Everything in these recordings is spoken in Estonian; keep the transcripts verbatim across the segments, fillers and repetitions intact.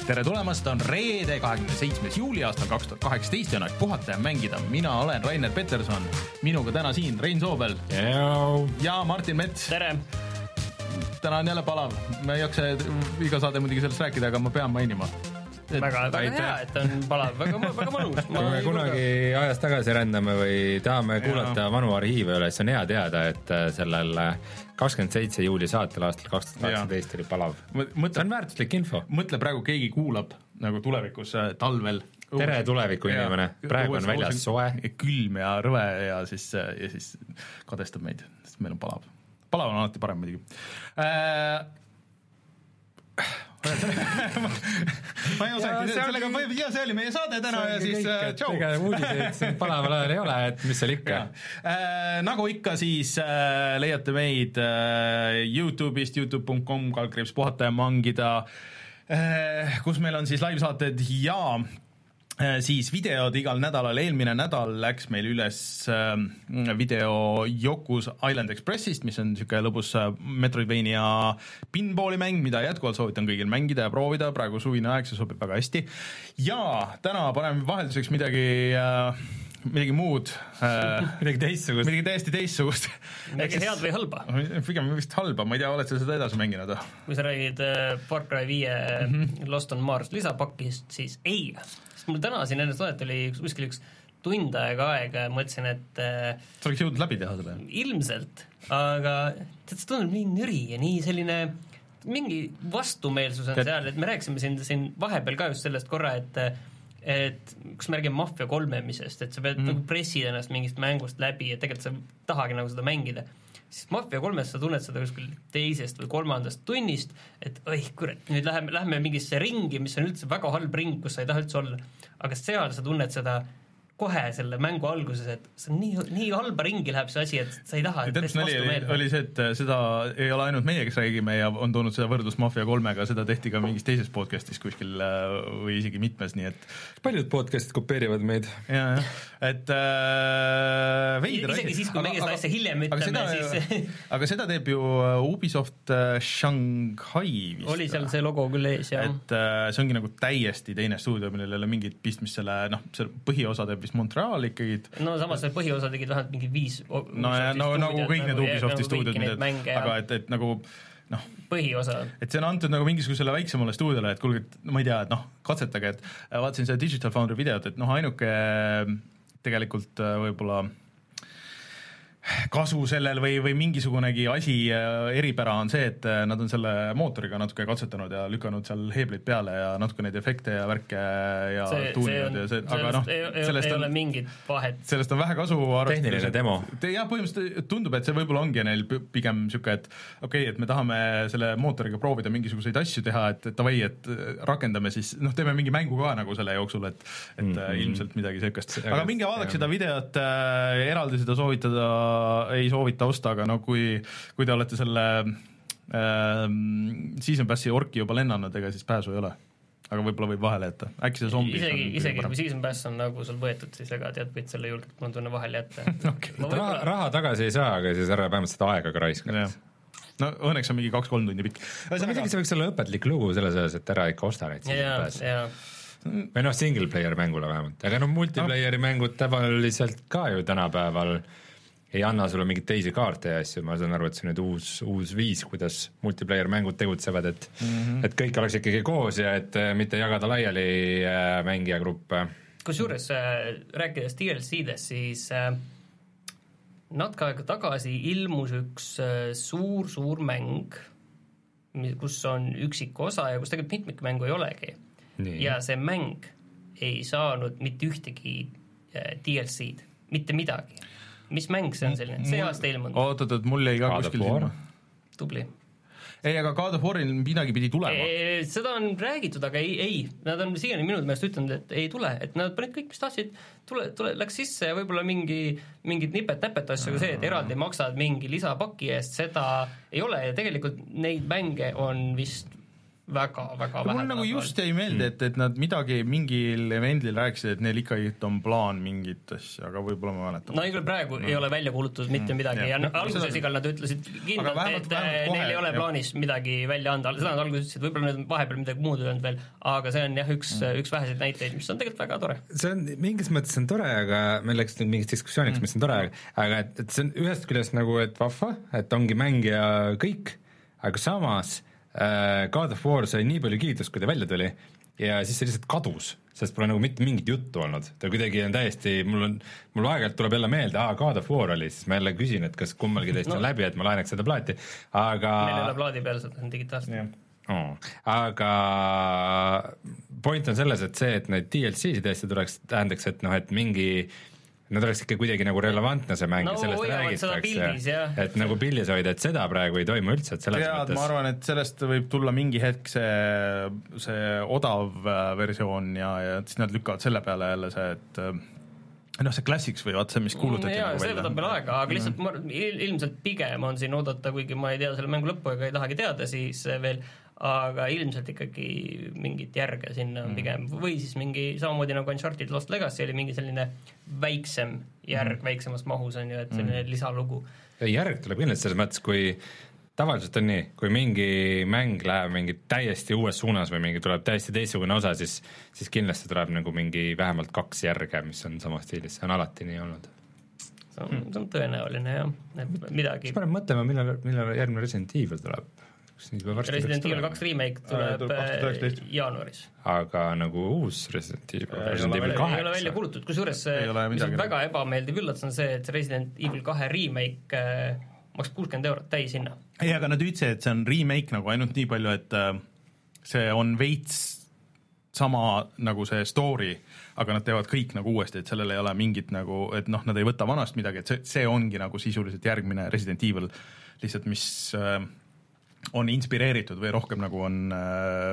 tere tulemast, on reede, kahekümne seitsmes juuli aastal kaks tuhat kaheksateist ja on aeg puhata ja mängida. Mina olen Rainer Peterson, minuga täna siin Rein Soobel ja Martin Mets. Tere! Täna on jälle palav, ma ei jaksa iga saade muidugi sellest rääkida, aga ma pean mainima. Et, väga väga hea, et on palav, väga, väga mõnus. Kui me kunagi ajast tagasi rändame või tahame kuulata ja. vanu arhiive üle, siis on hea teada, et sellel kakskümmend seitse juuli saatel aastal kaks tuhat kaheksateist oli palav. Mõtle, see on väärtuslik info. Mõtle praegu keegi kuulab nagu tulevikus talvel. Tere tuleviku inimene, praegu on väljas soe. Külm ja rõve ja siis, ja siis kadestab meid, sest meil on palav. Palav on alati parem muidugi. Äh, ma ei osagi, sellega võib, ja see oli meie saade täna ja siis tšau. Ega uudiseid palaval ajal ei ole, et mis seal ikka. Äh, nagu ikka siis äh, leiate meid äh, YouTube'ist, youtube punkt com, kaldkriips puhata ja mangida, äh, kus meil on siis live-saated ja siis videod igal nädalal. Eelmine nädal läks meil üles video Yoku's Island Expressist, mis on niisugune lõbus Metroidvania pinballi mäng, mida jätkuvalt soovitan kõigil mängida ja proovida. Praegu suvine aeg, see sobib väga hästi. Ja täna paneme vahelduseks midagi, midagi muud. midagi teistsugust. Midagi täiesti teistsugust. Midagi head või halba? Pigem vist halba, ma ei tea, oled sa seda edasi mänginud? Kui sa räägid Far Cry viie mm-hmm. Lost on Mars lisapakist, siis ei. Mul täna siin ennast vahet oli kuskil üks tund aega aega ja mõtlesin, et sa oleks jõudnud läbi teha selle? Ilmselt, aga see tundub nii nüri ja nii selline mingi vastumeelsus on Tet... seal, et me rääkisime siin, siin vahepeal ka just sellest korra, et et kus me räägime Mafia kolmemisest, et sa pead mm. nagu pressid ennast mingist mängust läbi ja tegelikult sa tahagi nagu seda mängida. Siis Mafia kolmest sa tunned seda kuskil teisest või kolmandast tunnist, et oi kurat, nüüd läheme, läheme mingisse ringi, mis on üldse väga halb ring, kus sa ei taha üldse olla. Aga seal sa tunned seda kohe selle mängu alguses, et see on nii, nii halba ringi läheb see asi, et sa ei taha. Täpselt nali oli, oli see, et seda ei ole ainult meie, kes räägime ja on toonud seda võrdlust Mafia kolmega, seda tehti ka mingis teises podcastis kuskil või isegi mitmes, nii et paljud podcastid kopeerivad meid. Ja, et äh, veidra. Isegi siis, kui meie seda asja hiljem ütleme, seda, siis aga seda teeb ju Ubisoft Shanghai vist. Oli seal see logo küll ees, jah. Et äh, see ongi nagu täiesti teine stuudio, millel ei ole mingit pistmist selle, noh, see põhiosa teeb Montreal ikkagi. No samas see põhiosa tegid vähemalt mingi viis no, ja, no, nagu kõik need Ubisofti stuudiod, aga et, et nagu noh, põhiosa. Et see on antud nagu mingisugusele väiksemale stuudiole, et kuulge, et ma ei tea, et noh, katsetage, et vaatasin seda Digital Foundry videot, et noh, ainuke tegelikult võib-olla kasu sellel või, või mingisugunegi asi eripära on see, et nad on selle mootoriga natuke katsetanud ja lükanud seal heeblit peale ja natuke neid efekte ja värke ja see, tuuninud see ja see, aga sellest, noh, ei, sellest ei on, ole mingit vahet. Sellest on vähe kasu. Tehniline demo. Ja põhimõtteliselt tundub, et see võib-olla ongi neil pigem siuke, et okei, okay, et me tahame selle mootoriga proovida mingisuguseid asju teha, et tavai, et rakendame siis, noh, teeme mingi mängu ka nagu selle jooksul, et, et mm-hmm. ilmselt midagi söökast. Aga minge vaadake seda videot, äh, eraldi seda soovitada ei soovita osta, aga no kui, kui te olete selle äh, Season Passi orki juba lennanud, ega siis pääsu ei ole. Aga võib-olla võib vahele jätta. Äkki see zombi isegi, isegi kui Season Pass on nagu sul võetud, siis ega tead, võid selle julgelt mul tunne vahele jätta. okay. raha, raha tagasi ei saa, aga siis ära vähemalt seda aega ka raiskada. No õnneks on mingi kaks-kolm tundi pikk. Muidugi see võiks olla õpetlik lugu selles osas, et ära ikka osta neid Season Passi. Või noh, single player mängule vähemalt. Aga no multiplayeri mängud tavaliselt ka ju tänapäeval ei anna sulle mingit teisi kaarte ja asju, ma saan aru, et see on nüüd uus, uus viis, kuidas multiplayer mängud tegutsevad, et, mm-hmm. et kõik oleks ikkagi koos ja et mitte jagada laiali äh, mängijagruppe. Kusjuures äh, rääkides D L C-des, siis äh, natuke aega tagasi ilmus üks äh, suur, suur mäng, kus on üksik osa ja kus tegelikult mitmikmängu ei olegi. Nii. Ja see mäng ei saanud mitte ühtegi äh, D L C-d, mitte midagi. Mis mäng see on selline? See aasta ilmunud. Ootot, et mul jäi ka God kuskil silma. Tubli. Ei, aga God of War'il midagi pidi tulema. E, seda on räägitud, aga ei, ei. Nad on siiani minu meelest ütelnud, et ei tule. Et nad panid kõik, mis tahtsid, tule, tule, läks sisse ja võib-olla mingi, mingid nipet-täpet asju, aga see, et eraldi maksad mingi lisapaki eest, seda ei ole ja tegelikult neid mänge on vist väga, väga vähe. Mul nagu just ei meelde, et, et nad midagi mingil evendil rääkisid, et neil ikkagi on plaan mingit asja, aga võib-olla ma mäletan. No küll praegu no. ei ole välja kuulutatud mitte midagi mm, ja, ja alguses igal nad ütlesid kindlalt, et vähemalt neil ei ole jah. plaanis midagi välja anda, seda nad alguses ütlesid, võib-olla nüüd vahepeal midagi muud öelnud veel, aga see on jah üks, mm. üks väheseid näiteid, mis on tegelikult väga tore. See on, mingis mõttes on tore, aga meil läks nüüd mingis diskussiooniks, mm. mis on tore, aga et, et see on ühest küljest nagu, et vahva, et ongi mängija kõik, aga samas God of War sai nii palju kiitust, kui ta välja tuli ja siis see lihtsalt kadus, sest pole nagu mitte mingit juttu olnud. Ta kuidagi on täiesti, mul on, mul aeg-ajalt tuleb jälle meelde, aa, God of War oli, siis ma jälle küsin, et kas kummalgi teist no. on läbi, et ma laenaks seda plaati, aga meil ei ole plaadi peal, seda on digitaalselt. Oh. Aga point on selles, et see, et neid D L C-sid tõesti tuleks, tähendaks, et noh, et mingi nad oleks ikka kuidagi nagu relevantne see mäng no, ja sellest räägitakse, et nagu pildis hoida, et seda praegu ei toimu üldse, et selles Tead, mõttes ma arvan, et sellest võib tulla mingi hetk see, see odav versioon ja, ja siis nad lükkavad selle peale jälle see, et noh, see Classics või vaat see, mis kuulutati ja, nagu see välja. Võtab veel aega, aga lihtsalt ma, ilmselt pigem on siin oodata, kuigi ma ei tea selle mängu lõppu ega ei tahagi teada, siis veel aga ilmselt ikkagi mingit järge sinna on pigem, või siis mingi samamoodi nagu Uncharted Lost Legacy oli mingi selline väiksem järg mm. väiksemas mahus on ju, et selline mm. lisalugu. Järg tuleb kindlasti selles mõttes, kui tavaliselt on nii, kui mingi mäng läheb mingi täiesti uues suunas või mingi tuleb täiesti teistsugune osa, siis, siis kindlasti tuleb nagu mingi vähemalt kaks järge, mis on sama stiilis, see on alati nii olnud. See on, see on tõenäoline jah, et midagi kas ma olen mõtlema, millal, millal järgmine Resident Evil tuleb? Resident Evil kaks remake tuleb äh, jaanuaris. Aga nagu uus Resident Evil, Resident Evil kaheksa. Ei ole välja kuulutud, kusjuures mis on väga ebameeldiv üllatus on see, et Resident Evil kahe remake äh, maks kuuskümmend eurot täis hinna. Ei, aga nad ütlesid, et see on remake nagu ainult nii palju, et äh, see on veits sama nagu see story, aga nad teevad kõik nagu uuesti, et sellel ei ole mingit nagu, et noh, nad ei võta vanast midagi, et see, see ongi nagu sisuliselt järgmine Resident Evil, lihtsalt mis äh, on inspireeritud või rohkem nagu on äh,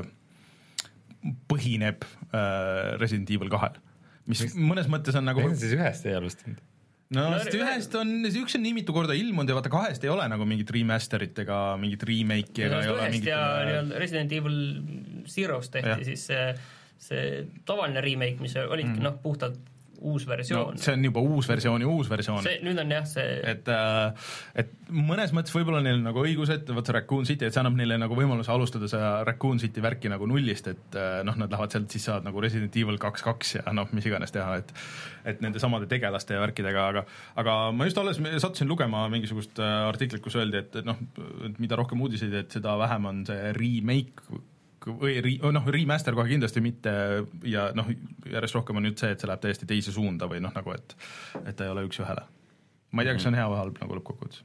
põhineb äh, Resident Evil kahel, mis Mis, mõnes mõttes on nagu mis on siis ühest ei alustanud? No, no sest ühest on, üks on nii mitu korda ilmunud ja vaata kahest ei ole nagu mingit remasterit ega mingit remake'i ega ei ole mingit ja nii-öelda Resident Evil Zero's tehti ja. Siis see, see tavaline remake, mis olidki mm. noh, puhtalt uus versioon. No, see on juba uus versioon ja uus versioon. See, nüüd on jah see... Et, äh, et mõnes mõttes võib-olla neil nagu õigused, võtta Raccoon City, et see annab neile nagu võimaluse alustada see Raccoon City värki nagu nullist, et äh, noh, nad lähevad sealt, siis saavad nagu Resident Evil kaks kaks ja noh, mis iganes teha, et et nende samade tegelaste ja värkidega, aga aga ma just alles sattusin lugema mingisugust artiklit, kus öeldi, et noh, et mida rohkem uudiseid, et seda vähem on see remake või noh, remaster kohe kindlasti mitte ja noh, järjest rohkem on nüüd see, et see läheb täiesti teise suunda või noh, nagu et et ta ei ole üks ühele. Ma ei tea, kas see on hea või halb nagu lõppkokkuvõttes.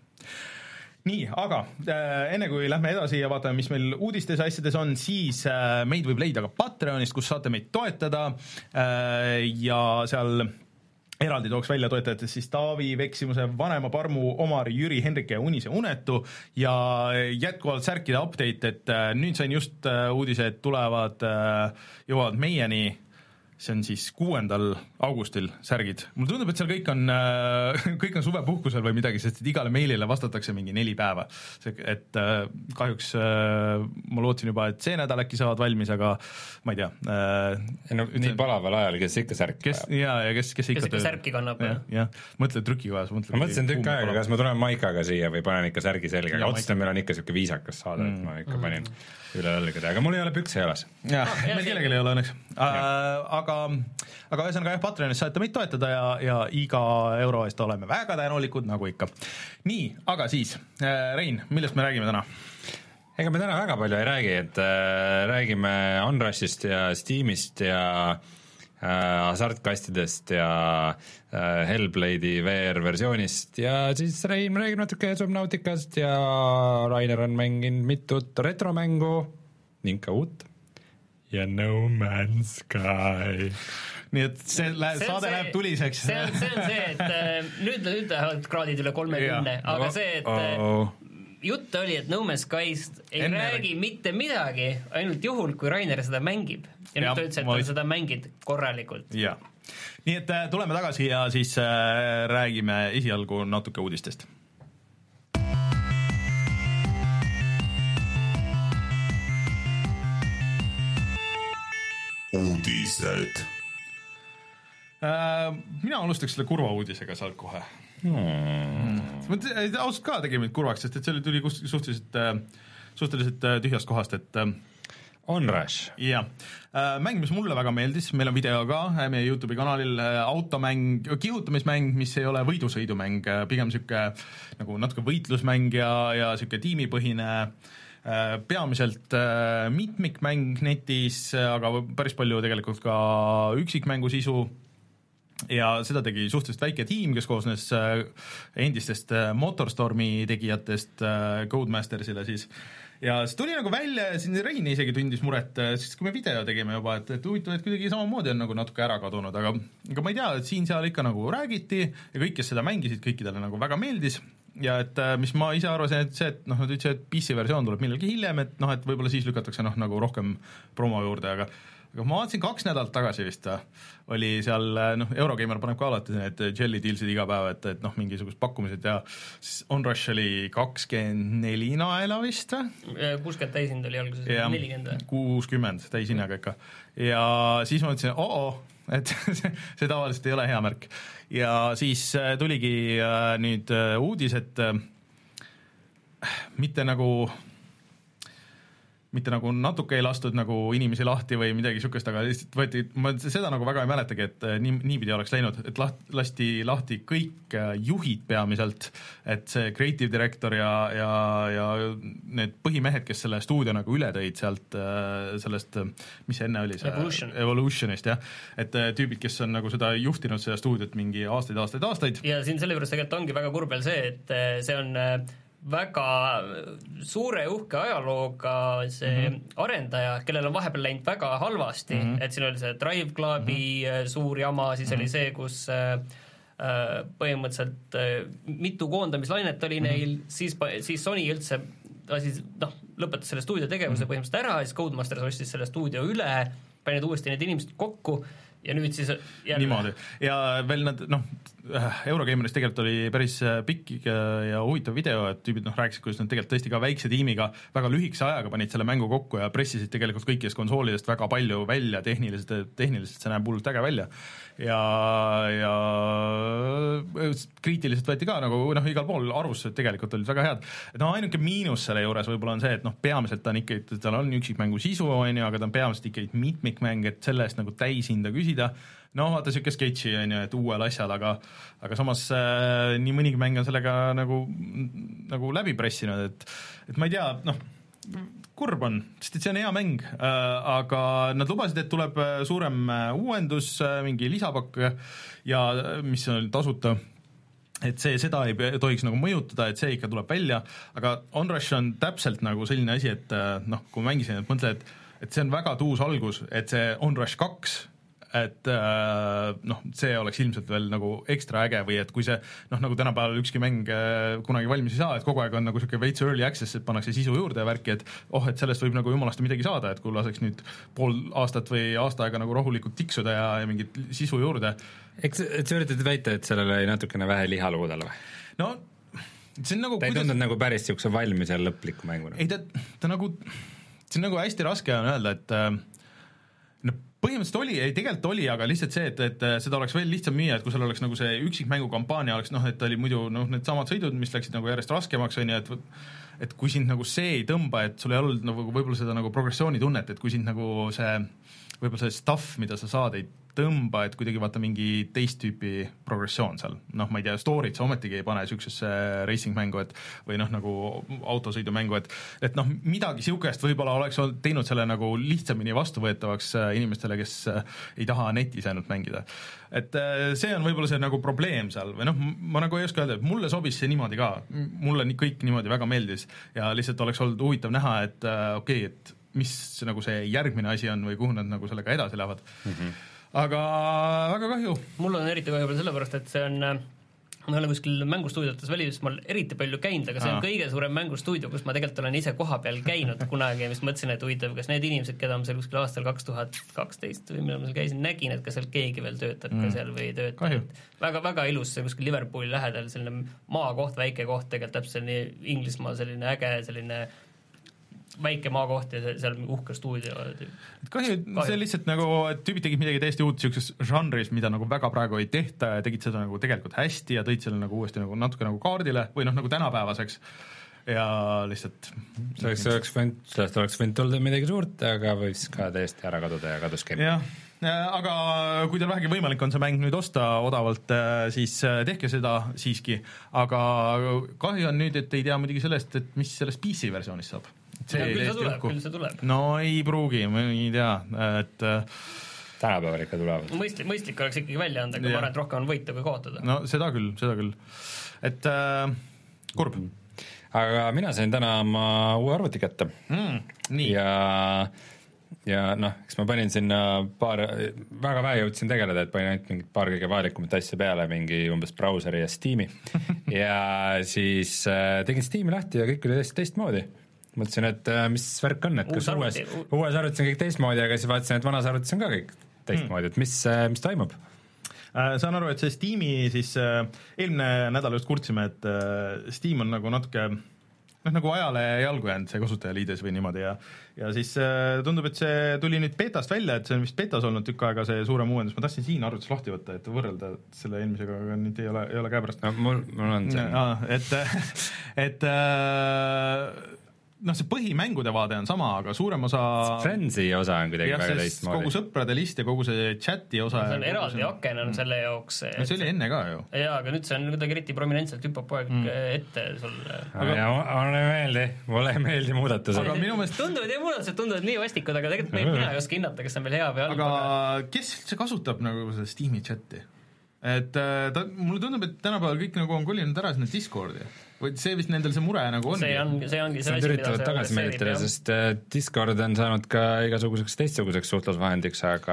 Nii, aga äh, enne kui lähme edasi ja vaatame, mis meil uudistes asjades on, siis äh, meid võib leida ka Patreonist, kus saate meid toetada äh, ja seal eraldi tooks välja toetajatest siis Taavi, Veksimuse, Vanema Parmu, Omar, Jüri, Henrike ja Unise Unetu ja jätkuvalt särkide update, et äh, nüüd sain just äh, uudise, et tulevad, äh, jõuavad meieni, see on siis kuuendal augustil särgid. Mulle tundub, et seal kõik on, äh, kõik on suvepuhkusel või midagi, sest et igale meilile vastatakse mingi neli päeva. See, et äh, kahjuks äh, ma lootsin juba, et see nädal äkki saavad valmis, aga ma ei tea. Äh, no, ütlen, nii palaval ajal, kes ikka särki kes, ja, ja kes, kes ikka, kes ikka särki kannab. Ja, ja. Mõtle trükikojas. Ma mõtlesin tükk aega, kas ma tulen maikaga siia või panen ikka särgi selga, aga otsustan, meil on ikka siuke viisakas saada, et ma ikka panin mm. üle õlgade, aga mul ei ole pükse jalas. Jah, ah, meil kellelgi ei ole õnneks. Äh, aga, aga ühesõnaga jah, Patreonis saate meid toetada ja, ja iga euro eest oleme väga tänulikud, nagu ikka. Nii, aga siis, äh, Rein, millest me räägime täna? Ega me täna väga palju ei räägi, et äh, räägime Unrushist ja Steamist ja äh, hasartkastidest ja äh, Hellblade'i V R-versioonist ja siis Rein räägib natuke Subnauticast ja Rainer on mänginud mitut retromängu ning ka uut ja No Man's Sky. Nii et see, läheb, see saade see, läheb tuliseks. See on see, on see et äh, nüüd, nüüd lähevad kraadid üle kolmekümne, aga oh, see, et oh. jutt oli, et No Man's Skyst ei Enne räägi või. mitte midagi, ainult juhul, kui Rainer seda mängib. Ja nüüd ta ütles, et ta seda mängid korralikult. Ja. Nii et äh, tuleme tagasi ja siis äh, räägime esialgu natuke uudistest. uudised. Mina alustaks selle kurva uudisega sealt kohe. Hmm. Mm. Ausalt ka tegi mind kurvaks, sest et see tuli suhteliselt, suhteliselt tühjast kohast, et Onrush. Jah. Mäng, mis mulle väga meeldis, meil on video ka meie YouTube'i kanalil, automäng, kihutamismäng, mis ei ole võidusõidumäng, pigem siuke nagu natuke võitlusmäng ja, ja siuke tiimipõhine, peamiselt mitmikmäng netis, aga päris palju tegelikult ka üksikmängu sisu. Ja seda tegi suhteliselt väike tiim, kes koosnes endistest Motorstormi tegijatest Codemastersile siis. Ja see tuli nagu välja ja siin Reini isegi tundis muret, sest kui me video tegime juba, et, et huvitav, et kuidagi samamoodi on nagu natuke ära kadunud, aga, aga ma ei tea, et siin-seal ikka nagu räägiti ja kõik, kes seda mängisid, kõikidele nagu väga meeldis ja et mis ma ise arvasin, et see, et noh, nad ütlesid, et P C versioon tuleb millalgi hiljem, et noh, et võib-olla siis lükatakse noh, nagu rohkem promo juurde, aga aga ma vaatasin kaks nädalat tagasi vist, oli seal, noh, Eurogeimer paneb ka alati need jelly dealsid iga päev, et, et noh, mingisugust pakkumised ja siis Onrush oli kakskümmend neli naela vist või? kuuskümmend täishind oli alguses, nelikümmend kuuskümmend täishinnaga ikka. Ja siis ma mõtlesin, oo, et see tavaliselt ei ole hea märk. Ja siis tuligi nüüd uudis, et mitte nagu mitte nagu natuke ei lastud nagu inimesi lahti või midagi sükest, aga lihtsalt võeti, ma seda nagu väga ei mäletagi, et nii, niipidi oleks läinud, et laht, lasti lahti kõik juhid peamiselt, et see creative director ja, ja, ja need põhimehed, kes selle stuudio nagu üle tõid sealt sellest, mis see enne oli? See Evolution. Evolutionist, jah. Et tüübid, kes on nagu seda juhtinud seda stuudiot mingi aastaid, aastaid, aastaid. Ja siin selle juures tegelikult ongi väga kurb veel see, et see on väga suure uhke ajalooga see mm-hmm. arendaja, kellel on vahepeal läinud väga halvasti, mm-hmm. et siin oli see Drive Clubi mm-hmm. suur jama, siis mm-hmm. oli see, kus äh, põhimõtteliselt äh, mitu koondamislainet oli mm-hmm. neil, siis, siis Sony üldse asi, noh, lõpetas selle stuudio tegevuse mm-hmm. põhimõtteliselt ära, siis Codemasters ostis selle stuudio üle, panid uuesti need inimesed kokku ja nüüd siis jälle niimoodi. Ja veel nad, noh, Eurogeimeris tegelikult oli päris pikk ja huvitav video, et tüübid noh, rääkisid, kuidas nad tegelikult tõesti ka väikse tiimiga väga lühikese ajaga panid selle mängu kokku ja pressisid tegelikult kõikidest konsoolidest väga palju välja tehniliselt, tehniliselt see näeb hullult äge välja. Ja, ja kriitiliselt võeti ka nagu noh, igal pool arvustused tegelikult olid väga head. Et no ainuke miinus selle juures võib-olla on see, et noh, peamiselt ta on ikka, tal on üksikmängu sisu, on ju, aga ta on peamiselt ikka mitmikmäng, et selle eest nagu täishinda küsida. No vaata siuke sketši on ju, et uuel asjal, aga, aga samas äh, nii mõnigi mäng on sellega nagu, nagu läbi pressinud, et, et ma ei tea, noh, kurb on, sest et see on hea mäng, äh, aga nad lubasid, et tuleb suurem uuendus, mingi lisapakk ja mis on tasuta, et see, seda ei tohiks nagu mõjutada, et see ikka tuleb välja, aga Onrush on täpselt nagu selline asi, et noh, kui ma mängisin, et mõtle, et, et see on väga tuus algus, et see Onrush kaks et noh, see oleks ilmselt veel nagu ekstra äge või et kui see noh, nagu tänapäeval ükski mäng kunagi valmis ei saa, et kogu aeg on nagu siuke veits early access, et pannakse sisu juurde ja värki, et oh, et sellest võib nagu jumalast midagi saada, et kui laseks nüüd pool aastat või aasta aega nagu rahulikult tiksuda ja, ja mingit sisu juurde. Eks et sa üritad väita, et sellele oli natukene vähe lihaluudel või? No see on nagu ta ei kuidas... tundnud nagu päris siukse valmis ja lõpliku mänguna. Ei ta, ta nagu, see on nagu hästi raske on öelda, et no põhimõtteliselt oli, ei tegelikult oli, aga lihtsalt see, et, et seda oleks veel lihtsam müüa, et kui seal oleks nagu see üksikmängu kampaania oleks, noh, et oli muidu noh, need samad sõidud, mis läksid nagu järjest raskemaks, on ju, et et kui sind nagu see ei tõmba, et sul ei olnud nagu võib-olla seda nagu progressiooni tunnet, et kui sind nagu see võib-olla see stuff, mida sa saad, ei tõmba, et kuidagi vaata mingi teist tüüpi progressioon seal, noh, ma ei tea, story't sa ometigi ei pane siuksesse racing mängu, et või noh, nagu autosõidumängu, et et noh, midagi siukest võib-olla oleks teinud selle nagu lihtsamini vastuvõetavaks inimestele, kes ei taha netis ainult mängida. Et see on võib-olla see nagu probleem seal või noh, ma nagu ei oska öelda, et mulle sobis see niimoodi ka, mulle nii kõik niimoodi väga meeldis ja lihtsalt oleks olnud huvitav näha, et okei okay,, et mis nagu see järgmine asi on või kuhu nad nagu sellega edasi lähevad. Mm-hmm. Aga väga kahju. Mul on eriti kahju selle pärast, et see on, ma olen kuskil mängustuudiotes välismaal eriti palju käinud, aga see on Aa. kõige suurem mängustuudio, kus ma tegelikult olen ise koha peal käinud kunagi ja mis mõtlesin, et huvitav, kas need inimesed, keda ma seal kuskil aastal kaks tuhat kaksteist või millal ma seal käisin, nägin, et kas seal keegi veel töötab mm. ka seal või ei tööta. Väga, väga ilus, see kuskil Liverpooli lähedal, selline maakoht, väike koht, tegelikult täpselt nii Inglismaa selline äge, selline väike maakoht ja seal uhke stuudio. kahju, see lihtsalt nagu, et tüübid tegid midagi täiesti uut niisuguses žanris, mida nagu väga praegu ei tehta ja tegid seda nagu tegelikult hästi ja tõid selle nagu uuesti nagu natuke nagu kaardile või noh, nagu tänapäevaseks ja lihtsalt see oleks, see oleks võinud, sellest oleks võinud tulla midagi suurt, aga võis ka täiesti ära kaduda ja kaduski. jah, aga kui teil vähegi võimalik on see mäng nüüd osta odavalt, siis tehke seda siiski, aga kahju on nüüd, et ei tea muidugi sellest, et mis sellest P C versioonist saab. See küll see tuleb, küll see tuleb. No ei pruugi, ma ei tea, et tänapäeval ikka tulevad. Mõistlik, mõistlik oleks ikkagi välja anda, aga ma arvan, et rohkem on võita kui kaotada. No seda küll, seda küll. Et äh, kurb. Aga mina sain täna oma uue arvuti kätte. Mm, nii. Ja ja noh, eks ma panin sinna paar, väga vähe jõudsin tegeleda, et panin ainult mingid paar kõige vajalikumat asja peale, mingi umbes brauseri ja Steam'i ja siis äh, tegin Steam'i lahti ja kõik oli täiesti teistmoodi. Mõtlesin, et äh, mis värk on, et kas uues, uues arvutis on kõik teistmoodi, aga siis vaatasin, et vanas arvutis on ka kõik teistmoodi, et mis, äh, mis toimub? Äh, saan aru, et see Steam'i siis äh, eelmine nädal just kurtsime, et äh, Steam on nagu natuke noh, nagu ajale jalgu jäänud see kasutajaliides või niimoodi ja ja siis äh, tundub, et see tuli nüüd betast välja, et see on vist betas olnud tükk aega see suurem uuendus, ma tahtsin siin arvutis lahti võtta, et võrrelda selle eelmisega, aga nüüd ei ole, ei ole käepärast. No, mul, mul on see. Ja, et et äh, noh, see põhimängude vaade on sama, aga suurem osa Friendsi osa on kuidagi väga teistmoodi. Kogu sõprade list ja kogu see chati osa see on eraldi aken on selle jaoks no, see oli enne ka ju. Jaa, aga nüüd see on kuidagi eriti prominentselt hüppab poeg mm. ette sulle. Aga ja, mulle ei meeldi, mulle ei meeldi muudatused. Aga minu meelest tunduvad ja muudatused tunduvad nii vastikud, aga tegelikult meil mina ei oska hinnata, kas see on veel hea või halb. Aga, aga kes üldse kasutab nagu seda Steam'i chati? Et ta, mulle tundub, et tänapäeval kõik nagu on kolinud ära sinna Discordi. Või see vist nendel see mure nagu on. See on, see ongi see asi, mida see tagasi meelitada, sest Discord on saanud ka igasuguseks teistsuguseks suhtlusvahendiks, aga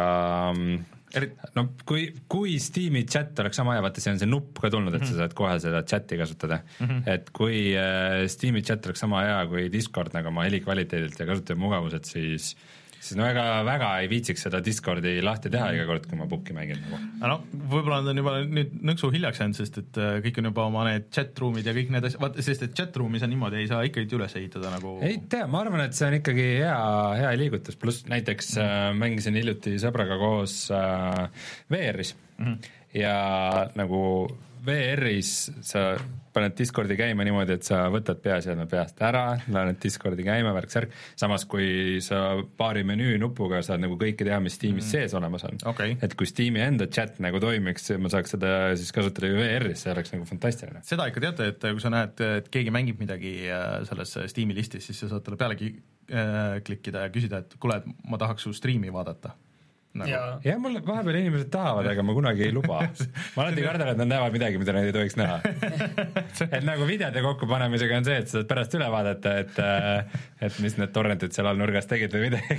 no kui, kui Steam'i chat oleks sama hea, vaata see on see nupp ka tulnud, et mm -hmm. sa saad kohe seda chati kasutada mm, -hmm. et kui Steam'i chat oleks sama hea kui Discord nagu oma heli kvaliteedilt ja kasutaja mugavused, siis siis no väga, väga ei viitsiks seda Discordi lahti teha iga kord, kui ma pukki mängin nagu. No, võib-olla nad on juba nüüd nõksu hiljaks jäänud, sest et kõik on juba oma need chatroomid ja kõik need asjad, vaata, sest et chatroomis on niimoodi, ei saa ikkagi üles ehitada nagu ei tea, ma arvan, et see on ikkagi hea, hea liigutus, pluss näiteks mm -hmm. äh, mängisin hiljuti sõbraga koos äh, V R-is mm -hmm. ja nagu V R-is sa paned Discordi käima niimoodi, et sa võtad peaseadme peast ära, lähed Discordi käima, värk-särk, samas kui sa paari menüü nupuga saad nagu kõike teha, mis Steamis mm. sees olemas on okay.. Et kui Steam'i enda chat nagu toimiks, ma saaks seda siis kasutada V R-is, see oleks nagu fantastiline. Seda ikka teate, et kui sa näed, et keegi mängib midagi selles Steam'i listis, siis sa saad talle pealegi äh, klikkida ja küsida, et kuule, et ma tahaks su striimi vaadata. Nagu. Ja. ja mul vahepeal inimesed tahavad, aga ma kunagi ei luba. Ma alati kardan, et nad näevad midagi, mida nad ei tohiks näha. Et nagu videode kokkupanemisega on see, et sa saad pärast üle vaadata, et et mis need torrentid seal all nurgas tegid või midagi.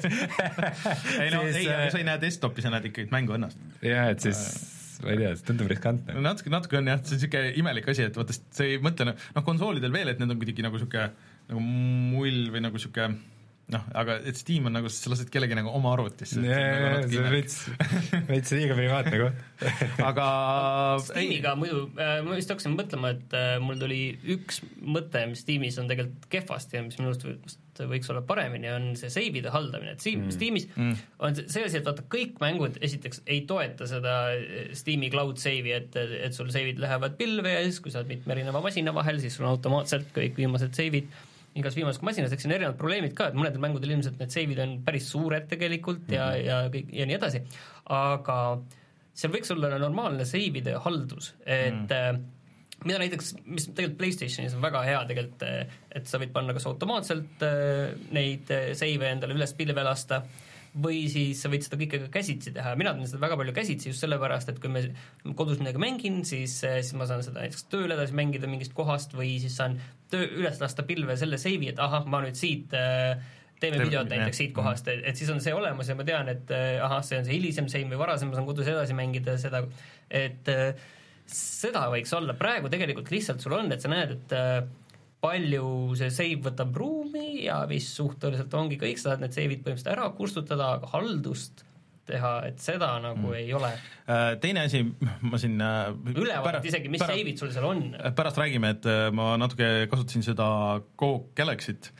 ei no, siis, ei, aga sa ei näe desktopi, sa näed ikkagi mängu ennast. jah, et siis ma ei tea, see tundub riskantne. No, natuke, natuke on jah, see on niisugune imelik asi, et vaata, sa ei mõtle, noh, konsoolidel veel, et need on kuidagi nagu niisugune nagu mull või nagu niisugune noh, aga et Steam on nagu, sa lased kellegi nagu oma arvutisse. jaa, see on veits, veits liiga privaatne koht. Aga Steamiga muidu, ma vist hakkasin mõtlema, et mul tuli üks mõte, mis Steamis on tegelikult kehvasti ja mis minust võiks olla paremini, on see save'ide haldamine, et Steam, mm. Steamis mm. on see asi, et vaata, kõik mängud esiteks ei toeta seda Steam'i cloud save'i, et, et sul save'id lähevad pilve ja siis, kui sa oled mitme erineva masina vahel, siis sul on automaatselt kõik viimased save'id igas viimasest masinas, eks on erinevad probleemid ka, et mõnedel mängudel ilmselt need save'id on päris suured tegelikult ja, mm-hmm. ja, kõik, ja nii edasi, aga seal võiks olla normaalne save'ide haldus, et mm. mida näiteks, mis tegelikult PlayStationis on väga hea tegelikult, et sa võid panna kas automaatselt neid save'e endale üles pilve lasta või siis sa võid seda kõike ka käsitsi teha, mina teen seda väga palju käsitsi just sellepärast, et kui me kodus midagi mängin, siis, siis ma saan seda näiteks tööl edasi mängida mingist kohast või siis saan töö, üles lasta pilve selle save'i, et ahah, ma nüüd siit teeme videot näiteks siit kohast, et, et siis on see olemas ja ma tean, et ahah, see on see hilisem save või varasem, ma saan kodus edasi mängida seda, et seda võiks olla, praegu tegelikult lihtsalt sul on, et sa näed, et palju see save võtab ruumi ja vist suhteliselt ongi kõik, sa saad need save'id põhimõtteliselt ära kustutada, aga haldust teha, et seda nagu mm. ei ole. Teine asi, ma siin ülevaadet isegi, mis save'id sul seal on. Pärast räägime, et ma natuke kasutasin seda Go Galaxy't,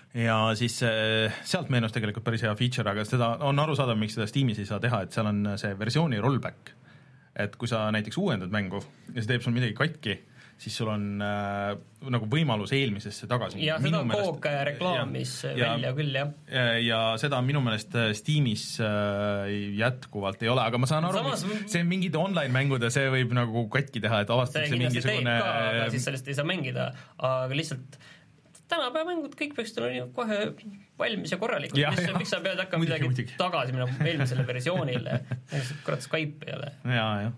ja siis sealt meenus tegelikult päris hea feature, aga seda on aru saada, miks seda Steamis ei saa teha, et seal on see versiooni rollback, et kui sa näiteks uuendad mängu ja see teeb sul midagi katki, siis sul on äh, nagu võimalus eelmisesse tagasi. Ja seda on koog reklaamis ja, välja ja, küll, jah. Ja, ja seda minu meelest Steamis äh, jätkuvalt ei ole, aga ma saan aru, Samas, see mingid online-mängude, see võib nagu katki teha, et avastatakse mingisugune... Ka, aga siis sellest ei saa mängida, aga lihtsalt tänapäeva mängud kõik peaksid olema kohe valmis ja korralikult, ja, mis, ja. Miks sa pead hakkama midagi muidugi. Tagasi minna eelmisele versioonile, kurat Skype ei ole. Jaa, jah.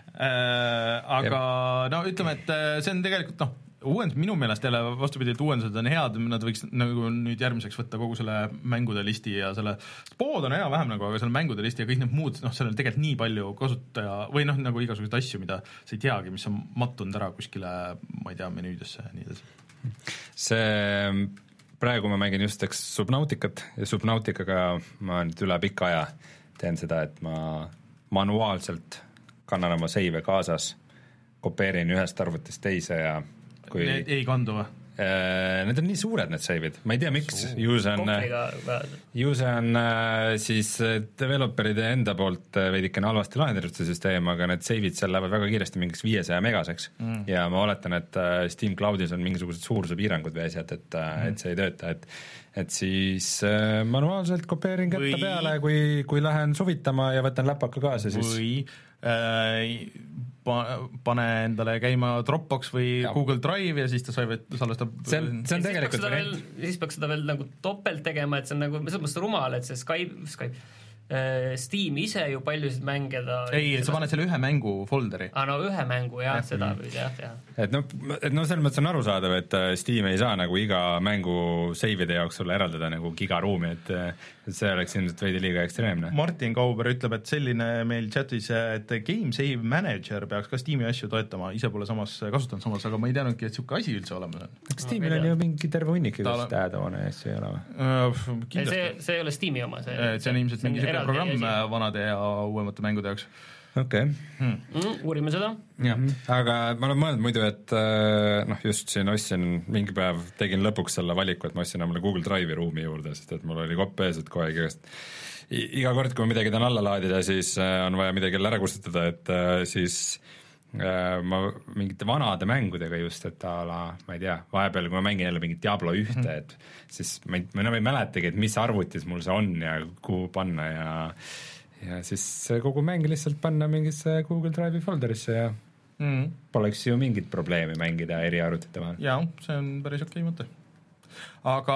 Äh, aga ja. No ütleme, et see on tegelikult noh, uuend, minu meelest jälle vastupidi, et uuendused on head, nad võiks nagu nüüd järgmiseks võtta kogu selle mängude listi ja selle pood on hea vähem nagu, aga selle mängude listi ja kõik need muud, noh, seal on tegelikult nii palju kasutaja või noh, nagu igasuguseid asju, mida sa ei teagi, mis on mattunud ära kuskile, ma ei tea, menüüdesse ja nii edasi. See, praegu ma mängin just eks Subnauticat ja Subnauticaga ma nüüd üle pika aja teen seda, et ma manuaalselt kannan oma seive kaasas, kopeerin ühest arvutist teise ja kui... Need ei kandu või? Need on nii suured, need seivid, ma ei tea, miks, ju see on, ju see on siis developeride enda poolt veidikene halvasti lahendatud see süsteem, aga need seivid seal lähevad väga kiiresti mingiks viiesaja megaseks mm. ja ma oletan, et Steam Cloudis on mingisugused suuruse piirangud või asjad, et, mm. et see ei tööta, et et siis manuaalselt kopeerin kätte või... peale, kui, kui lähen suvitama ja võtan läpaka kaasa, siis või äh, pane endale käima Dropbox või ja. Google Drive ja siis ta sai, salvestab see on, see on tegelikult veel, siis peaks seda veel nagu topelt tegema, et see on nagu, selles mõttes rumal, et see Skype, Skype Steam ise ju paljusid mängida ei, sa paned selle ühe mängu folderi ah, no ühe mängu, jah, seda võid jah teha et no, et no selles mõttes on arusaadav, et Steam ei saa nagu iga mängu save'ide jaoks sulle eraldada nagu gigaruumi, et, et see oleks ilmselt veidi liiga ekstreemne. Martin Kauber ütleb, et selline meil chatis, et Game Save Manager peaks ka Steam'i asju toetama, ise pole samas kasutanud samas, aga ma ei teadnudki, et niisugune asi üldse olema on. Eks Steam'il on ju mingi terve hunnik igast add-on'e ja see ei ole või? See, see ei ole Steam'i oma, see, see on ilmselt mingi programm vanade ja uuemate mängude jaoks. Okei. Okay. Hmm. Mm, uurime seda. Jah, aga ma olen mõelnud muidu, et noh, just siin ostsin mingi päev, tegin lõpuks selle valiku, et ma ostsin omale Google Drive'i ruumi juurde, sest et mul oli kopp ees, et kohe igast iga kord, kui ma midagi tahan alla laadida, siis on vaja midagi jälle ära kustutada, et siis ma mingite vanade mängudega just, et a la, ma ei tea, vahepeal, kui ma mängin jälle mingit Diablo ühte, mm-hmm. et siis ma ei, ma enam ei mäletagi, et mis arvutis mul see on ja kuhu panna ja ja siis kogu mäng lihtsalt panna mingisse Google Drive'i folderisse ja mm. poleks ju mingit probleemi mängida eri arvutite vahel. Jaa, see on päris okei mõte. Aga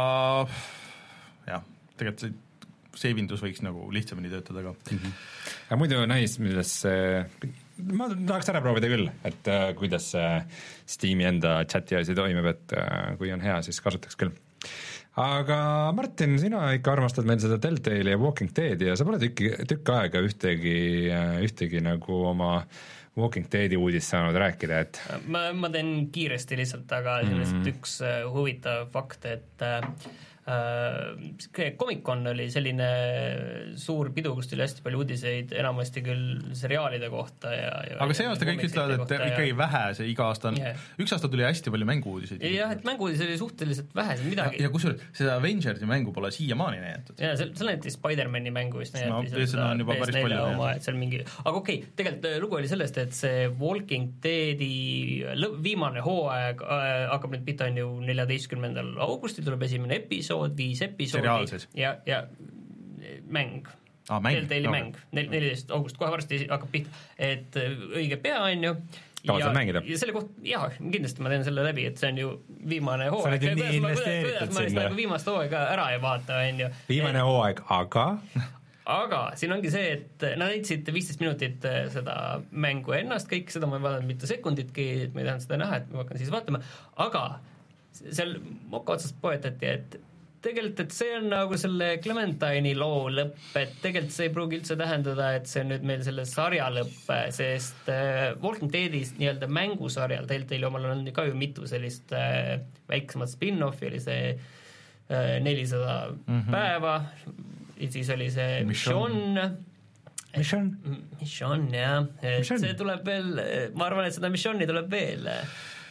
jah, tegelikult see seevindus võiks nagu lihtsamini töötada ka. Mm-hmm. Ja muidu näis, milles see ma tahaks ära proovida küll, et uh, kuidas uh, Steam'i enda chati asi toimib, et uh, kui on hea, siis kasutaks küll. Aga Martin, sina ikka armastad meil seda Telltale'i ja Walking Deadi ja sa pole tükki, tükk aega ühtegi, ühtegi nagu oma Walking Deadi uudist saanud rääkida, et ma, ma teen kiiresti lihtsalt, aga mm-hmm. üks huvitav fakt, et äh, Comic-Con oli selline suur pidu, kus tuli hästi palju uudiseid, enamasti küll seriaalide kohta ja, ja aga see aasta kõik ütlevad, et ikkagi ja... vähe see iga aasta on yeah. üks aasta tuli hästi palju mängu-uudiseid. Jah, et mängu-uudiseid oli suhteliselt vähe midagi. Ja, ja kusjuures seda Avengersi mängu pole siiamaani näidatud. Ja seal, seal näidati Spider-Mani mängu vist näidati no, seda on juba päris palju oma, et seal mingi, aga okei, okay, tegelikult lugu oli sellest, et see Walking Deadi lõpp, viimane hooaeg äh, hakkab nüüd pita on ju neljateistkümnendal augustil tuleb esimene episood viis episoodi ja, ja mäng ah, Telltale'i mäng, neliteist august, kohe varsti hakkab pihta, et õige pea on ju ja, ja selle koht, jah, kindlasti ma teen selle läbi, et see on ju viimane hooaeg. sa oled ju nii investeeritud sinna. Ma nagu viimast hooaega ära ei vaata, on ju. Viimane et, hooaeg, aga? Aga siin ongi see, et nad näitasid viisteist minutit seda mängu ennast, kõik seda ma ei vaadanud mitte sekunditki, et ma ei tahan seda näha, et ma hakkan siis vaatama, aga seal moka otsast poetati, et tegelikult, et see on nagu selle Clementine'i loo lõpp, et tegelikult see ei pruugi üldse tähendada, et see on nüüd meil selle sarja lõpp, sest äh, Walking Deadis nii-öelda mängusarjal, Telltale'i omal on ka ju mitu sellist äh, väiksemat spin-offi, oli see äh, nelisada mm-hmm. päeva, ja siis oli see Mission, Mission? Mission, jah. Mission. See tuleb veel, ma arvan, et seda Missioni tuleb veel.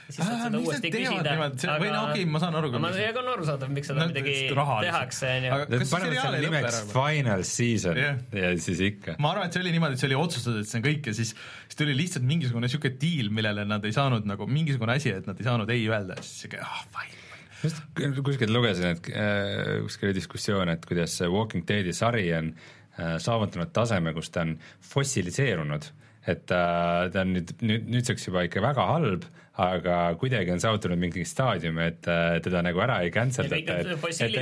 siis saad seda uuesti küsida. Või no okei, ma saan aru. Ma ei on aru saada, miks seda midagi tehakse. Kas panevad selle nimeks Final Season ja siis ikka. Ma arvan, et see oli niimoodi, et see oli otsustatud, et see on kõik ja siis tuli lihtsalt mingisugune siuke deal, millele nad ei saanud nagu mingisugune asi, et nad ei saanud ei öelda. Siis siuke, ah, fine. Kuskilt lugesin, et äh, kuskil oli diskussioon, et kuidas Walking Deadi sari on äh, saavutanud taseme, kus ta on fossiliseerunud, et äh, ta on nüüd, nüüd, nüüdseks juba ikka väga halb, aga kuidagi on saavutanud mingi staadiumi, et äh, teda nagu ära ei cancel-data, et, et,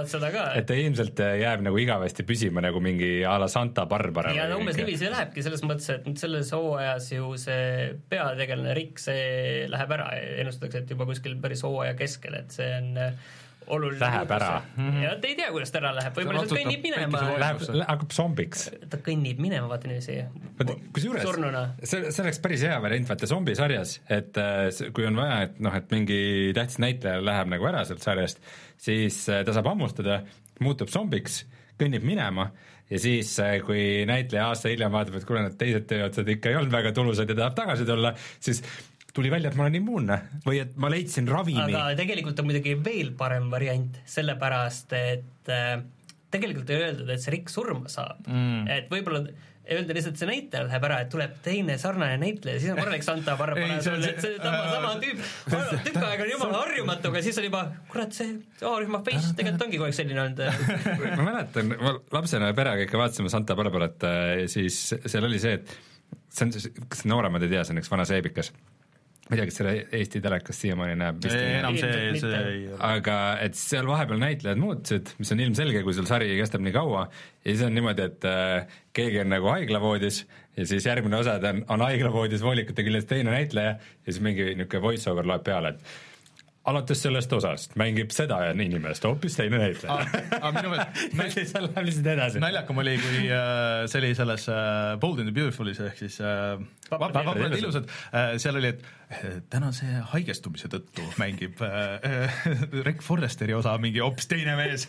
et ta ilmselt jääb nagu igavesti püsima nagu mingi a la Santa Barbara. Ja no, umbes niiviisi see lähebki selles mõttes, et nüüd selles hooajas ju see peategelane Rick, see läheb ära, ennustatakse, et juba kuskil päris hooaja keskel, et see on oluline läheb ära. Ja te ei tea, kuidas ta ära läheb, võib-olla ta kõnnib minema. Läheb, hakkab zombiks. Ta kõnnib minema, vaata niiviisi. Kusjuures, see, see oleks päris hea variant, vaata zombisarjas, et kui on vaja, et, noh, et mingi tähtis näitleja läheb nagu ära sealt sarjast, siis ta saab ammustada, muutub zombiks, kõnnib minema ja siis, kui näitleja aasta hiljem vaatab, et kuule, need teised tööotsad ikka ei olnud väga tulusad ja tahab tagasi tulla, siis tuli välja, et ma olen immuunne või et ma leidsin ravimi. Aga tegelikult on muidugi veel parem variant, sellepärast, et äh, tegelikult ei öeldud, et see Rick surma saab. Mm. Et võib-olla öelda lihtsalt see näitleja läheb ära, et tuleb teine sarnane näitleja, siis on korralik Santa Barbara, et see sama, sama tüüp, tükk aega on jumala harjumatu, aga siis oli juba, kurat, see A-rühma face tegelikult ongi kogu aeg selline olnud. Ma mäletan, ma lapsena perega ikka vaatasime Santa Barbarat, siis seal oli see, et see on, kas nooremad ei tea, see on üks vana seebikas. Ma ei tea, kas selle Eesti telekas siiamaani näeb vist ei, enam see, see ei ole. Aga et seal vahepeal näitlejad muutusid, mis on ilmselge, kui sul sari kestab nii kaua ja siis on niimoodi, et äh, keegi on nagu haiglavoodis ja siis järgmine osa on, on haiglavoodis voolikute küljest teine näitleja ja siis mingi niisugune voice-over loeb peale, et alates sellest osast mängib seda ja inimest hoopis teine näitleja. Aga minu meelest seal läheb lihtsalt edasi. Naljakam oli, kui äh, see oli selles äh, Bold and the Beautifulis ehk siis äh, vabad ja ilusad, äh, seal oli, et äh, tänase haigestumise tõttu mängib äh, Rick Forresteri osa mingi hoopis teine mees.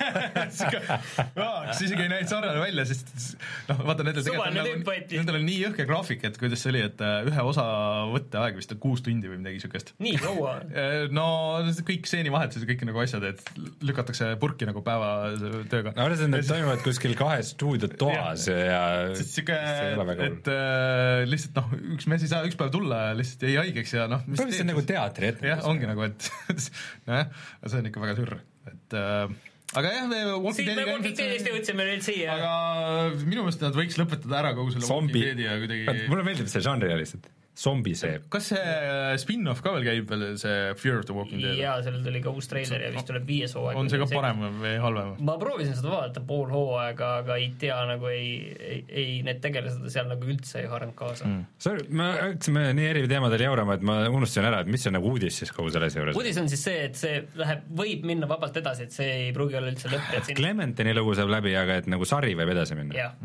Kas isegi ei näinud sarnane välja, sest noh, vaata, nendel tegelikult nendel on nii jõhke graafik, et kuidas see oli, et äh, ühe osa võtteaeg vist on kuus tundi või midagi siukest. Nii kaua? No kõik seeni vahetused ja kõik nagu asjad, et lükatakse purki nagu päeva tööga. No arvasin, et toimuvad kuskil kahe stuudio toas ja, ja siuke, et äh, lihtsalt noh, üks mees ei saa üks päev tulla ja lihtsalt ei haigeks ja noh mis see on nagu teatri ette. jah, ongi nagu, et nojah, see on ikka väga sürr, et äh, aga jah, me Walking Deadi jõudsime nüüd siia. Aga minu meelest nad võiks lõpetada ära kogu selle Walking Deadi ja kuidagi mulle meeldib see žanri lihtsalt zombiseeb. Kas see spin-off ka veel käib veel, see Fear of the Walking Dead? Jaa, sellel tuli ka uus treiler ja vist tuleb viies hooaeg. On see ka parem või halvem? Ma proovisin seda vaadata pool hooaega, aga ei tea, nagu ei, ei, ei need tegelased seal nagu üldse ei haaranud kaasa. Mm. Sorry, me hakkasime nii eri teemadel jaurama, et ma unustasin ära, et mis on nagu uudis siis kogu selles juures? Uudis on siis see, et see läheb, võib minna vabalt edasi, et see ei pruugi olla üldse lõpp. Siin... Clementini lugu saab läbi, aga et nagu sari võib edasi minna. Jah.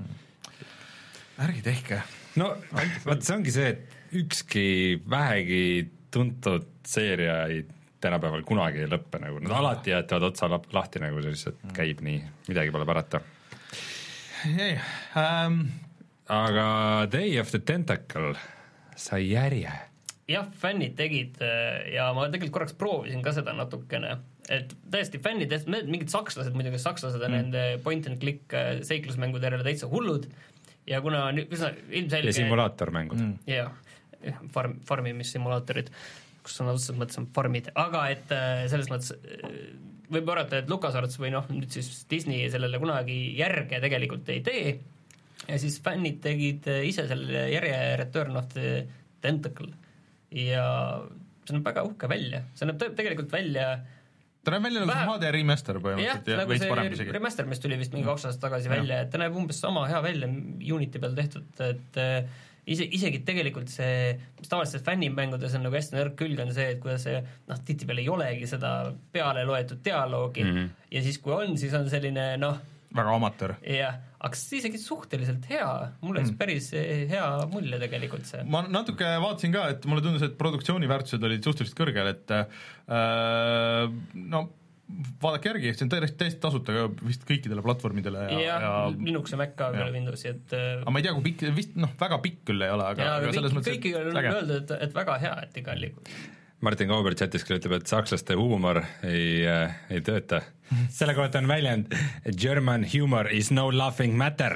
Ärgi tehke. No, vaat see ongi see, et ükski vähegi tuntud seeria ei tänapäeval kunagi ei lõppe nagu, nad alati jätavad otsa lahti nagu see lihtsalt käib nii, midagi pole parata. Ei, ähm... aga Day of the Tentacle sai järje. Jah, fännid tegid ja ma tegelikult korraks proovisin ka seda natukene, et täiesti fännid, mingid sakslased, muidugi sakslased on mm. nende point and click seiklusmängude järele täitsa hullud ja kuna üsna ilmselge... Ja simulaatormängud. Mm. Jah. Farm, farmimissimulaatorid, kus on otseselt mõttes on farmid, aga et selles mõttes võib arvata, et LucasArts või noh, nüüd siis Disney sellele kunagi järge tegelikult ei tee ja siis fännid tegid ise selle järje Return of the Tentacle ja see näeb väga uhke välja, see näeb tegelikult välja ta näeb välja nagu H D remaster põhimõtteliselt ja nagu see remaster, mis tuli vist mingi kaks aastat tagasi ja. välja, et ta näeb umbes sama hea välja Unity peal tehtud, et ise, isegi tegelikult see, mis tavaliselt fännimängudes on nagu hästi nõrk külg on see, et kuidas see, noh, tihtipeale ei olegi seda peale loetud dialoogi mm -hmm. ja siis kui on, siis on selline, noh väga amatöör. Jah, aga see isegi suhteliselt hea, mulle mm. päris hea mulje tegelikult see. Ma natuke vaatasin ka, et mulle tundus, et produktsiooniväärtused olid suhteliselt kõrgel, et äh, no vaadake järgi, see on täiesti, täiesti tasuta ka vist kõikidele platvormidele ja, ja, ja Linux ja Mac ka veel Windowsi, et aga ma ei tea, kui pikk, vist noh, väga pikk küll ei ole, aga, ja, aga selles kõik, mõttes kõiki on öeldud, et, et väga hea, et igal liikud. Martin Kauber chatis küll ütleb, et sakslaste huumor ei, äh, ei tööta. Selle kohta on väljend German humor is no laughing matter.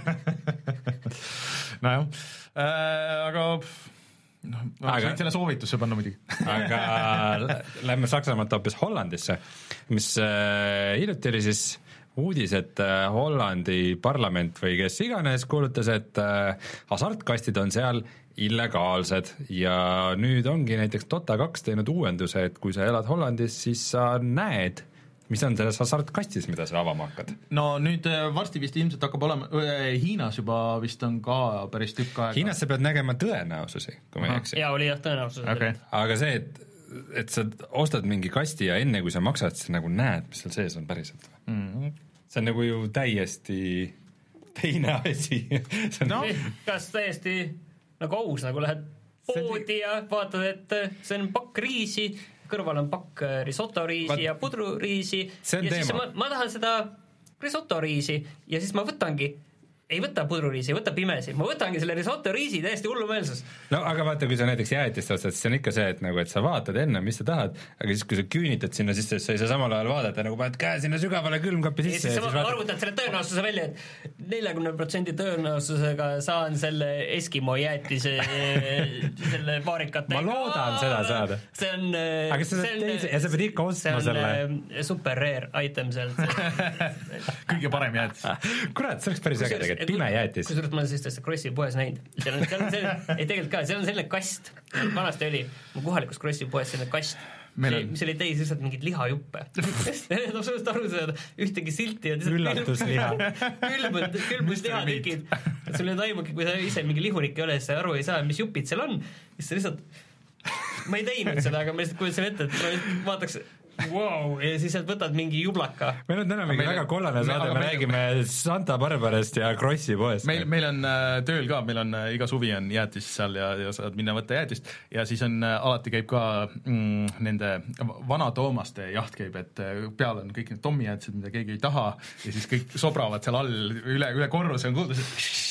Nojah, äh, aga noh, ma aga, võin selle soovitusse panna muidugi. Aga lähme Saksamaalt hoopis Hollandisse, mis äh, hiljuti oli siis uudis, et äh, Hollandi parlament või kes iganes kuulutas, et äh, hasartkastid on seal illegaalsed ja nüüd ongi näiteks Dota kaks teinud uuenduse, et kui sa elad Hollandis, siis sa näed, mis on selles hasartkastis, mida sa avama hakkad. No nüüd varsti vist ilmselt hakkab olema, Hiinas juba vist on ka päris tükk aega. Hiinas sa pead nägema tõenäosusi, kui ma ei eksi. Jaa, oli jah tõenäosus. Okay. Aga see, et, et sa ostad mingi kasti ja enne kui sa maksad, siis nagu näed, mis seal sees on päriselt. Mm-hmm. See on nagu ju täiesti teine asi. See on no, kas täiesti nagu aus, nagu lähed poodi ja vaatad, et see on pakk riisi, kõrval on pakk risottoriisi Vaat... ja pudruriisi ja teema. Siis ma, ma tahan seda risottoriisi ja siis ma võtangi, ei võta pudruriisi, võta pimesi, ma võtangi selle risottoriisi täiesti hullumeelsus. No aga vaata, kui sa näiteks jäätist ostad, siis on ikka see, et, nagu, et sa vaatad enne, mis sa tahad, aga siis kui sa küünitad sinna sisse, sa ei saa samal ajal vaadata, nagu paned käe sinna sügavale külmkapi sisse. Ja siis sa vaatad... arvutad selle tõenäosuse välja, et nelikümmend protsenti tõenäosusega saan selle Eskimo jäätise selle paarikate. Ma loodan Aa, seda saada. See on, aga see on teise, ja sa pead ikka ostma selle. See on super rare item seal. Kõige parem jäätis. Kurat, see oleks päris äge tegelikult. Pime jäätis. Kusjuures ma olen sellist Krossi poes näinud. Seal on, seal on selline, ei tegelikult ka, seal on selline kast. Vanasti oli mu kohalikus Krossi poes selline kast, mis, on... mis oli täis lihtsalt mingid lihajuppe. Need absoluutselt aru saada, ühtegi silti. Üllatusliha. Külmud, külmud lihatükid. Et sul nüüd aimugi, kui sa ise mingi lihurik ei ole, siis sa aru ei saa, mis jupid seal on. Siis sa lihtsalt, ma ei teinud seda, aga ma lihtsalt kuulsin ette, et ma vaataks... Wow, ja siis sealt võtad mingi jublaka. Meil on täna mingi väga kollane saade, me räägime Santa Barbarast ja Krossi poest. Meil, meil on äh, tööl ka, meil on äh, iga suvi on jäätis seal ja, ja saad minna võtta jäätist ja siis on äh, alati käib ka mm, nende vana Toomaste jaht käib, et äh, peal on kõik need Tommi jäätised, mida keegi ei taha ja siis kõik sobravad seal all üle, üle korruse on kuulda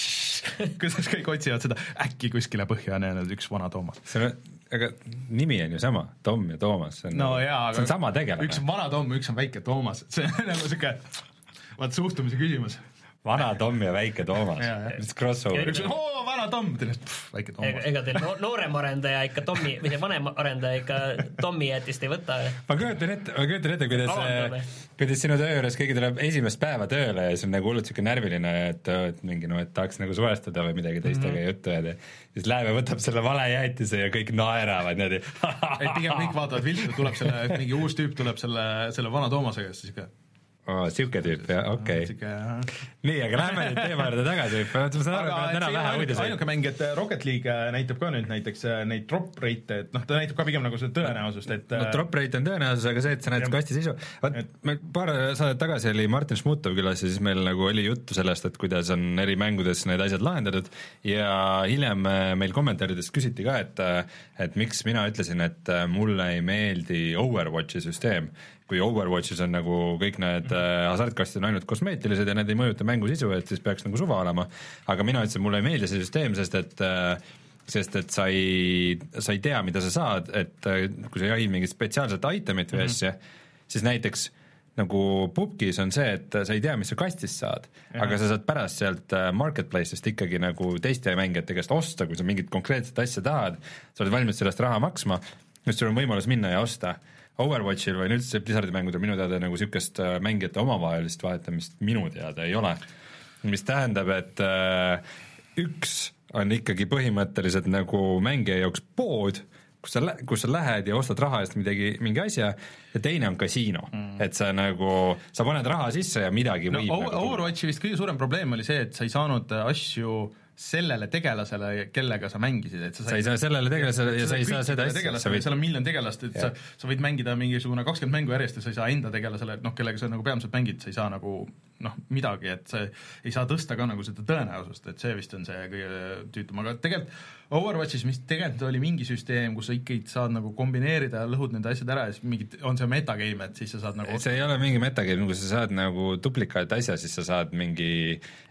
see kuidas kõik otsivad seda, äkki kuskile põhja on jäänud üks vana Toomas. See on aga nimi on ju sama, Tom ja Toomas, see on, no, jaa, see on sama tegelane. Üks on vana Tom, üks on väike Toomas, see on nagu siuke vaat suhtumise küsimus. Vana Tom ja väike Toomas, mis crossover. Üks on, oo, vana Tom, pff, väike Toomas. Ega teil noorem arendaja ikka Tommi, või see vanem arendaja ikka Tommi jätist ei võta. Ma kujutan ette, ma kujutan ette, kuidas, kuidas sinu töö juures keegi tuleb esimest päeva tööle ja see on nagu hullult siuke närviline, et, et mingi no, et tahaks nagu suhestada või midagi teistega mm-hmm. juttu ja siis läheb ja võtab selle vale jäätise ja kõik naeravad niimoodi. Ei, pigem kõik vaatavad viltu, tuleb selle, mingi uus tüüp tuleb selle, selle vana Toomasega, siis ikka Oh, siuke tüüp, jah, okei okay. Nii, aga lähme nüüd teema juurde tagasi. Ma saan aru, et täna vähe uudiseid. Ainuke mäng, et Rocket League näitab ka nüüd näiteks neid drop rate, et noh, ta näitab ka pigem nagu seda tõenäosust, et no drop rate on tõenäosus, aga see, et sa näed kasti sisu. Vaat, meil paar saadet tagasi oli Martin Šmutov külas ja siis meil nagu oli juttu sellest, et kuidas on eri mängudes need asjad lahendatud ja hiljem meil kommentaarides küsiti ka, et, et miks mina ütlesin, et mulle ei meeldi Overwatchi süsteem, kui Overwatchis on nagu kõik need äh, hasartkastid on ainult kosmeetilised ja need ei mõjuta mängu sisu, et siis peaks nagu suva olema. Aga mina ütlesin, mulle ei meeldi see süsteem, sest et, äh, sest et sa ei, sa ei tea, mida sa saad, et äh, kui sa jahid mingit spetsiaalset itemit või asja, mm-hmm. siis näiteks nagu pubgis on see, et sa ei tea, mis sa kastist saad, ja. Aga sa saad pärast sealt marketplace'ist ikkagi nagu teiste mängijate käest osta, kui sa mingit konkreetset asja tahad, sa oled valmis sellest raha maksma, just sul on võimalus minna ja osta. Overwatchil või üldse Blizzardi mängudel minu teada nagu niisugust mängijate omavahelist vahetamist minu teada ei ole. Mis tähendab, et äh, üks on ikkagi põhimõtteliselt nagu mängija jaoks pood, kus sa, kus sa lähed ja ostad raha eest midagi, mingi asja ja teine on kasiino, mm. et sa nagu, sa paned raha sisse ja midagi no, võib nagu Overwatchi vist kõige suurem probleem oli see, et sa ei saanud asju sellele tegelasele, kellega sa mängisid, et sa, sa ei saa sellele tegelasele ja sa ei saa seda asja, võid... seal on miljon tegelast, et sa, sa võid mängida mingisugune kakskümmend mängu järjest ja sa ei saa enda tegelasele, noh, kellega sa nagu peamiselt mängid, sa ei saa nagu noh, midagi, et sa ei saa tõsta ka nagu seda tõenäosust, et see vist on see kõige tüütum, aga tegelikult Overwatchis, mis tegelikult oli mingi süsteem, kus sa ikkagi saad nagu kombineerida ja lõhud nende asjad ära ja siis mingid, on see metagame, et siis sa saad nagu see ei ole mingi metagame, kui sa saad nagu duplikaat asja, siis sa saad mingi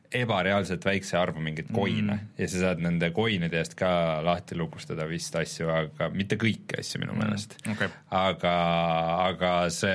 ebareaalselt väikse arvu mingeid koine mm. ja sa saad nende koinide eest ka lahti lukustada vist asju, aga mitte kõiki asju minu meelest mm. okay. aga, aga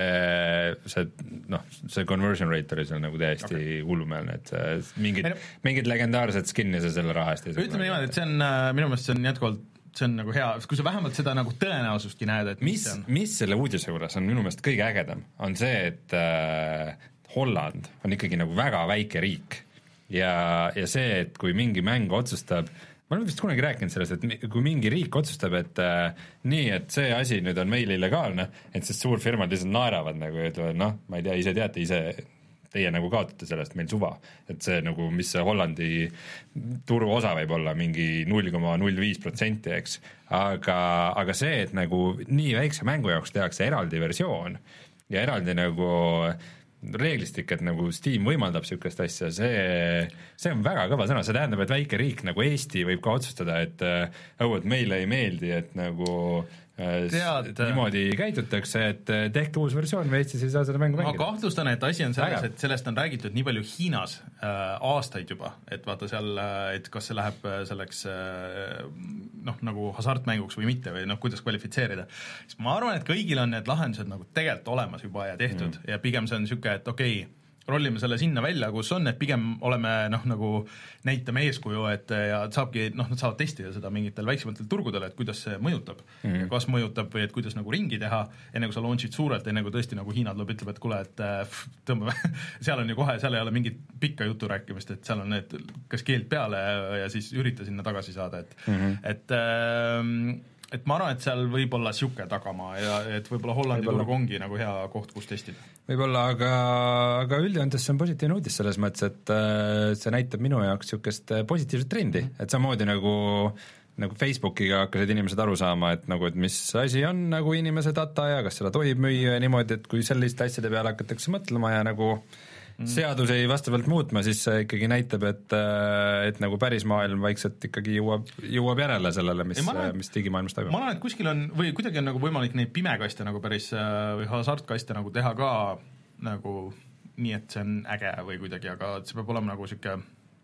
see, see noh, see conversion rate oli seal nagu täiesti okay. hullumeelne, et mingid, mingid legendaarsed skin'i sa selle raha eest ei saa. ütleme niimoodi, et see on minu meelest see on jätkuvalt see on nagu hea, kui sa vähemalt seda nagu tõenäosustki näed, et mis, mis, mis selle uudise juures on minu meelest kõige ägedam, on see, et äh, Holland on ikkagi nagu väga väike riik ja, ja see, et kui mingi mäng otsustab, ma olen vist kunagi rääkinud sellest, et kui mingi riik otsustab, et äh, nii, et see asi nüüd on meil illegaalne, et sest suurfirmad lihtsalt naeravad nagu ja ütlevad, noh, ma ei tea, ise teate, ise teie nagu kaotate sellest, meil suva. Et see nagu, mis see Hollandi turu osa võib olla, mingi null koma null viis protsenti, eks. Aga, aga see, et nagu nii väikse mängu jaoks tehakse eraldi versioon ja eraldi nagu reeglistik, et nagu Steam võimaldab sükest asja, see, see on väga kõva sõna, see tähendab, et väike riik nagu Eesti võib ka otsustada, et oh, et meile ei meeldi, et nagu Tead, niimoodi käidutakse, et tehke uus versioon või Eestis ei saa seda mängu mängida. Ma kahtlustan, et asi on selles, et sellest on räägitud nii palju Hiinas äh, aastaid juba, et vaata seal, et kas see läheb selleks äh, noh, nagu hasartmänguks või mitte või noh, kuidas kvalifitseerida. Siis ma arvan, et kõigil on need lahendused nagu tegelikult olemas juba ja tehtud mm. ja pigem see on niisugune, et okei okay, rollime selle sinna välja, kus on, et pigem oleme noh, nagu näitame eeskuju, et ja saabki, noh, nad saavad testida seda mingitel väiksematel turgudel, et kuidas see mõjutab mm. ja kas mõjutab või et kuidas nagu ringi teha, enne kui sa launchid suurelt, enne kui tõesti nagu Hiina tuleb, ütleb, et kuule, et pff, tõmbame, seal on ju kohe, seal ei ole mingit pikka jutu rääkimist, et seal on need, kas keeld peale ja siis ürita sinna tagasi saada, et mm-hmm. et ähm, et ma arvan, et seal võib olla siuke tagamaa ja et võib-olla Hollandi turg ongi nagu hea koht, kus testida. Võib-olla, aga, aga üldjoontes see on positiivne uudis selles mõttes, et see näitab minu jaoks niisugust positiivset trendi, et samamoodi nagu, nagu Facebookiga hakkasid inimesed aru saama, et nagu, et mis asi on nagu inimese data ja kas seda tohib müüa ja niimoodi, et kui selliste asjade peale hakatakse mõtlema ja nagu seadus ei vastavalt muutma, siis see ikkagi näitab, et, et nagu päris maailm vaikselt ikkagi jõuab, jõuab järele sellele, mis, mis digimaailmas toimub. Ma arvan, et kuskil on, või kuidagi on nagu võimalik neid pimekaste nagu päris, või hasartkaste nagu teha ka nagu nii, et see on äge või kuidagi, aga see peab olema nagu siuke,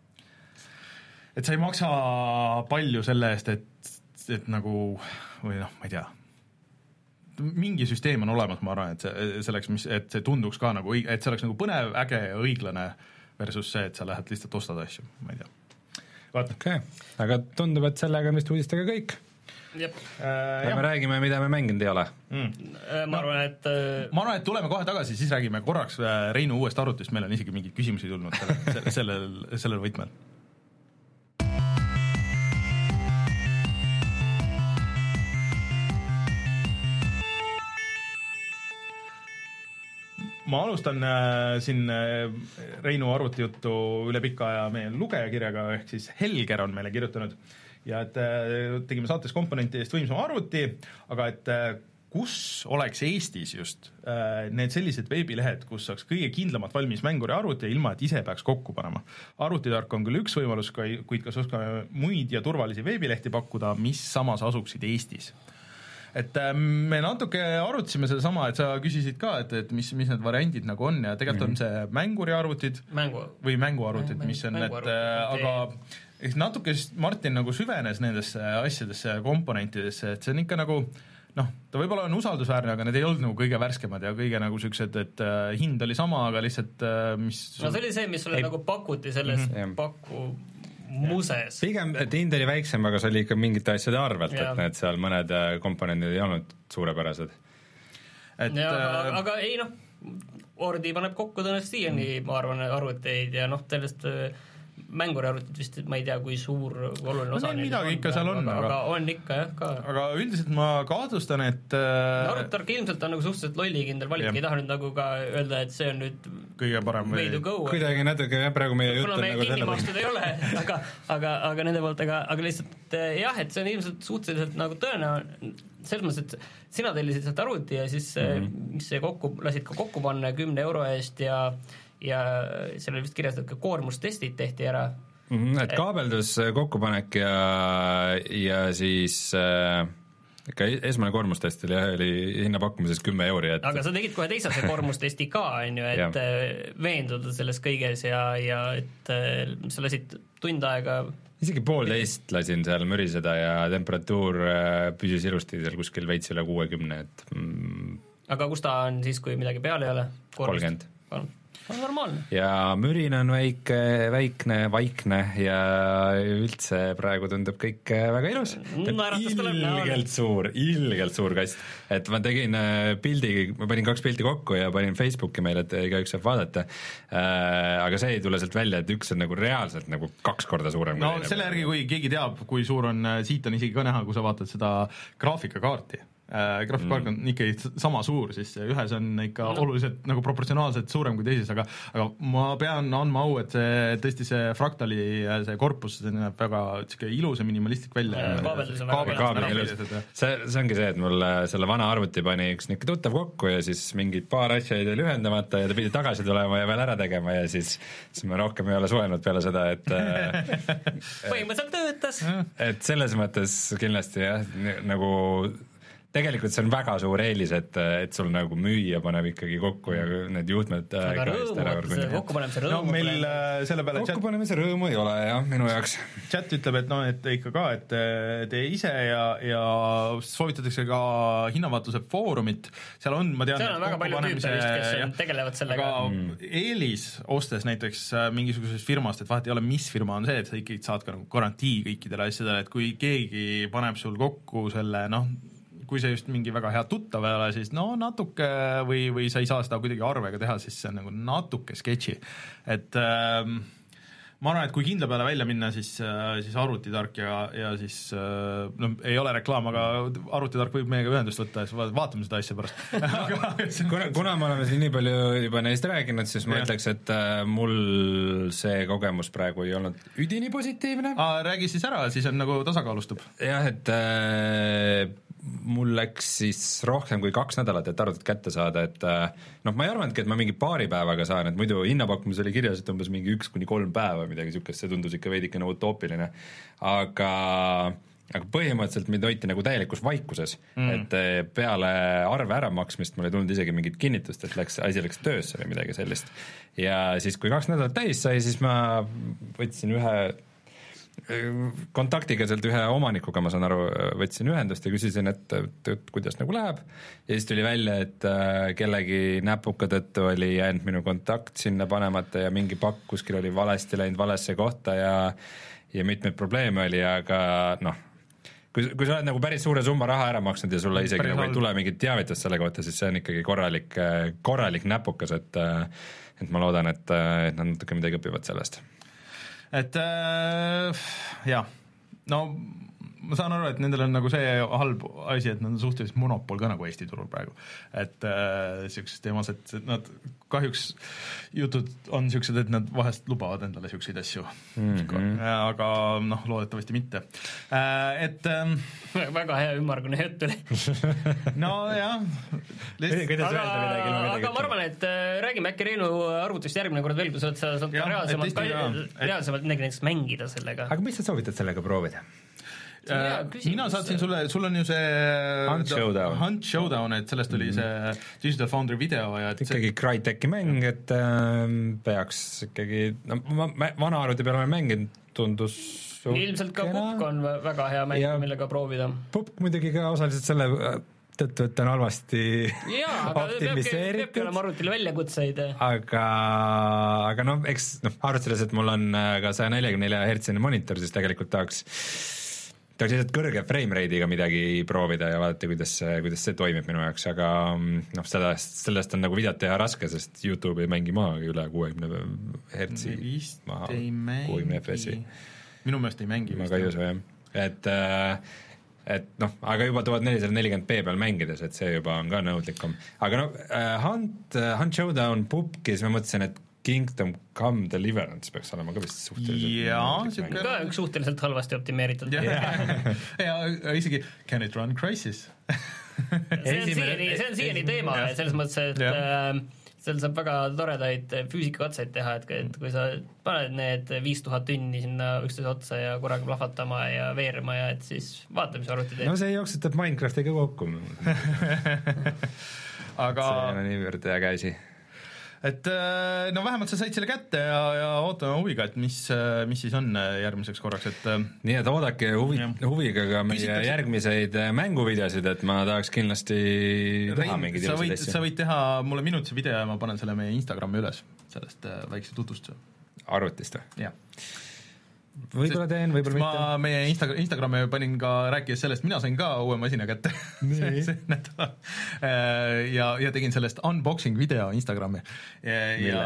et sa ei maksa palju selle eest, et, et nagu, või noh, ma ei tea, mingi süsteem on olemas, ma arvan, et see, selleks, mis, et see tunduks ka nagu, et see oleks nagu põnev, äge ja õiglane versus see, et sa lähed lihtsalt ostad asju, ma ei tea. Okei, okay. Aga tundub, et sellega on vist uudistega kõik. Jep. Äh, me räägime, mida me mänginud ei ole. Mm. Ma arvan, et ma arvan, et tuleme kohe tagasi, siis räägime korraks Reinu uuest arvutist, meil on isegi mingeid küsimusi tulnud sellel, sellel, sellel võtmel. Ma alustan äh, siin äh, Reinu arvutijuttu üle pika aja meie lugejakirjaga, ehk siis Helger on meile kirjutanud ja et äh, tegime saates komponentidest võimsama arvuti, aga et äh, kus oleks Eestis just äh, need sellised veebilehed, kus saaks kõige kindlamat valmis mänguri arvuti ilma, et ise peaks kokku panema. Arvutitark on küll üks võimalus, kuid kas oskame muid ja turvalisi veebilehti pakkuda, mis samas asuksid Eestis? Et me natuke arutasime seda sama, et sa küsisid ka, et, et mis, mis need variandid nagu on ja tegelikult mm-hmm. on see mänguriarvutid Mängu. või mänguarvutid, Mäng, mis on, et aga eks natuke Martin nagu süvenes nendesse asjadesse, komponentidesse, et see on ikka nagu noh, ta võib-olla on usaldusväärne, aga need ei olnud nagu kõige värskemad ja kõige nagu süksed, et uh, hind oli sama, aga lihtsalt uh, mis no see oli see, mis sulle ei... nagu pakuti selles mm-hmm. pakku muses. Pigem, et hind oli väiksem, aga see oli ikka mingite asjade arvelt, et need seal mõned komponendid ei olnud suurepärased. Et, ja, aga, aga ei noh, Ordi paneb kokku tõenäoliselt siiani, mm. ma arvan, arvuteid ja noh, sellest mänguriarvutit vist, ma ei tea, kui suur oluline osa no, midagi ikka seal on, aga, aga on ikka jah ka. Aga üldiselt ma kahtlustan, et äh... arvutark ilmselt on nagu suhteliselt lollikindel valik, ei taha nüüd nagu ka öelda, et see on nüüd kõige parem way to go. Kuidagi natuke jah, praegu meie jutt on nagu selle makstud ei ole, aga, aga, aga nende poolt, aga, aga lihtsalt jah, et see on ilmselt suhteliselt nagu tõenäoline, selles mõttes, et sina tellisid sealt arvuti ja siis mm-hmm. mis see kokku, lasid ka kokku panna kümne euro eest ja ja seal oli vist kirjas, et ka koormustestid tehti ära. Mm-hmm, et kaabeldus kokkupanek ja, ja siis äh, ikka esmane kormustest oli, oli hinnapakkumises kümme euri, et aga sa tegid kohe teisese kormustesti ka, on ju, et veenduda selles kõiges ja, ja et sa lasid tund aega isegi poolteist lasin seal müriseda ja temperatuur püsis ilusti seal kuskil veits üle kuuekümne, et mm, aga kus ta on siis, kui midagi peal ei ole? kolmkümmend on normaalne. Ja mürin on väike, väikne, vaikne ja üldse praegu tundub kõik väga ilus. No, ilgelt suur, ilgelt suur kast. Et ma tegin pildi, ma panin kaks pildi kokku ja panin Facebooki meile, et igaüks saab vaadata. Aga see ei tule sealt välja, et üks on nagu reaalselt nagu kaks korda suurem. No selle järgi, kui keegi teab, kui suur on, siit on isegi ka näha, kui sa vaatad seda graafikakaarti. Äh, graafikakaart on ikkagi sama suur, siis ühes on ikka no. oluliselt nagu proportsionaalselt suurem kui teises, aga aga ma pean andma au, et see tõesti see fraktali see korpus, see näeb väga ilus ja minimalistlik välja. Kaabeldus on väga ilus. See, see ongi see, et mul selle vana arvuti pani üks niisugune tuttav kokku ja siis mingid paar asja ei tee lühendamata ja ta pidi tagasi tulema ja veel ära tegema ja siis, siis ma rohkem ei ole suhelnud peale seda, et põhimõtteliselt töötas. Et selles mõttes kindlasti jah, nagu tegelikult see on väga suur eelis, et, et sul nagu müüja paneb ikkagi kokku ja need juhtmed aga rõõmu, kokku paneb see rõõmu no, meil selle peale kokku paneme see rõõmu ei ole jah, minu jaoks chat ütleb, et noh, et ikka ka, et te ise ja, ja soovitatakse ka hinnavaatluse foorumit, seal on, ma tean seal on väga palju tüüpe vist, kes ja, tegelevad sellega aga mm. eelis ostes näiteks mingisugusest firmast, et vahet ei ole, mis firma on see, et sa ikkagi saad ka nagu garantii kõikidele asjadele, et kui keegi paneb sul kokku selle, noh kui see just mingi väga hea tuttav ei ole, siis no natuke või, või sa ei saa seda kuidagi arvega teha, siis see on nagu natuke sketši. Et ähm, ma arvan, et kui kindla peale välja minna, siis, siis arvutitark ja, ja siis no ei ole reklaam, aga arvutitark võib meiega ühendust võtta ja siis vaatame seda asja pärast. kuna, kuna me oleme siin nii palju juba neist rääkinud, siis ma ja. ütleks, et mul see kogemus praegu ei olnud üdini positiivne. Aa, räägi siis ära, siis on nagu tasakaalustub. Jah, et äh, mul läks siis rohkem kui kaks nädalat, et arvutit kätte saada, et noh, ma ei arvanudki, et ma mingi paari päevaga saan, et muidu hinnapakkumis oli kirjas, et umbes mingi üks kuni kolm päeva midagi niisugust, see tundus ikka veidikene utoopiline, aga aga põhimõtteliselt mind hoiti nagu täielikus vaikuses mm., et peale arve äramaksmist mul ei tulnud isegi mingit kinnitust, et läks, asi läks töösse või midagi sellist. Ja siis, kui kaks nädalat täis sai, siis ma võtsin ühe kontaktiga sealt ühe omanikuga, ma saan aru, võtsin ühendust ja küsisin, et, et, et kuidas nagu läheb ja siis tuli välja, et kellegi näpuka tõttu oli jäänud minu kontakt sinna panemata ja mingi pakk kuskil oli valesti läinud valesse kohta ja, ja mitmeid probleeme oli, aga noh, kui, kui sa oled nagu päris suure summa raha ära maksnud ja sulle isegi nagu ei tule mingit teavitust selle kohta, siis see on ikkagi korralik, korralik näpukas, et, et ma loodan, et, et nad natuke midagi õpivad sellest. Et äh, jah, no ma saan aru, et nendel on nagu see halb asi, et nad on suhteliselt monopol ka nagu Eesti turul praegu. Et äh, niisugused teemas, et nad kahjuks jutud on niisugused, et nad vahest lubavad endale niisuguseid asju mm. -hmm. aga noh, loodetavasti mitte. Äh, et ähm, väga hea ümmargune jutt oli. no jah. aga, aga ma arvan, et äh, räägime äkki Reinu arvutust järgmine kord veel, kui sa saad ka reaalsemalt, reaalsemalt midagi näiteks mängida sellega. Aga mis sa soovitad sellega proovida? Äh, mina saatsin sulle, sul on ju see Hunt Showdown, Hunt Showdown, et sellest oli see Digital Foundry video ja et ikkagi see... Crytek'i mäng, et äh, peaks ikkagi, no ma vana arvuti peale olen mänginud, tundus ilmselt ka Pupk on väga hea mäng, millega proovida. Pupk muidugi ka osaliselt selle tõttu, et on halvasti jaa, aga optimiseeritud. peabki olema arvutile väljakutseid. Aga, aga noh, eks noh, arvutades, et mul on ka saja neljakümne nelja hertsine monitor, siis tegelikult tahaks tahaks lihtsalt kõrge frame rate'iga midagi proovida ja vaadata, kuidas, kuidas see toimib minu jaoks, aga noh, sellest, sellest on nagu videot teha raske, sest YouTube ei mängi maha üle kuuekümne hertsi maha, kuuekümne F P S-i. Minu meelest ei mängi. Ma ka ei usu, jah. Et, et noh, aga juba tuhat nelisada nelikümmend p peal mängides, et see juba on ka nõudlikum. Aga noh, Hunt, Hunt Showdown Pupkis ma mõtlesin, et Kingdom Come Deliverance peaks olema ka vist suhteliselt jaa, ka üks suhteliselt halvasti optimeeritud yeah. ja isegi Can it run Crisis? see on siiani, see on siiani teema, selles mõttes, et yeah. seal saab väga toredaid füüsikakatseid teha, et, et kui sa paned need viis tuhat tünni sinna üksteise otsa ja korraga plahvatama ja veerema ja et siis vaata, mis arvuti teeb. No see jooksutab Minecraftiga kokku. Aga see on niivõrd hea käisi. Et no vähemalt sa said selle kätte ja, ja ootame huviga, et mis, mis siis on järgmiseks korraks, et nii, et oodake huvi, huviga ka meie Küsitakse... järgmiseid mänguvideosid, et ma tahaks kindlasti teha mingid sa võid, sa võid teha mulle minutise video ja ma panen selle meie Instagrami üles, sellest väikse tutvustuse. Arvutist või? Jah. Võib-olla teen, võib-olla mitte. Ma meie Insta- Instagrami panin ka, rääkides sellest, mina sain ka uue masina kätte see, see nädal ja, ja tegin sellest unboxing video Instagrami ja, ja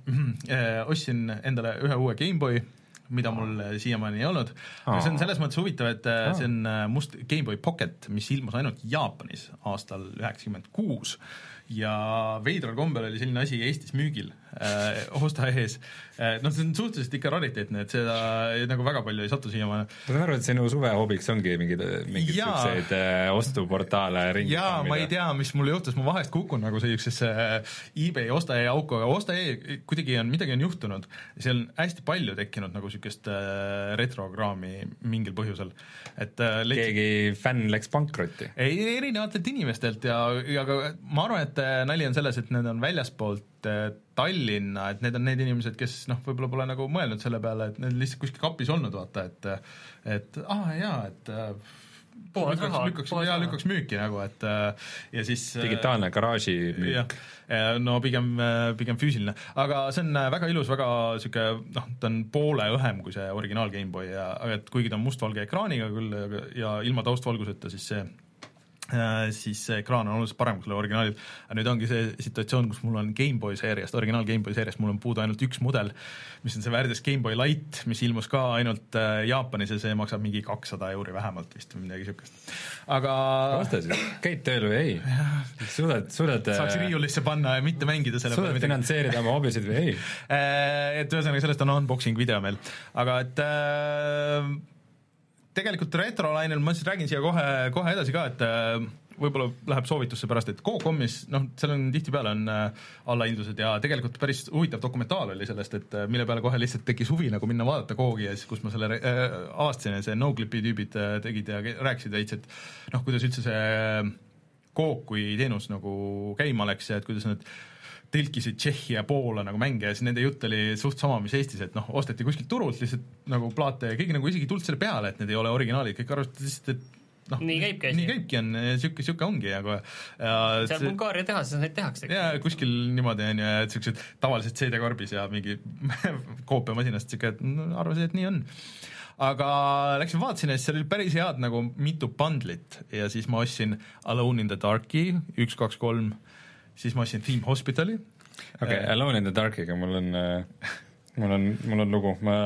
ostsin endale ühe uue Gameboy, mida mul siiamaani ei olnud. Oh. See on selles mõttes huvitav, et oh. see on must Gameboy Pocket, mis ilmus ainult Jaapanis aastal üheksakümmend kuus ja veidral kombel oli selline asi Eestis müügil äh, osta ees. Äh, no see on suhteliselt ikka rariteetne, et seda nagu väga palju ei satu siiamaani. Ma saan aru, et sinu suvehobiks ongi mingid, mingid selliseid äh, ostuportaale ringi. Jaa, ma ei tea, mis mul juhtus, ma vahest kukun nagu sellisesse eBay osta-e auku, aga osta-e kuidagi on, midagi on juhtunud. See on hästi palju tekkinud nagu sellist äh, retrokraami mingil põhjusel. Et, äh, leid... Keegi fänn läks pankrotti? Ei, erinevatelt inimestelt ja, ja ka, ma arvan, et nali on selles, et need on väljaspoolt Tallinna, et need on need inimesed, kes noh, võib-olla pole nagu mõelnud selle peale, et need lihtsalt kuskil kapis olnud, vaata, et et ah jaa, et Pool lükkaks, raha, lükkaks, jaa, lükkaks müüki nagu, et ja siis digitaalne garaaži müük. No pigem, pigem füüsiline, aga see on väga ilus, väga siuke, noh, ta on poole õhem kui see originaal Gameboy ja et kuigi ta on mustvalge ekraaniga küll ja ilma taustvalguseta, siis see siis see ekraan on oluliselt parem kui selle originaalil. Aga nüüd ongi see situatsioon, kus mul on Gameboy seeriast, originaal Gameboy seeriast, mul on puudu ainult üks mudel, mis on see väärdes Gameboy Light, mis ilmus ka ainult Jaapanis ja see maksab mingi kakssada euri vähemalt vist või midagi siukest. Aga osta siis, käid tööl või ei? Suudad, suudad saaks riiulisse panna ja mitte mängida selle suudad peale finantseerida oma hobisid või ei? Et ühesõnaga sellest on unboxing video meil. Aga et äh, tegelikult retrolainel, ma siis räägin siia kohe, kohe edasi ka, et võib-olla läheb soovitusse pärast, et Go.comis, noh, seal on tihtipeale on allahindlused ja tegelikult päris huvitav dokumentaal oli sellest, et mille peale kohe lihtsalt tekkis huvi nagu minna vaadata Gogi ja siis, kus ma selle äh, avastasin ja see NoClipi tüübid tegid ja rääkisid veits, et noh, kuidas üldse see Gog kui teenus nagu käima läks ja et kuidas nad tõlkisid Tšehhi ja Poola nagu mänge ja siis nende jutt oli suht sama, mis Eestis, et noh, osteti kuskilt turult lihtsalt nagu plaate ja keegi nagu isegi tuld selle peale, et need ei ole originaalid, kõik arvasid lihtsalt, et noh, nii käibki nii käibki on, siuke, siuke ongi ja kohe seal see, Bulgaaria tehases neid tehakse. Ja kuskil niimoodi on ja et siuksed tavalised C D-karbis ja mingi koopiamasinast siuke, et no, arvasin, et nii on. Aga läksin vaatasin ja siis seal oli päris head nagu mitu bundlit ja siis ma ostsin Alone in the Darki üks, kaks, kolm siis ma ostsin Theme Hospitali. Okei, okay, Alone in the Darkiga mul on, mul on, mul on lugu. Ma,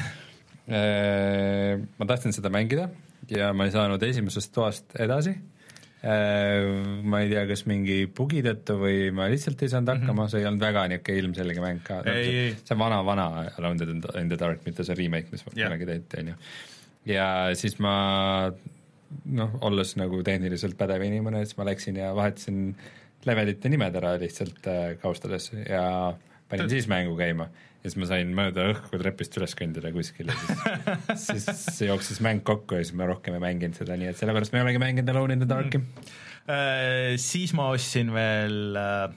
äh, ma tahtsin seda mängida ja ma ei saanud esimesest toast edasi. Äh, ma ei tea, kas mingi bugi tõttu või ma lihtsalt ei saanud hakkama, mm -hmm. see ei olnud väga niuke ilmselge mäng ka. Ei, see on vana, vana Alone in the Dark, mitte see remake, mis yeah. kunagi teeti, on ju. Ja siis ma, noh, olles nagu tehniliselt pädev inimene, siis ma läksin ja vahetasin levelite nimed ära lihtsalt äh, kaustades ja panin siis mängu käima ja siis ma sain mööda õhku trepist üles kõndida kuskil ja siis, siis see jooksis mäng kokku ja siis ma rohkem ei mänginud seda, nii et sellepärast me olemegi mänginud Alone in the Darki mm. äh, siis ma ostsin veel äh,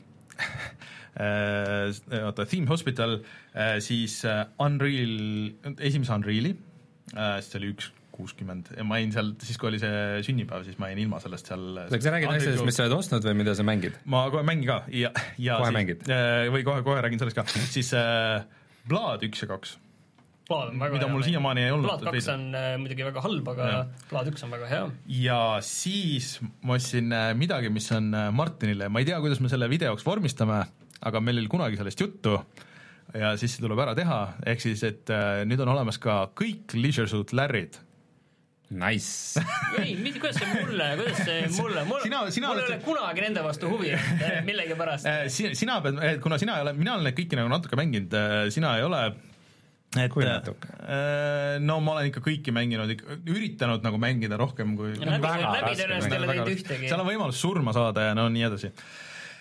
äh, oota, Theme Hospital äh, siis äh, Unreal, esimese Unreali äh, siis oli üks kuuskümmend ja ma jäin seal, siis kui oli see sünnipäev, siis ma jäin ilma sellest seal. Kas sa räägid asjadest, mis sa oled ostnud või mida sa mängid? Ma kohe mängin ka ja, ja kohe siis, mängid? Või kohe, kohe räägin sellest ka. Siis äh, Blood üks ja kaks. Blood on väga mida hea. Mul siiamaani ei olnud. Blood kaks on äh, muidugi väga halb, aga ja. Blood üks on väga hea. Ja siis ma ostsin äh, midagi, mis on äh, Martinile, ma ei tea, kuidas me selle videoks vormistame, aga meil oli kunagi sellest juttu ja siis see tuleb ära teha, ehk siis, et äh, nüüd on olemas ka kõik Leisure Suit Larryd. Nice. ei, mitte, kuidas see mulle, kuidas see mulle, mulle, sina, sina mulle oled... ei ole kunagi nende vastu huvi, millegi pärast. Sina, sina pead, kuna sina ei ole, mina olen neid kõiki nagu natuke mänginud, sina ei ole, et kui natuke? No ma olen ikka kõiki mänginud, üritanud nagu mängida rohkem kui ja läbi, läbi tõenäoliselt ei ole teinud ühtegi. Seal on võimalus surma saada ja no nii edasi.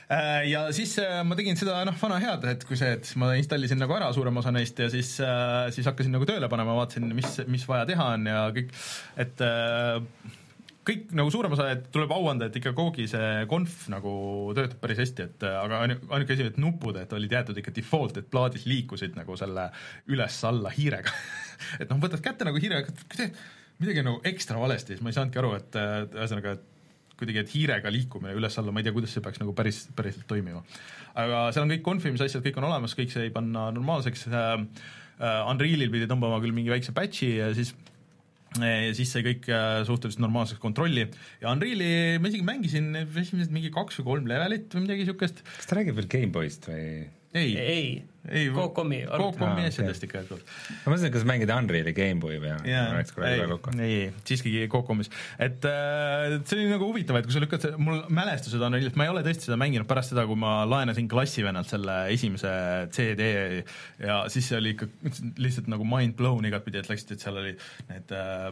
Ja siis ma tegin seda noh, vana head, et kui see, et ma installisin nagu ära suurem osa neist ja siis, siis hakkasin nagu tööle panema, vaatasin, mis, mis vaja teha on ja kõik, et kõik nagu suurem osa, et tuleb au anda, et ikka kogi see konf nagu töötab päris hästi, et aga ainuke asi, et nupud, et olid jäetud ikka default, et plaadis liikusid nagu selle üles-alla hiirega et noh, võtad kätte nagu hiirega, midagi nagu ekstra valesti, siis ma ei saanudki aru, et ühesõnaga, et kuidagi, et hiirega liikumine üles-alla, ma ei tea, kuidas see peaks nagu päris, päriselt toimima. Aga seal on kõik konfimise asjad, kõik on olemas, kõik sai panna normaalseks. Uh, Unrealil pidi tõmbama küll mingi väikse patchi ja siis, ja siis sai kõik suhteliselt normaalseks kontrolli. Ja Unreali ma isegi mängisin esimesed mingi kaks või kolm levelit või midagi siukest. Kas ta räägib veel Gameboyst või? Ei, ei, ei Cocomi Cocomi asjadest ikka jätkub. Ma mõtlesin, kas mängida Unreali Gameboy või yeah, ei, ei, siiski Cocomis. Et äh, see oli nagu huvitav, et kui sa lükkad, mul mälestused on, et ma ei ole tõesti seda mänginud pärast seda, kui ma laenasin klassivennalt selle esimese C D ja siis see oli ikka lihtsalt nagu mind blown igatpidi, et läksid, et seal oli need äh,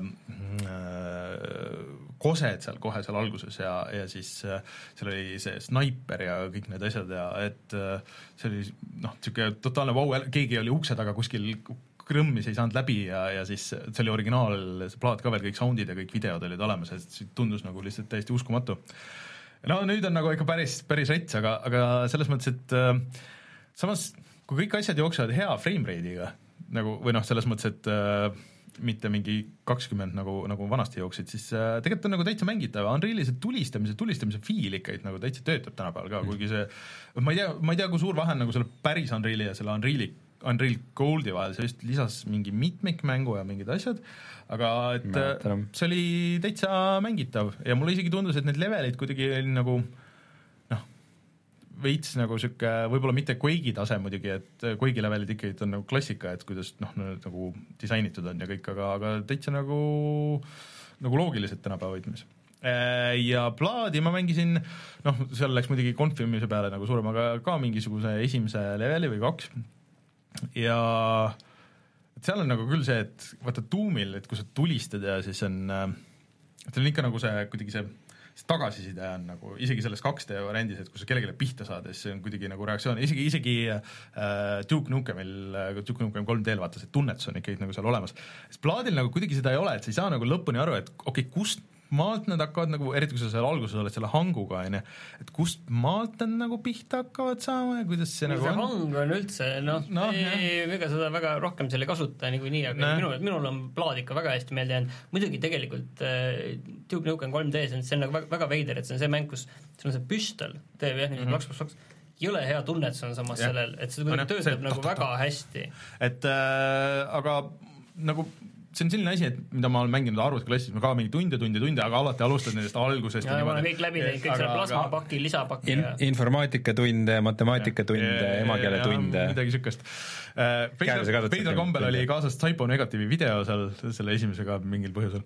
kosed seal kohe seal alguses ja, ja siis äh, seal oli see sniper ja kõik need asjad ja et äh, see oli noh, niisugune totaalne vau, keegi oli ukse taga kuskil krõmmis, ei saanud läbi ja, ja siis see oli originaal, see plaat ka veel, kõik soundid ja kõik videod olid olemas ja see tundus nagu lihtsalt täiesti uskumatu. No nüüd on nagu ikka päris, päris rets, aga, aga selles mõttes, et äh, samas, kui kõik asjad jooksevad hea frame rate'iga, nagu, või noh, selles mõttes, et äh, mitte mingi kakskümmend nagu, nagu vanasti jooksid, siis äh, tegelikult on nagu täitsa mängitav. Unreali see tulistamise, tulistamise fiil ikka nagu täitsa töötab tänapäeval ka, kuigi see, ma ei tea, ma ei tea, kui suur vahe on nagu selle päris Unreali ja selle Unreali, Unreal Goldi vahel, see just lisas mingi mitmikmängu ja mingid asjad, aga et Mäletan. see oli täitsa mängitav ja mulle isegi tundus, et need levelid kuidagi nagu veits nagu siuke, võib-olla mitte Quake'i tase muidugi, et Quake'i levelid ikkagi on nagu klassika, et kuidas noh, nagu disainitud on ja kõik, aga, aga täitsa nagu, nagu loogiliselt tänapäeva võitmes. Ja plaadi ma mängisin, noh, seal läks muidugi konfimise peale nagu suurem, aga ka mingisuguse esimese leveli või kaks. Ja et seal on nagu küll see, et vaata Doomil, et kui sa tulistad ja siis on, et on ikka nagu see, kuidagi see tagasiside on nagu, isegi selles kaks D variandis, et kui sa kellegile pihta saad, siis see on kuidagi nagu reaktsioon, isegi, isegi äh, Duke Nukemil, Duke Nukem kolm D-l vaata, see tunnetus on ikkagi nagu seal olemas. Siis plaadil nagu kuidagi seda ei ole, et sa ei saa nagu lõpuni aru, et okei, okay, kust maalt nad hakkavad nagu, eriti kui sa seal alguses oled selle hanguga, et kust maalt nad nagu pihta hakkavad saama ja kuidas see nagu see on? hang on üldse, noh, no, ei, ega seda väga rohkem selle kasuta nagu nii, aga minul, minul on plaad ikka väga hästi meelde jäänud. Muidugi tegelikult äh, Duke Nukem kolm D, see on, see on nagu väga, väga veider, et see on see mäng, kus see on see püstol, teeb jah, nii plaks, plaks, plaks, jõle hea tunnet see on samas ja. Sellel, et see no, töötab see, nagu toh, väga toh. hästi. Et äh, aga nagu see on selline asi, et mida ma olen mänginud arvutiklassis, ma ka mingi tunde, tunde, tunde, aga alati alustad nendest algusest. Ja, ja ma olen kõik läbi teinud, kõik selle plasmapaki, lisapaki. In, informaatikatunde, matemaatikatunde, emakeeletunde. Midagi sükast. Peidral kombel oli kaasas Typo negatiivi video seal, selle esimesega mingil põhjusel.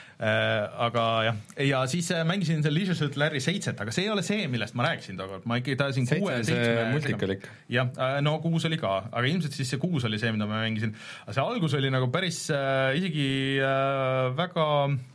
Aga jah, ja siis mängisin seal Leisure Suit Larry seitset, aga see ei ole see, millest ma rääkisin tookord. Ma ikka tahasin kuue, seitsme multikalik. Jah, no kuus oli ka, aga ilmselt siis see kuus oli see, mida ma mängisin. Aga see algus oli nagu päris äh, isegi äh, väga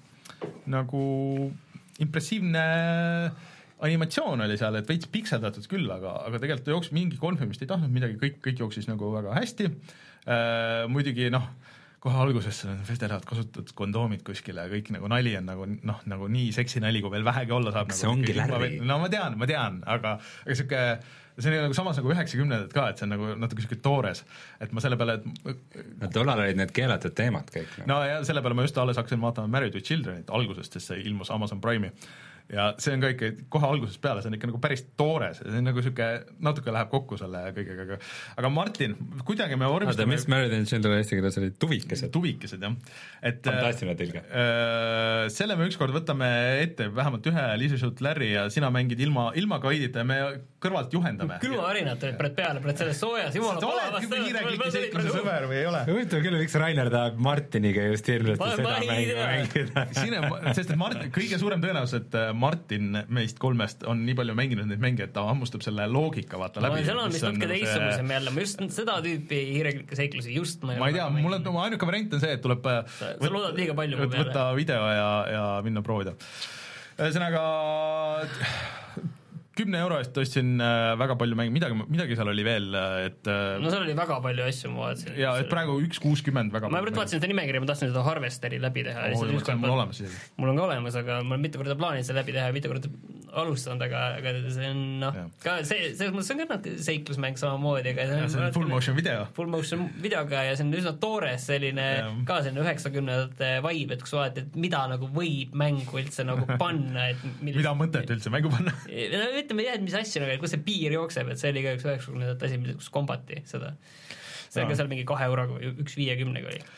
nagu impressiivne animatsioon oli seal, et veits pikseldatud küll, aga, aga tegelikult jooksis mingi konfirmist ei tahtnud midagi, kõik, kõik jooksis nagu väga hästi. Äh, muidugi noh, kohe alguses vedelavad kasutatud kondoomid kuskile ja kõik nagu nali on nagu, noh, nagu nii seksi nali, kui veel vähegi olla saab. See nagu, ongi Larry. No ma tean, ma tean, aga, aga siuke, see on nagu samas nagu üheksakümnendad ka, et see on nagu natuke siuke toores, et ma selle peale, et no tollal olid need keelatud teemad kõik. No, no ja selle peale ma just alles hakkasin vaatama Married with Childrenit algusest, sest see ilmus Amazon Prime'i. Ja see on ka ikka kohe algusest peale, see on ikka nagu päris toores, see on nagu siuke, natuke läheb kokku selle kõigega, aga, aga Martin, kuidagi me vormistame... Mis Married and Children eesti keeles oli tuvikesed? Tuvikesed, jah. Et, fantastiline tilge. Äh, selle me ükskord võtame ette vähemalt ühe Leisure Suit Larry ja sina mängid ilma, ilma kaidita ja me kõrvalt juhendame. Külmaharinad tulid pred peale, pred selles soojas, jumala oled küll hiirekliki seikluse sõber või ei ole? Huvitav küll, miks Rainer tahab Martiniga just hirmselt seda mängu mängida. Sest et Martin, kõige suurem tõenäosus, et Martin meist kolmest on nii palju mänginud neid mänge, et ta hammustab selle loogika vaata läbi. Ma seal on vist natuke teistsugusem jälle, ma just seda tüüpi hiireklike seiklusi just ma ei tea, mul on ainuke variant on see, et tuleb sa, sa loodad liiga palju mu peale. Võtta video ja, ja minna proovida. Ühesõnaga kümne euro eest ostsin väga palju mänge, midagi, midagi seal oli veel, et no seal oli väga palju asju, ma vaatasin. jaa, et praegu üks kuuskümmend väga ma palju. Ma vaatasin seda nimekirja, ma tahtsin seda Harvesteri läbi teha. Oh, ja see on mul olemas isegi. Mul on ka olemas, aga ma olen mitu korda plaaninud seda läbi teha ja mitu korda alustanud, aga, aga see on noh, ka see, see, see on ka seiklusmäng samamoodi, aga see on, see on full motion video. Full motion videoga ja see on üsna toores selline, ja. Ka selline üheksakümnendate vibe, et kus vaadati, et mida nagu võib mängu üldse nagu panna, et millis... mida on mõtet üldse mängu panna? no ütleme, jah, et mis asju, nagu, kus see piir jookseb, et see oli ka üks üheksakümnendat asi, kus kombati seda. See on ka seal mingi kahe euroga või üks viiekümnega oli.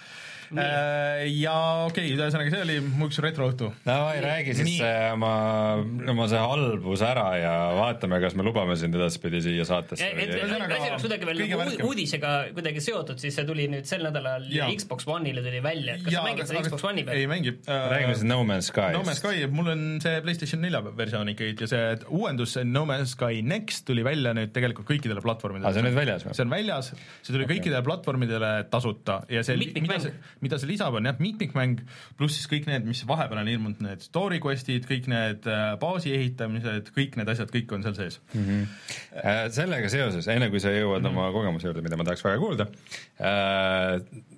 Äh, ja okei, okay, ühesõnaga see oli mu üks retroõhtu. No ei räägi siis Nii. oma, oma see halbus ära ja vaatame, kas me lubame sind edaspidi siia saatesse. Asi oleks kuidagi veel uudisega kuidagi seotud, siis see tuli nüüd sel nädalal ja Xbox One'ile tuli välja, et kas ja, sa mängid seda Xbox One'i peal? Ei mängi. Äh, räägime siis No Man's Sky. No Man's Sky, mul on see PlayStation nelja versioon ikkagi ja see uuendus No Man's Sky Next tuli välja nüüd tegelikult kõikidele platvormidele. Ah, see on nüüd väljas või? See on väljas, see tuli okay. kõikidele platvormidele tasuta ja see, mida see, mida see lisab, on jah, mitmikmäng, pluss siis kõik need, mis vahepeal on ilmunud, need story quest'id, kõik need baasi ehitamised, kõik need asjad, kõik on seal sees. Mm-hmm. Äh, sellega seoses, enne kui sa jõuad mm-hmm. oma kogemuse juurde, mida ma tahaks väga kuulda, äh,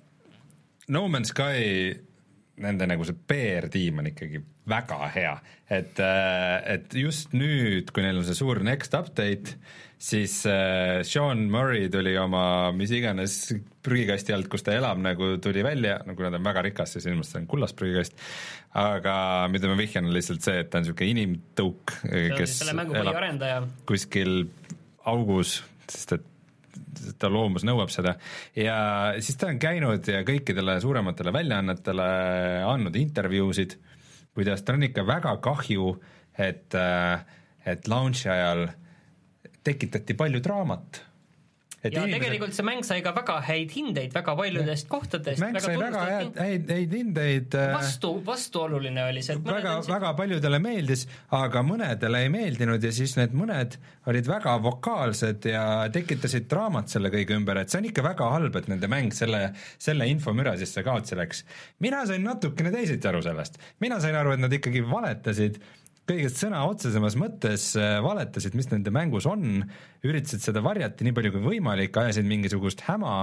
No Man's Sky, nende nagu see P R-tiim on ikkagi väga hea, et, et just nüüd, kui neil on see suur next update, siis äh, Sean Murray tuli oma mis iganes prügikasti alt, kus ta elab, nagu tuli välja, no kui nad on väga rikas, siis ilmselt see on kullast prügikast, aga mida ma vihjan on lihtsalt see, et ta on niisugune inimtõuk, kes elab kuskil augus, sest et ta loomus nõuab seda ja siis ta on käinud ja kõikidele suurematele väljaannetele andnud intervjuusid, kuidas ta on ikka väga kahju, et, et launchi ajal tekitati palju draamat. Et ja inimesed... tegelikult see mäng sai ka väga häid hindeid väga paljudest kohtadest. Mäng sai väga häid, häid, häid hindeid. Vastu, vastuoluline oli see. Väga, väga paljudele meeldis, aga mõnedele ei meeldinud ja siis need mõned olid väga vokaalsed ja tekitasid draamat selle kõige ümber, et see on ikka väga halb, et nende mäng selle, selle infomüra sisse kaotsi läks. Mina sain natukene teisiti aru sellest. Mina sain aru, et nad ikkagi valetasid kõigest sõna otsesemas mõttes valetasid, mis nende mängus on, üritasid seda varjata nii palju kui võimalik, ajasid mingisugust häma,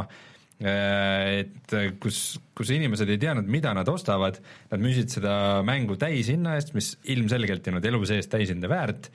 et kus, kus inimesed ei teadnud, mida nad ostavad, nad müüsid seda mängu täishinna eest, mis ilmselgelt ei olnud elu sees täishinde väärt,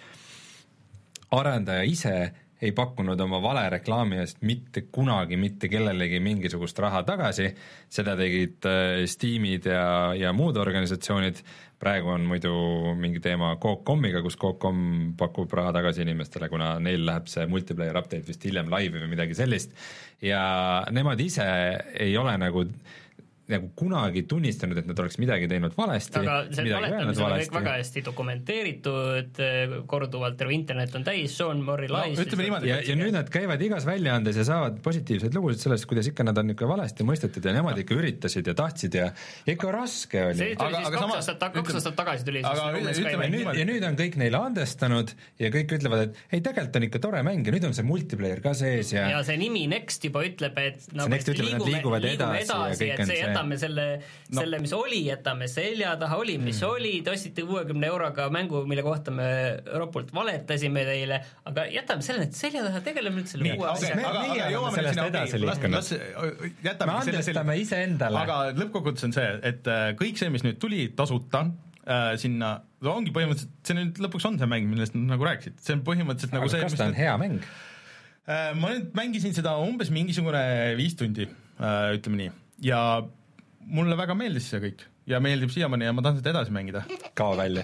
arendaja ise ei pakkunud oma vale reklaami eest mitte kunagi mitte kellelegi mingisugust raha tagasi, seda tegid Steamid ja, ja muud organisatsioonid, praegu on muidu mingi teema Coop koma iga, kus Coop koma pakub raha tagasi inimestele, kuna neil läheb see multiplayer update vist hiljem laivi või midagi sellist ja nemad ise ei ole nagu nagu kunagi tunnistanud, et nad oleks midagi teinud valesti. Aga see valetamisel on kõik väga hästi dokumenteeritud, korduvalt terve internet on täis, Sean Murray lais. No, ja, ja nüüd nad käivad igas väljaandes ja saavad positiivseid lugusid sellest, kuidas ikka nad on ikka valesti mõistetud ja nemad ikka üritasid ja tahtsid ja ikka raske oli. See tuli siis kaks aastat, kaks aastat tagasi tuli aga siis ütleme, nüüd, ja nüüd on kõik neile andestanud ja kõik ütlevad, et ei, tegelikult on ikka tore mäng ja nüüd on see multiplayer ka sees ja ja see nimi Next juba ütleb, et nagu Next ütleb, et nad liiguvad edasi ja kõik on see jätame selle, no. selle, mis oli, jätame selja taha, oli, mis mm. oli, te ostsite kuuekümne euroga mängu, mille kohta me ropult valetasime teile, aga jätame selle nüüd selja taha, tegeleme nüüd selle uue asja. Aga, aga jõuame sellest edasi liikunud. Me andestame ise endale. Aga lõppkokkuvõttes on see, et kõik see, mis nüüd tuli tasuta äh, sinna, ongi põhimõtteliselt, see nüüd lõpuks on see mäng, millest nagu rääkisid. See on põhimõtteliselt aga nagu see, kas ta on nüüd... hea mäng? Äh, ma nüüd mängisin seda umbes mingisugune viis tundi, äh, ütleme nii, ja mulle väga meeldis see kõik ja meeldib siiamaani ja ma tahan seda edasi mängida. Kao välja.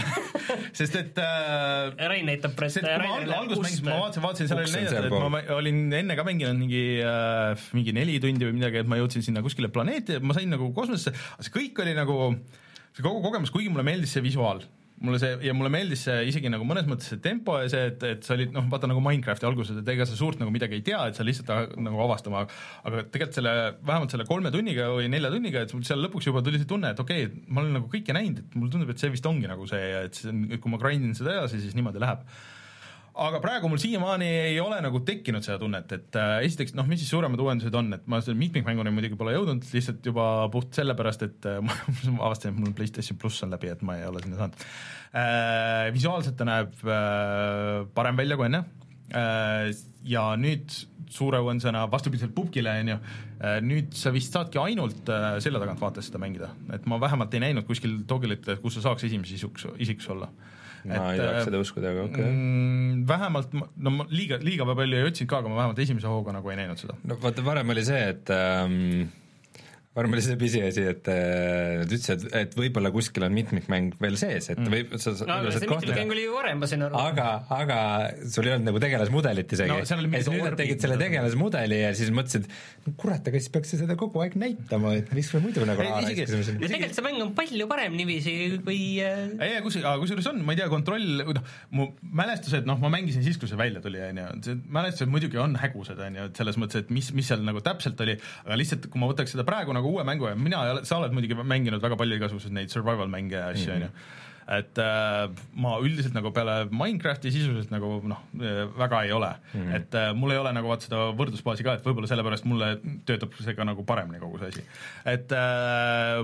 Sest et äh, Rein näitab prest, Rein algus mängis, ma vaatasin, vaatasin seal oli näidata, et ma olin enne ka mänginud mingi, äh, mingi neli tundi või midagi, et ma jõudsin sinna kuskile planeeti, ma sain nagu kosmosesse, see kõik oli nagu, see kogu kogemus, kuigi mulle meeldis see visuaal, mulle see, ja mulle meeldis see isegi nagu mõnes mõttes see tempo ja see, et, et sa olid, noh, vaata nagu Minecrafti alguses, et ega sa suurt nagu midagi ei tea, et sa lihtsalt nagu avastama, aga tegelikult selle, vähemalt selle kolme tunniga või nelja tunniga, et seal lõpuks juba tuli see tunne, et okei, okay, ma olen nagu kõike näinud, et mulle tundub, et see vist ongi nagu see, et see, kui ma grindin seda edasi, siis niimoodi läheb. aga praegu mul siiamaani ei ole nagu tekkinud seda tunnet, et äh, esiteks noh, mis siis suuremad uuendused on, et ma selle mitmikmänguni muidugi pole jõudnud, lihtsalt juba puht sellepärast, et äh, ma avastasin, et mul PlayStation pluss on läbi, et ma ei ole sinna saanud äh,. Visuaalselt ta näeb äh, parem välja kui enne äh, ja nüüd suure uuendusena vastupidiselt pubgile, on ju, äh, nüüd sa vist saadki ainult äh, selja tagant vaates seda mängida, et ma vähemalt ei näinud kuskil togilit, kus sa saaks esimese isiks, isiks olla. ma et, ei tahaks seda uskuda, aga okei okay. mm, vähemalt, no ma liiga, liiga palju ei otsinud ka, aga ma vähemalt esimese hooga nagu ei näinud seda. No vaata, varem oli see, et ähm, varem oli see pisiasi, et nad ütlesid, et, et võib-olla kuskil on mitmikmäng veel sees, et mm. võib sa, no, aga see mitmikmäng oli ju varem, ma sain aru. Aga, aga sul ei olnud nagu tegelasmudelit isegi no,. et nüüd nad tegid selle tegelasmudeli ja siis mõtlesid, no kurat, aga siis peaks seda kogu aeg näitama, et miks me muidu nagu raha raiskasime sinna. Tegelikult see mäng on palju parem niiviisi kui ei, kus, kusjuures on, ma ei tea, kontroll, noh, mu mälestused, noh, ma mängisin siis, kui see välja tuli, on ju, see mälestused muidugi on hägused, on ju, et selles mõttes, et mis, mis seal nagu täpselt oli, aga lihtsalt, kui ma võtaks seda praegu nagu uue mängu ja mina ei ole, sa oled muidugi mänginud väga palju igasuguseid neid survival mänge ja asju, on ju, et äh, ma üldiselt nagu peale Minecrafti sisuliselt nagu noh, väga ei ole mm., et äh, mul ei ole nagu vaat seda võrdlusbaasi ka, et võib-olla sellepärast mulle töötab see ka nagu paremini kogu see asi, et äh,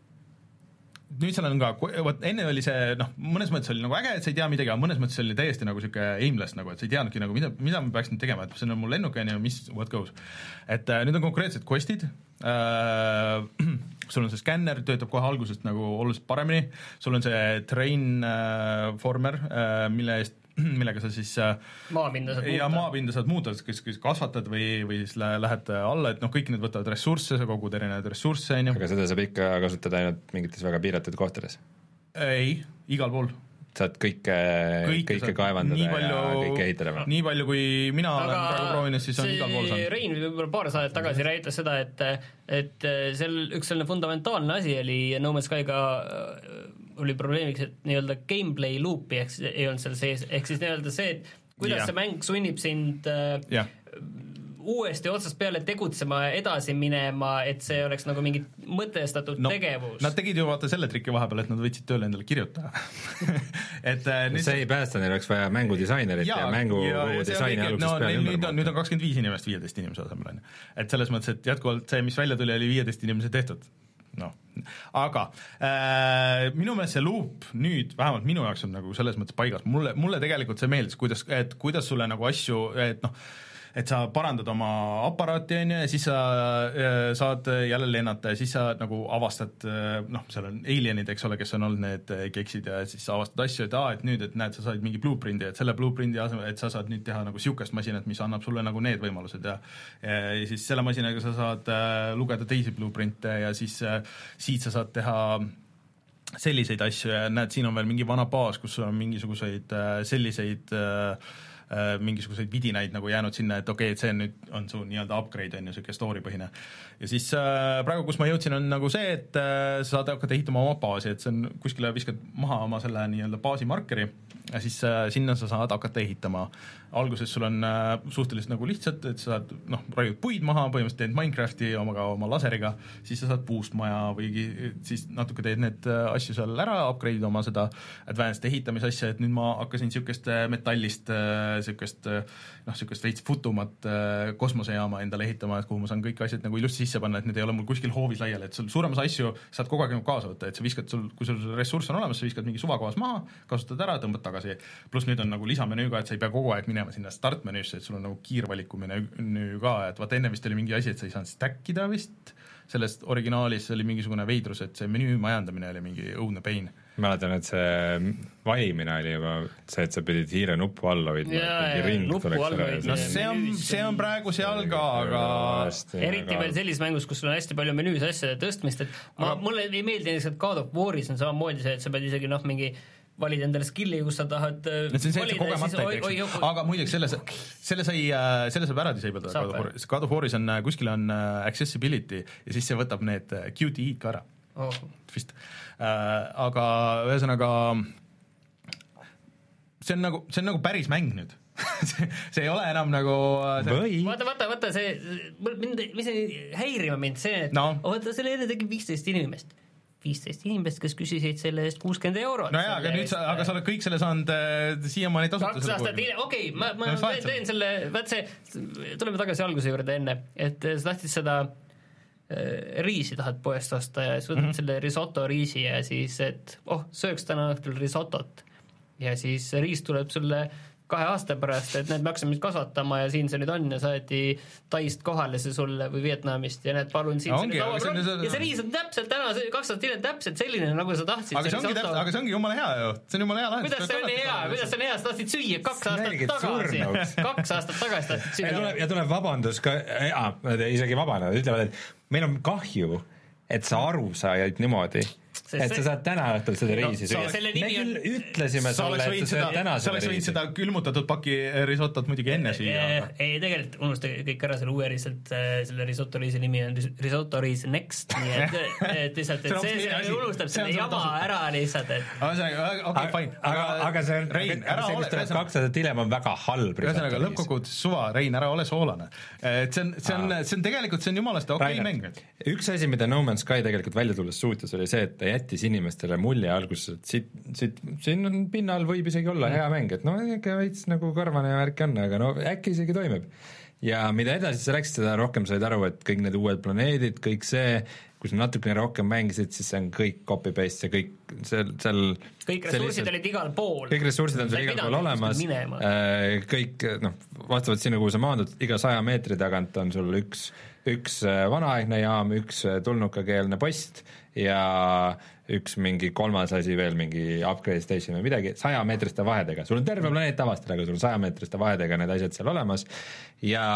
nüüd seal on ka, vot enne oli see, noh, mõnes mõttes oli nagu äge, et sa ei tea midagi, aga mõnes mõttes oli täiesti nagu siuke aimless nagu, et sa ei teadnudki nagu, mida, mida ma peaks nüüd tegema, et see on mul lennuk, on ju, mis, what goes. Et äh, nüüd on konkreetsed questid, äh, sul on see skänner, töötab kohe algusest nagu oluliselt paremini, sul on see train äh, former äh,, mille eest millega sa siis maapinda saad muuta, ja maapinda saad muuta, kas, kas kasvatad või, või siis lähed alla, et noh, kõik need võtavad ressursse, sa kogud erinevaid ressursse, on ju. Aga seda saab ikka kasutada ainult mingites väga piiratud kohtades? Ei, igal pool. Saad kõike, kõike, kõike kaevandada palju, ja kõike ehitada või? Nii palju, kui mina aga olen praegu proovinud, siis on igal pool saanud. Rein võib-olla paar saadet tagasi räägitas seda, et, et seal üks selline fundamentaalne asi oli No Man's Skyga oli probleemiks, et nii-öelda gameplay loopi ehk ei olnud seal sees, ehk siis nii-öelda see, et kuidas yeah. see mäng sunnib sind yeah. uuesti otsast peale tegutsema, edasi minema, et see oleks nagu mingi mõtestatud no, tegevus. Nad tegid ju vaata selle triki vahepeal, et nad võtsid tööle endale kirjutada. et no see ei päästa, neil oleks vaja mängudisainerit ja, ja mängu ja, kogu disaini algusest no, peale ümber. Nüüd on, nüüd on kakskümmend viis inimest viieteist inimese asemel. Et selles mõttes, et jätkuvalt see, mis välja tuli, oli viieteist inimese tehtud. No. Aga äh, minu meelest see loop nüüd, vähemalt minu jaoks on nagu selles mõttes paigas, mulle, mulle tegelikult see meeldis, kuidas, et kuidas sulle nagu asju, et noh, et sa parandad oma aparaati, on ju, ja siis sa äh, saad jälle lennata ja siis sa nagu avastad, noh, seal on alienid, eks ole, kes on olnud need keksid ja siis sa avastad asju, et aa, et nüüd, et näed, sa said mingi blueprindi, et selle blueprindi asemel, et sa saad nüüd teha nagu siukest masinat, mis annab sulle nagu need võimalused ja, ja, ja siis selle masinaga sa saad äh, lugeda teisi blueprinte ja siis äh, siit sa saad teha selliseid asju ja näed, siin on veel mingi vana baas, kus on mingisuguseid äh, selliseid äh, mingisuguseid vidinaid nagu jäänud sinna, et okei okay,, et see nüüd on su nii-öelda upgrade, on ju, siuke story põhine. Ja siis äh, praegu, kus ma jõudsin, on nagu see, et äh, sa saad hakata ehitama oma baasi, et see on kuskile viskad maha oma selle nii-öelda baasi markeri ja siis äh, sinna sa saad hakata ehitama. Alguses sul on äh, suhteliselt nagu lihtsalt, et sa saad, noh, raiud puid maha, põhimõtteliselt teed Minecrafti oma, oma laseriga, siis sa saad puust maja või siis natuke teed need asju seal ära, upgrade'id oma seda advanced ehitamisasja, et nüüd ma hakkasin siukest metallist siukest, noh, siukest veits futumat kosmosejaama endale ehitama, et kuhu ma saan kõik asjad nagu ilusti sisse panna, et need ei ole mul kuskil hoovis laiali, et sul suuremas asju saad kogu aeg kaasa võtta, et sa viskad sul, kui sul ressurss on olemas, sa viskad mingi suvakohas maha, kasutad ära, tõmbad tagasi, pluss nüüd on nagu lisamenüüga, et sa ei pea kogu aeg minema sinna startmenüüsse, et sul on nagu kiirvalikumenüü ka, et vaata enne vist oli mingi asi, et sa ei saanud stackida vist, sellest originaalis oli mingisugune veidrus, et see menüü majandamine oli mingi õudne pain. Mäletan, et see valimine oli juba see, et sa pidid hiire nupu alla hoidma, et mingi ring tuleks ära. No see on, see on praegu seal ka, aga eriti veel sellises mängus, kus sul on hästi palju menüüs asjade tõstmist, et ma, mulle ei meeldi näiteks, et God of Waris on samamoodi see, et sa pead isegi noh, mingi valid endale skilli, kus sa tahad no, see on see, kogemata ei teeks, aga muideks selle, selle sai, selle saab ära disable God of Waris, God of Waris on, kuskil on accessibility ja siis see võtab need Q T E-d ka ära oh. vist äh, aga ühesõnaga see on nagu, see on nagu päris mäng nüüd see ei ole enam nagu see... vaata, vaata, vaata see mind, mis häirima mind see, et no. vaata, selle enne tegi viisteist inimest viisteist inimest, kes küsisid selle eest kuuskümmend eurot. No jaa, aga nüüd sa, aga sa oled kõik selle saanud äh, siiamaani tasuta. kaks aastat hiljem, okei, ma, ma no, teen, teen selle, vaat see, tuleme tagasi alguse juurde enne, et sa tahtsid seda äh, riisi tahad poest osta ja siis võtad mm-hmm. selle risotto riisi ja siis, et oh, sööks täna õhtul risottot ja siis riis tuleb sulle kahe aasta pärast, et need me hakkasime kasvatama ja siin see nüüd on ja saati Taist kohale see sulle või Vietnamist ja need palun siin no, ongi, see see see... ja see riis on täpselt täna, kaks aastat hiljem täpselt selline, nagu sa tahtsid. Aga see, see, täpselt, aga see ongi jumala hea ju, see on jumala hea lahendus. Kuidas see on hea, kuidas see on hea, sa tahtsid süüa kaks aastat tagasi, kaks aastat tagasi tahtsid süüa. Ja tuleb, ja tuleb vabandus ka, ja, isegi vabandus, ütlevad, et meil on kahju, et sa aru said niimoodi. See, et sa saad täna õhtul seda riisi no, süüa. Me küll on... ütlesime sulle, et sa sööd täna sa oleks võinud seda külmutatud paki risottot muidugi enne süüa. Ei, tegelikult unusta kõik ära selle uue riiselt, selle risotto riisi nimi on risotto riis next, nii et, et lihtsalt, et see, see, see unustab selle jama ära lihtsalt, et okei, fine. Aga, aga see, Rein, ära see, mis tuleb kaks aastat hiljem, on väga halb risotto riis. Lõppkokkuvõttes suva, Rein, ära ole soolane. See on, see on, see on tegelikult, see on jumalaste okei mäng. Üks asi, mida No Man's Sky tegelikult välja tulles suutis, oli see, et jättis inimestele mulje alguses, et siit, siit, siin on pinnal võib isegi olla hea mäng, et no äkki veits nagu karvane värk on, aga no äkki isegi toimib. Ja mida edasi sa läksid, seda rohkem said aru, et kõik need uued planeedid, kõik see, kui sa natukene rohkem mängisid, siis see on kõik copy-paste ja kõik seal, seal kõik ressursid olid igal pool. Kõik ressursid on seal igal pool olemas, kõik, noh, vastavalt sinna, kuhu sa maandud, iga saja meetri tagant on sul üks, üks vanaaegne jaam, üks tulnukakeelne post ja üks mingi kolmas asi veel, mingi upgrade station või midagi, saja meetriste vahedega, sul on terve planeet avastada, aga sul on saja meetriste vahedega need asjad seal olemas ja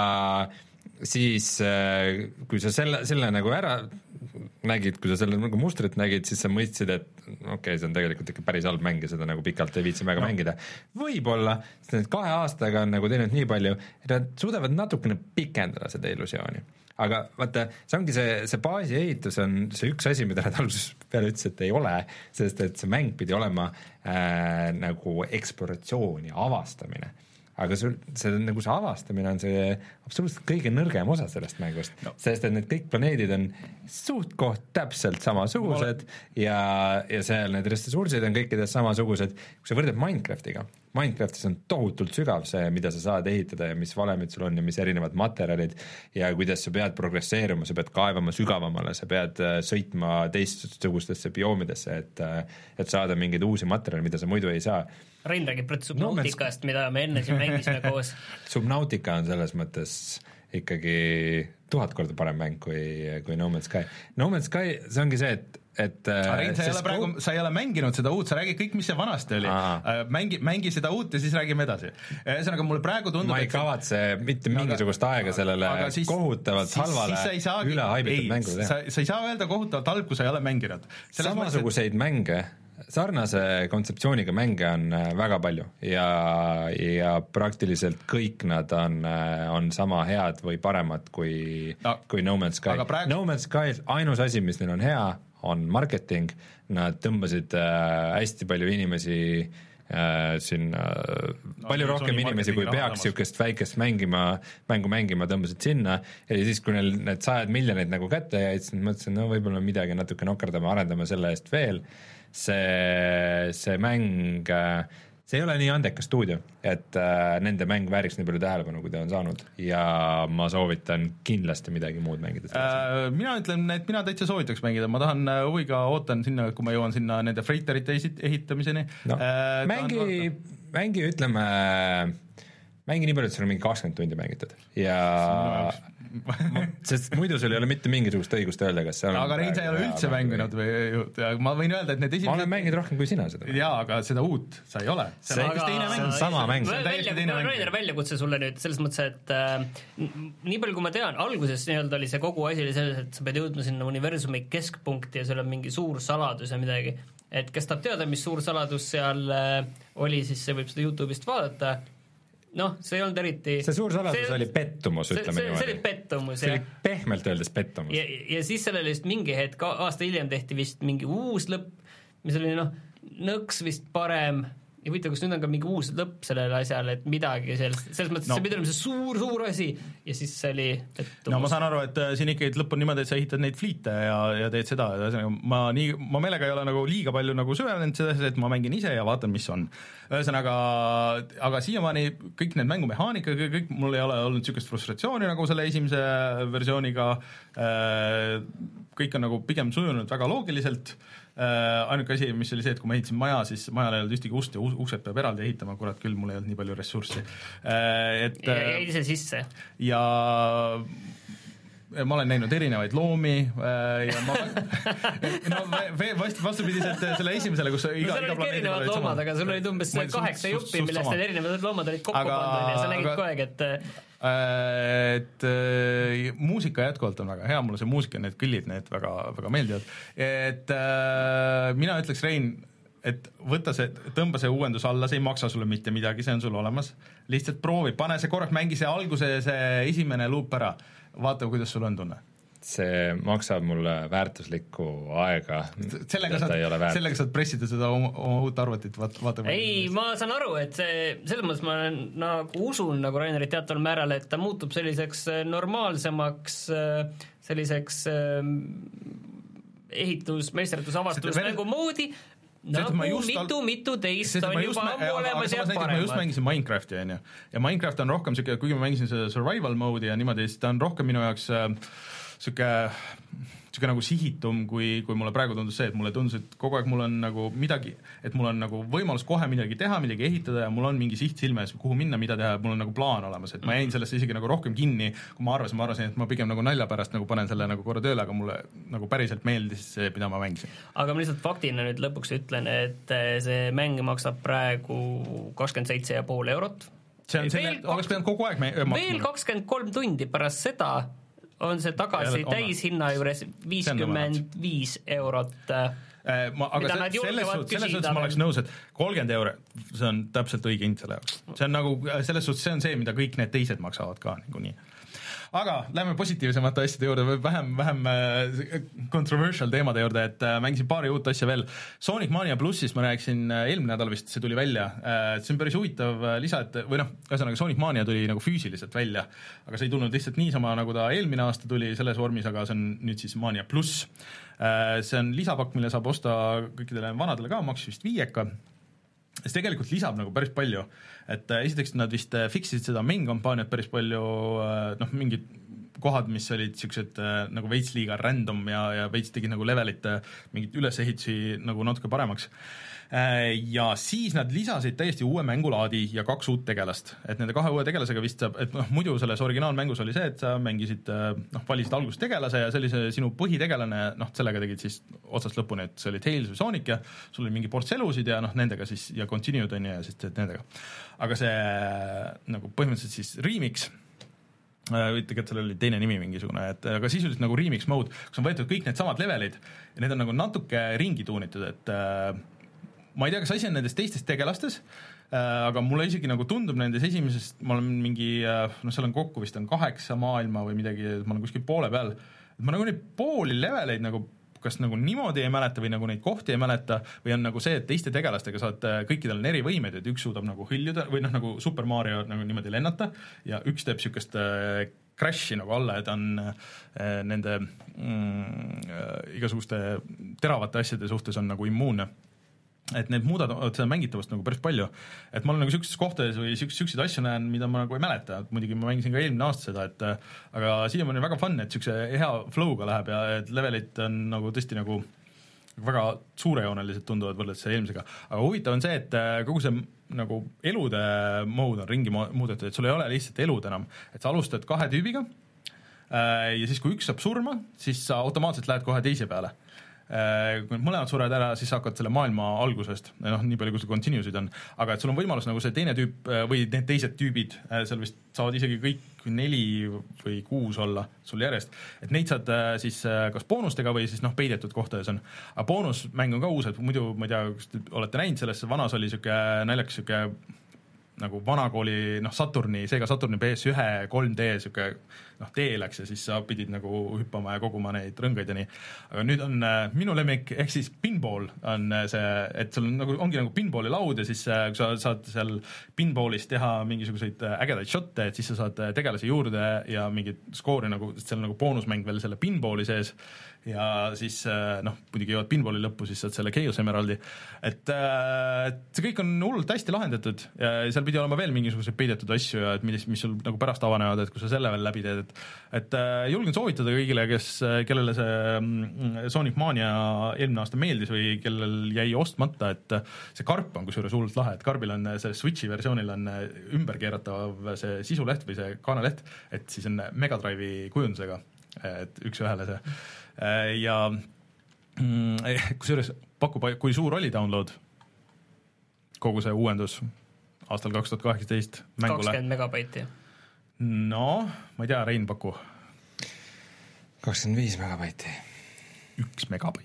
siis kui sa selle, selle nagu ära nägid, kui sa selle nagu mustrit nägid, siis sa mõistsid, et okei okay,, see on tegelikult ikka päris halb mäng ja seda nagu pikalt ei viitsi väga no. mängida. Võib-olla, sest need kahe aastaga on nagu teinud nii palju, et nad suudavad natukene pikendada seda illusiooni. Aga vaata, see ongi see, see baasi ehitus on see üks asi, mida nad alguses peale ütles, et ei ole, sest et see mäng pidi olema äh, nagu eksploratsioon ja avastamine. Aga sul, see, nagu see avastamine on see absoluutselt kõige nõrgem osa sellest mängust, no. Sest et need kõik planeedid on suht koht täpselt samasugused no. ja, ja seal need ressursid on kõikides samasugused, kui sa võrdad Minecraftiga. Minecraftis on tohutult sügav see, mida sa saad ehitada ja mis valemid sul on ja mis erinevad materjalid ja kuidas sa pead progresseeruma, sa pead kaevama sügavamale, sa pead sõitma teistsugustesse bioomidesse, et, et saada mingeid uusi materjale, mida sa muidu ei saa. Rein räägib praegu Subnautikast, mida me enne siin mängisime koos. Subnautika on selles mõttes ikkagi tuhat korda parem mäng kui, kui No Man's Sky. No Man's Sky, see ongi see, et et Rein, sa ei ole praegu, sa ei ole mänginud seda uut, sa räägid kõik, mis see vanasti oli. Mängi, mängi seda uut ja siis räägime edasi. Ühesõnaga, mulle praegu tundub, ma ei kavatse mitte mingisugust aga, aega sellele siis, kohutavalt siis, halvale siis saagi, üle haibitud mängu teha. Sa, sa ei saa öelda kohutavalt halb, kui sa ei ole mänginud. Selles samasuguseid mõttes, mänge, sarnase kontseptsiooniga mänge on väga palju ja, ja praktiliselt kõik nad on, on sama head või paremad kui, no, kui No Man's Sky. Praegu... No Man's Sky ainus asi, mis neil on hea, on marketing, nad tõmbasid äh, hästi palju inimesi äh, siin äh, no, palju rohkem inimesi, kui peaks niisugust väikest mängima, mängu mängima, tõmbasid sinna ja siis, kui neil need sajad miljonid nagu kätte jäid, siis mõtlesin, no võib-olla midagi natuke nokerdame, arendame selle eest veel. See, see mäng, see ei ole nii andekas stuudio, et äh, nende mäng vääriks nii palju tähelepanu, kui ta on saanud ja ma soovitan kindlasti midagi muud mängida. Äh, mina ütlen, et mina täitsa soovitaks mängida, ma tahan huviga ootan sinna, kui ma jõuan sinna nende freiterite ehitamiseni no, äh, mängi, mängi ütleme mängi nii palju, et sul on mingi kakskümmend tundi mängitud ja sest muidu sul ei ole mitte mingisugust õigust öelda, kas see on aga Rein, sa ei ole üldse mänginud või ma võin öelda, et need esimesed ma olen mänginud rohkem kui sina seda jaa, aga seda uut sa ei ole see on aga... teine mäng, sama mäng Rainer väljakutse sulle nüüd selles mõttes, et äh, nii palju kui ma tean, alguses nii-öelda oli see kogu asi oli selles, et sa pead jõudma sinna universumi keskpunkti ja seal on mingi suur saladus ja midagi, et kes tahab teada, mis suur saladus seal äh, oli, siis see võib seda YouTube'ist vaadata. Noh, see ei olnud eriti see suur saladus see, oli pettumus, ütleme see, see oli pettumus, see oli pehmelt öeldes pettumus ja, ja siis sellele just mingi hetk aasta hiljem tehti vist mingi uus lõpp, mis oli noh, nõks vist parem ja võita, kas nüüd on ka mingi uus lõpp sellele asjale, et midagi sellest, selles mõttes no. see pidi olema see suur, suur asi ja siis see oli no ma saan aru, et siin ikkagi lõpp on niimoodi, et sa ehitad neid fliite ja, ja teed seda, ma nii, ma meelega ei ole nagu liiga palju nagu süvenenud selles, et ma mängin ise ja vaatan, mis on. Ühesõnaga, aga siiamaani kõik need mängumehaanika, kõik, mul ei ole olnud niisugust frustratsiooni nagu selle esimese versiooniga, kõik on nagu pigem sujunud väga loogiliselt. Uh, ainuke asi, mis oli see, et kui ma ehitasin maja, siis majal ei olnud ühtegi ust ja uksed peab eraldi ehitama, kurat küll, mul ei olnud nii palju ressurssi. Uh, et, ja jäi ise sisse. Ja ma olen näinud erinevaid loomi uh, ja ma no, vast, vastupidiselt selle esimesele, kus iga, iga planeedi erinevad loomad, aga sul olid umbes kaheksa juppi, millest need erinevad loomad olid kokku pandud ja sa nägid kogu aeg, et et äh, muusika jätkuvalt on väga hea, mulle see muusika, need kõllid, need väga, väga meeldivad, et äh, mina ütleks, Rein, et võta see, tõmba see uuendus alla, see ei maksa sulle mitte midagi, see on sul olemas, lihtsalt proovi, pane see korraks, mängi see alguse, see esimene loop ära, vaata, kuidas sul on tunne. See maksab mulle väärtuslikku aega. Sellega saad, sellega saad pressida seda oma, oma uut arvutit, vaata, vaata. Ei, ma saan aru, et see, selles mõttes ma nagu usun nagu Rainerit teataval määral, et ta muutub selliseks normaalsemaks, selliseks ehitus, meisterdatus, avastus nagu moodi, nagu mitu, mitu teist on juba ammu olemas ja paremad. Ma just mängisin Minecrafti, on ju, ja Minecraft on rohkem siuke, kuigi ma mängisin seda survival mode'i ja niimoodi, siis ta on rohkem minu jaoks siuke, siuke nagu sihitum, kui, kui mulle praegu tundus see, et mulle tundus, et kogu aeg mul on nagu midagi, et mul on nagu võimalus kohe midagi teha, midagi ehitada ja mul on mingi siht silmes, kuhu minna, mida teha, mul on nagu plaan olemas, et ma jäin sellest isegi nagu rohkem kinni, kui ma arvasin, ma arvasin, et ma pigem nagu nalja pärast nagu panen selle nagu korra tööle, aga mulle nagu päriselt meeldis see, mida ma mängisin. Aga ma lihtsalt faktina nüüd lõpuks ütlen, et see mäng maksab praegu kakskümmend seitse ja pool eurot. See on selle, oleks pidanud kogu aeg maksma. Veel kakskümmend kolm tundi pärast seda on see tagasi täishinna juures viiskümmend viis eurot. Ma, aga se, selles suhtes, selles suhtes ma oleks nõus, et kolmkümmend euro, see on täpselt õige hind selle jaoks. See on nagu, selles suhtes see on see, mida kõik need teised maksavad ka nagu nii. Aga lähme positiivsemate asjade juurde, vähem, vähem controversial teemade juurde, et mängisin paari uut asja veel. Sonic Mania Plussist ma rääkisin eelmine nädal vist, see tuli välja. See on päris huvitav lisa, et, või noh, ühesõnaga Sonic Mania tuli nagu füüsiliselt välja, aga see ei tulnud lihtsalt niisama, nagu ta eelmine aasta tuli selles vormis, aga see on nüüd siis Mania Pluss. See on lisapakk, mille saab osta kõikidele vanadele ka, maksis vist viieka. See tegelikult lisab nagu päris palju, et esiteks nad vist fiksisid seda main kampaaniat päris palju, noh, mingid kohad, mis olid siuksed nagu veits liiga random ja, ja veits tegid nagu levelit, mingid ülesehitusi nagu natuke paremaks. Ja siis nad lisasid täiesti uue mängulaadi ja kaks uut tegelast, et nende kahe uue tegelasega vist saab, et noh, muidu selles originaalmängus oli see, et sa mängisid, noh, valisid algust tegelase ja sellise sinu põhitegelane, noh, sellega tegid siis otsast lõpuni, et see oli Tails või Sonic ja sul oli mingi ports elusid ja noh, nendega siis ja continued on ja siis teed nendega. Aga see nagu põhimõtteliselt siis remix, tegelikult sellel oli teine nimi mingisugune, et aga sisuliselt nagu remix mode, kus on võetud kõik need samad levelid ja need on nagu natuke ringi tuunitud, et ma ei tea, kas asi on nendes teistes tegelastes, aga mulle isegi nagu tundub nendes esimesest, ma olen mingi, noh, seal on kokku vist on kaheksa maailma või midagi, ma olen kuskil poole peal, et ma nagu neid pooli leveleid nagu kas nagu niimoodi ei mäleta või nagu neid kohti ei mäleta või on nagu see, et teiste tegelastega saad kõikidel on eri võimed, et üks suudab nagu hõljuda või noh, nagu Super Mario nagu niimoodi lennata ja üks teeb sükest crash'i nagu alla, et on nende mm, igasuguste teravate asjade suhtes on nagu immuunne. Et need muudavad seda mängitavust nagu päris palju, et ma olen nagu sükses kohtades või sükseid asju näen, mida ma nagu ei mäleta, et muidugi ma mängisin ka eelmine aasta seda, et aga siiamaani on väga fun, et sükse hea flow'ga läheb ja et levelit on nagu tõesti nagu väga suurejoonelised tunduvad võrreldes selle eelmisega, aga huvitav on see, et kogu see nagu elude mode on ringi muudetud, et sul ei ole lihtsalt elud enam, et sa alustad kahe tüübiga ja siis kui üks saab surma, siis sa automaatselt lähed kohe teise peale. Kui need mõlemad sured ära, siis hakkad selle maailma algusest, noh, nii palju kui see continuesid on, aga et sul on võimalus nagu see teine tüüp või need teised tüübid, seal vist saavad isegi kõik neli või kuus olla sul järjest, et neid saad siis kas boonustega või siis noh, peidetud kohtades on, aga boonusmäng on ka uus, et muidu ma ei tea, kas te olete näinud sellest, vanas oli siuke naljakas siuke nagu vanakooli, noh Saturni, Sega Saturni P S üks kolm D siuke noh, tee läks ja siis sa pidid nagu hüppama ja koguma neid rõngaid ja nii. Aga nüüd on äh, minu lemmik, ehk siis pinball on see, et sul on nagu, ongi nagu pinballi laud ja siis äh, kui sa saad seal pinballis teha mingisuguseid ägedaid shotte, et siis sa saad tegelasi juurde ja mingit skoori nagu, sest seal on nagu boonusmäng veel selle pinballi sees ja siis noh, muidugi jõuad pinballi lõppu, siis saad selle Chaos Emeraldi, et, et see kõik on hullult hästi lahendatud ja seal pidi olema veel mingisuguseid peidetud asju ja et mis, mis sul nagu pärast avanevad, et kui sa selle veel läbi teed, et et julgen soovitada kõigile, kes, kellele see Sonic Mania eelmine aasta meeldis või kellel jäi ostmata, et see karp on kusjuures hullult lahe, et karbil on see Switchi versioonil on ümberkeeratav see sisuleht või see kaaneleht, et siis on Mega Drive'i kujundusega, et üks ühele see ja kusjuures pakub, kui suur oli download kogu see uuendus aastal kaks tuhat kaheksateist mängule? kakskümmend megabaiti. No, ma ei tea, Rein paku. kakskümmend viis megabaiti. Üks megabait.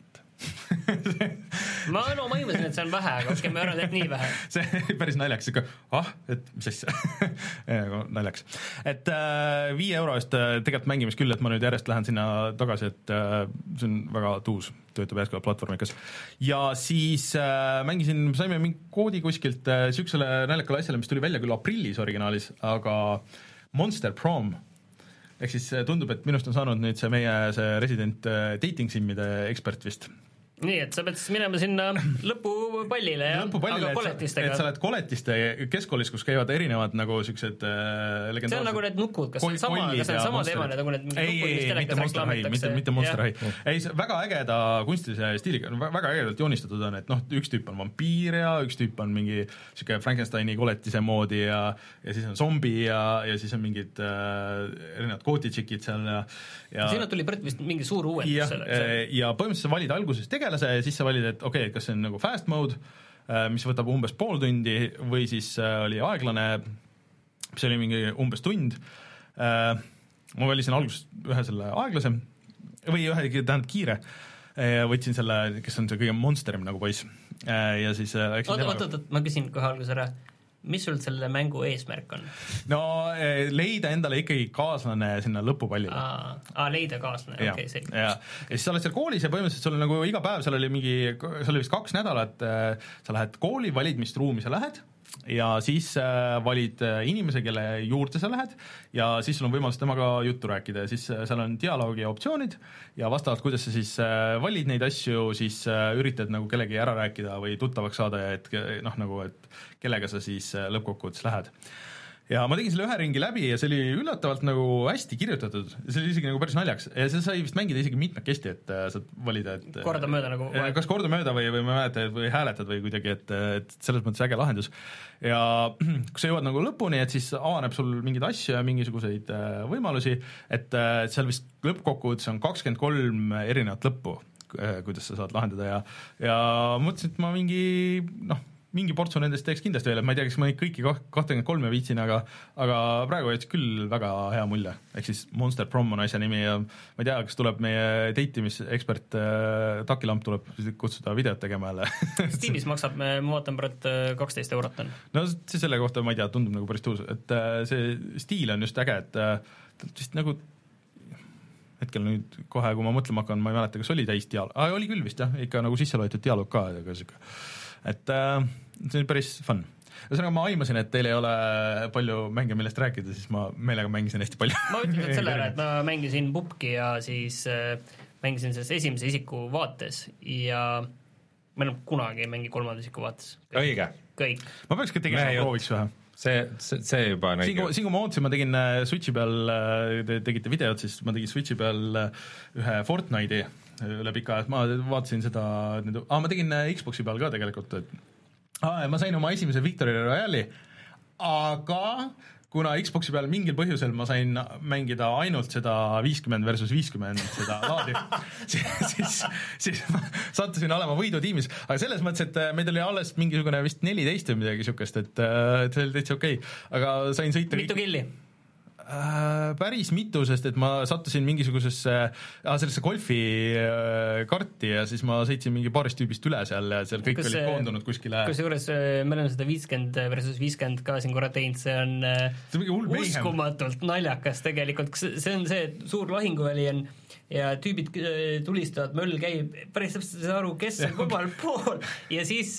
ma, no, ma imestasin, et see on vähe, aga okei, ma arvan, et nii vähe. see päris naljaks, ikka, ah, et mis asja, naljaks. Et äh, viie euro eest tegelikult mängimist küll, et ma nüüd järjest lähen sinna tagasi, et äh, see on väga tuus, töötab jätkuvalt platvormikas. Ja siis äh, mängisin, saime mingi koodi kuskilt äh, siuksele naljakale asjale, mis tuli välja küll aprillis originaalis, aga Monster Prom, ehk siis tundub, et minust on saanud nüüd see meie see resident dating simmide ekspert vist. Nii, et sa pead siis minema sinna lõpupallile, ja? Lõpupallile, aga koletistega. Et sa oled koletiste keskkoolis, kus käivad erinevad nagu siuksed äh, legendaarsed. See on nagu need nukud, kas see on sama, kas see on sama teemane, nagu need ei, ei, ei, mitte Monster High, mitte, mitte Monster High. Ei, see väga ägeda kunstilise stiiliga, väga ägedalt joonistatud on, et noh, üks tüüp on vampiir ja üks tüüp on mingi siuke Frankensteini koletise moodi ja, ja siis on zombi ja, ja siis on mingid äh, erinevad kootitšikid seal ja, ja sinna tuli vist mingi suur uuendus selleks. Ja põhimõtteliselt sa valid alguses tegelase ja siis sa valid, et okei, okay, kas see on nagu fast mode, mis võtab umbes pool tundi või siis oli aeglane, mis oli mingi umbes tund. Ma valisin alguses ühe selle aeglase või ühe tähendab kiire. Võtsin selle, kes on see kõige monsterim nagu poiss. Ja siis oot, oot, oot, ma küsin kohe alguses ära. Mis sul selle mängu eesmärk on? No leida endale ikkagi kaaslane sinna lõpupallile. Aa, aa leida kaaslane, okei, okay, selge. Ja. ja siis sa oled seal koolis ja põhimõtteliselt sul nagu iga päev, seal oli mingi, seal oli vist kaks nädalat, sa lähed kooli, valid, mis ruumi sa lähed ja siis valid inimese, kelle juurde sa lähed ja siis sul on võimalus temaga juttu rääkida ja siis seal on dialoogi ja optsioonid ja vastavalt, kuidas sa siis valid neid asju, siis üritad nagu kellegi ära rääkida või tuttavaks saada ja et noh, nagu, et kellega sa siis lõppkokkuvõttes lähed. Ja ma tegin selle ühe ringi läbi ja see oli üllatavalt nagu hästi kirjutatud, see oli isegi nagu päris naljaks ja see sai vist mängida isegi mitmekesti, et saad valida, et korda mööda nagu kas korda mööda või, või ma mäletan, või hääletad või kuidagi, et, et selles mõttes äge lahendus ja kui sa jõuad nagu lõpuni, et siis avaneb sul mingeid asju ja mingisuguseid võimalusi, et seal vist lõppkokkuvõttes on kakskümmend kolm erinevat lõppu, kuidas sa saad lahendada ja, ja mõtlesin, et ma mingi noh, mingi portsu nendest teeks kindlasti veel, et ma ei tea, kas ma neid kõiki kakskümmend kolm viitsin, aga, aga praegu jättis küll väga hea mulje. Ehk siis Monster Prom on asja nimi ja ma ei tea, kas tuleb meie datimisekspert äh, Takilamp tuleb kutsuda videot tegema jälle. Steamis maksab, ma vaatan praegu kaksteist eurot on. No see selle kohta, ma ei tea, tundub nagu päris tuus, et äh, see stiil on just äge, et äh, vist nagu hetkel nüüd kohe, kui ma mõtlema hakkan, ma ei mäleta, kas oli täis dialoog, aga oli küll vist jah, ikka nagu sisse loetud dialoog ka, aga siuke et äh, see on päris fun. Ühesõnaga ma aimasin, et teil ei ole palju mänge, millest rääkida, siis ma meelega mängisin hästi palju. Ma ütlen selle ära, et ma mängisin Pupki ja siis äh, mängisin selles esimese isiku vaates ja ma enam kunagi ei mängi kolmanda isiku vaates. Õige. Kõik. Ma peaks ka tegema prooviks vähe. See, see, see juba siin, kui, siin kui ma ootsin, ma tegin Switchi peal, te tegite videot, siis ma tegin Switchi peal ühe Fortnite'i üle pika, et ma vaatasin seda, ah, ma tegin Xboxi peal ka tegelikult, et ah, ma sain oma esimese Victory Royale'i, aga kuna Xboxi peal mingil põhjusel ma sain mängida ainult seda viiskümmend versus viiskümmend seda laadi, siis, siis, siis ma sattusin olema võidutiimis, aga selles mõttes, et meid oli alles mingisugune vist neliteist või midagi siukest, et, et see oli täitsa okei, aga sain sõita mitu killi? Äh, päris mitu, sest et ma sattusin mingisugusesse äh, sellesse golfi äh, karti ja siis ma sõitsin mingi paarist tüübist üle seal ja seal kõik Kus, olid koondunud kuskile. Kusjuures me oleme seda viiskümmend versus viiskümmend ka siin korra teinud, see on, see on hull uskumatult meihem. Naljakas tegelikult, see on see, et suur lahinguväli on ja tüübid tulistavad, möll käib, päris täpselt ei saa aru, kes on kummal pool ja siis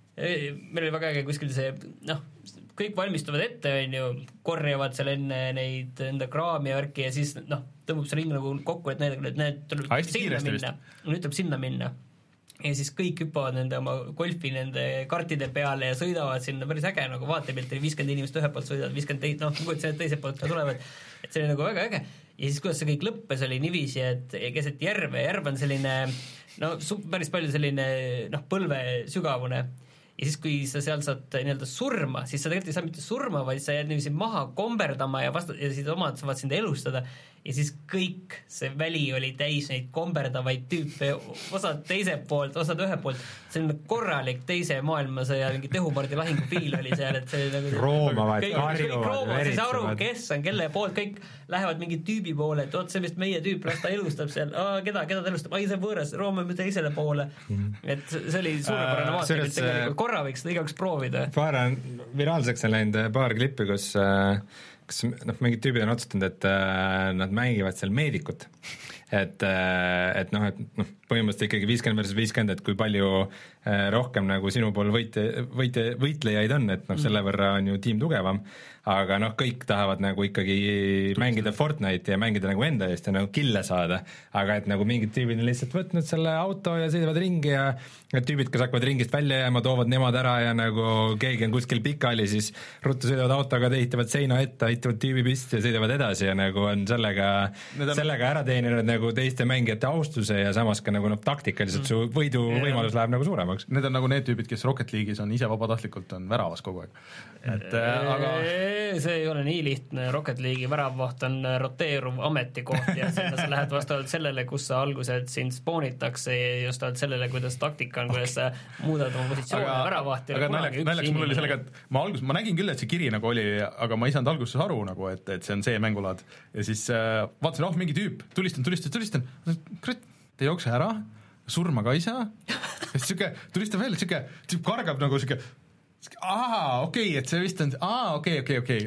meil oli väga äge kuskil see, noh, kõik valmistuvad ette, on ju, korjavad seal enne neid enda kraami ja värki ja siis noh, tõmbab see ring nagu kokku, et need, et need tuleb Hästi sinna minna, nüüd tuleb sinna minna ja siis kõik hüppavad nende oma golfi nende kartide peale ja sõidavad sinna, päris äge, nagu vaatepilti viiskümmend inimest ühe poolt sõidavad, viiskümmend teist, noh, kuulutsen, et teiselt poolt ka tulevad, et see oli nagu väga äge ja siis kuidas see kõik lõppes, oli niiviisi, et keset järve, järv on selline no päris palju selline noh, põlve sügavune ja siis, kui sa seal saad nii-öelda surma, siis sa tegelikult ei saa mitte surma, vaid sa jääd niiviisi maha komberdama ja vastu, ja siis omad saavad sind elustada ja siis kõik see väli oli täis neid komberdavaid tüüpe, osad teiselt poolt, osad ühe poolt, selline korralik teise maailmasõja mingi Tehupardi lahingufiil oli seal, et see nagu roomavad, karjuvad, kõik roomavad, siis aru, kes on, kelle poolt, kõik lähevad mingi tüübi poole, et oot, see vist meie tüüp, las ta elustab seal, keda, keda ta elustab, ai see võõras, roomame teisele poole mm. et see oli suurepärane vaate, et tegelikult korra võiks seda igaüks proovida. Paar on viraalseks on läinud paar klippi, kus kas noh, mingid tüübid on otsustanud, et äh, nad mängivad seal meedikut, et äh, et noh, et noh, põhimõtteliselt ikkagi viiskümmend versus viiskümmend, et kui palju äh, rohkem nagu sinu pool võite, võite, võitlejaid on, et noh, selle võrra on ju tiim tugevam, aga noh, kõik tahavad nagu ikkagi mängida Fortnite'i ja mängida nagu enda eest ja nagu kille saada, aga et nagu mingid tüübid on lihtsalt võtnud selle auto ja sõidavad ringi ja need tüübid, kes hakkavad ringist välja jääma, toovad nemad ära ja nagu keegi on kuskil pikali, siis ruttu sõidavad autoga, ehitavad seina ette, ehitavad tüübi pist ja sõidavad edasi ja nagu on sellega, on... sellega ära teeninud nagu teiste mängijate austuse ja samas ka nagu noh, taktikaliselt mm. su võidu yeah. võimalus läheb nagu suuremaks. Need on nagu need tüübid, kes Rocket League'is on ise vabatahtlikult, on väravas kogu aeg. Et, äh, aga... see ei ole nii lihtne, Rocket League'i väravvaht on roteeruv ametikoht ja sinna sa lähed vastavalt sellele, kus sa alguselt sind spoonitakse ja just sellele, kuidas taktika on, kuidas sa muudad oma positsiooni väravahti. Aga naljaks mul oli sellega, et ma alguses, ma nägin küll, et see kiri nagu oli, aga ma ei saanud alguses aru nagu, et, et see on see mängulaad ja siis äh, vaatasin, oh mingi tüüp, tulistan, tulistan, tulistan, kurat, te jookse ära, surma ka ei saa ja siis siuke, tulistan veel, siuke tüüp kargab nagu siuke aa, okei okay,, et see vist on, aa, okei, okei, okei,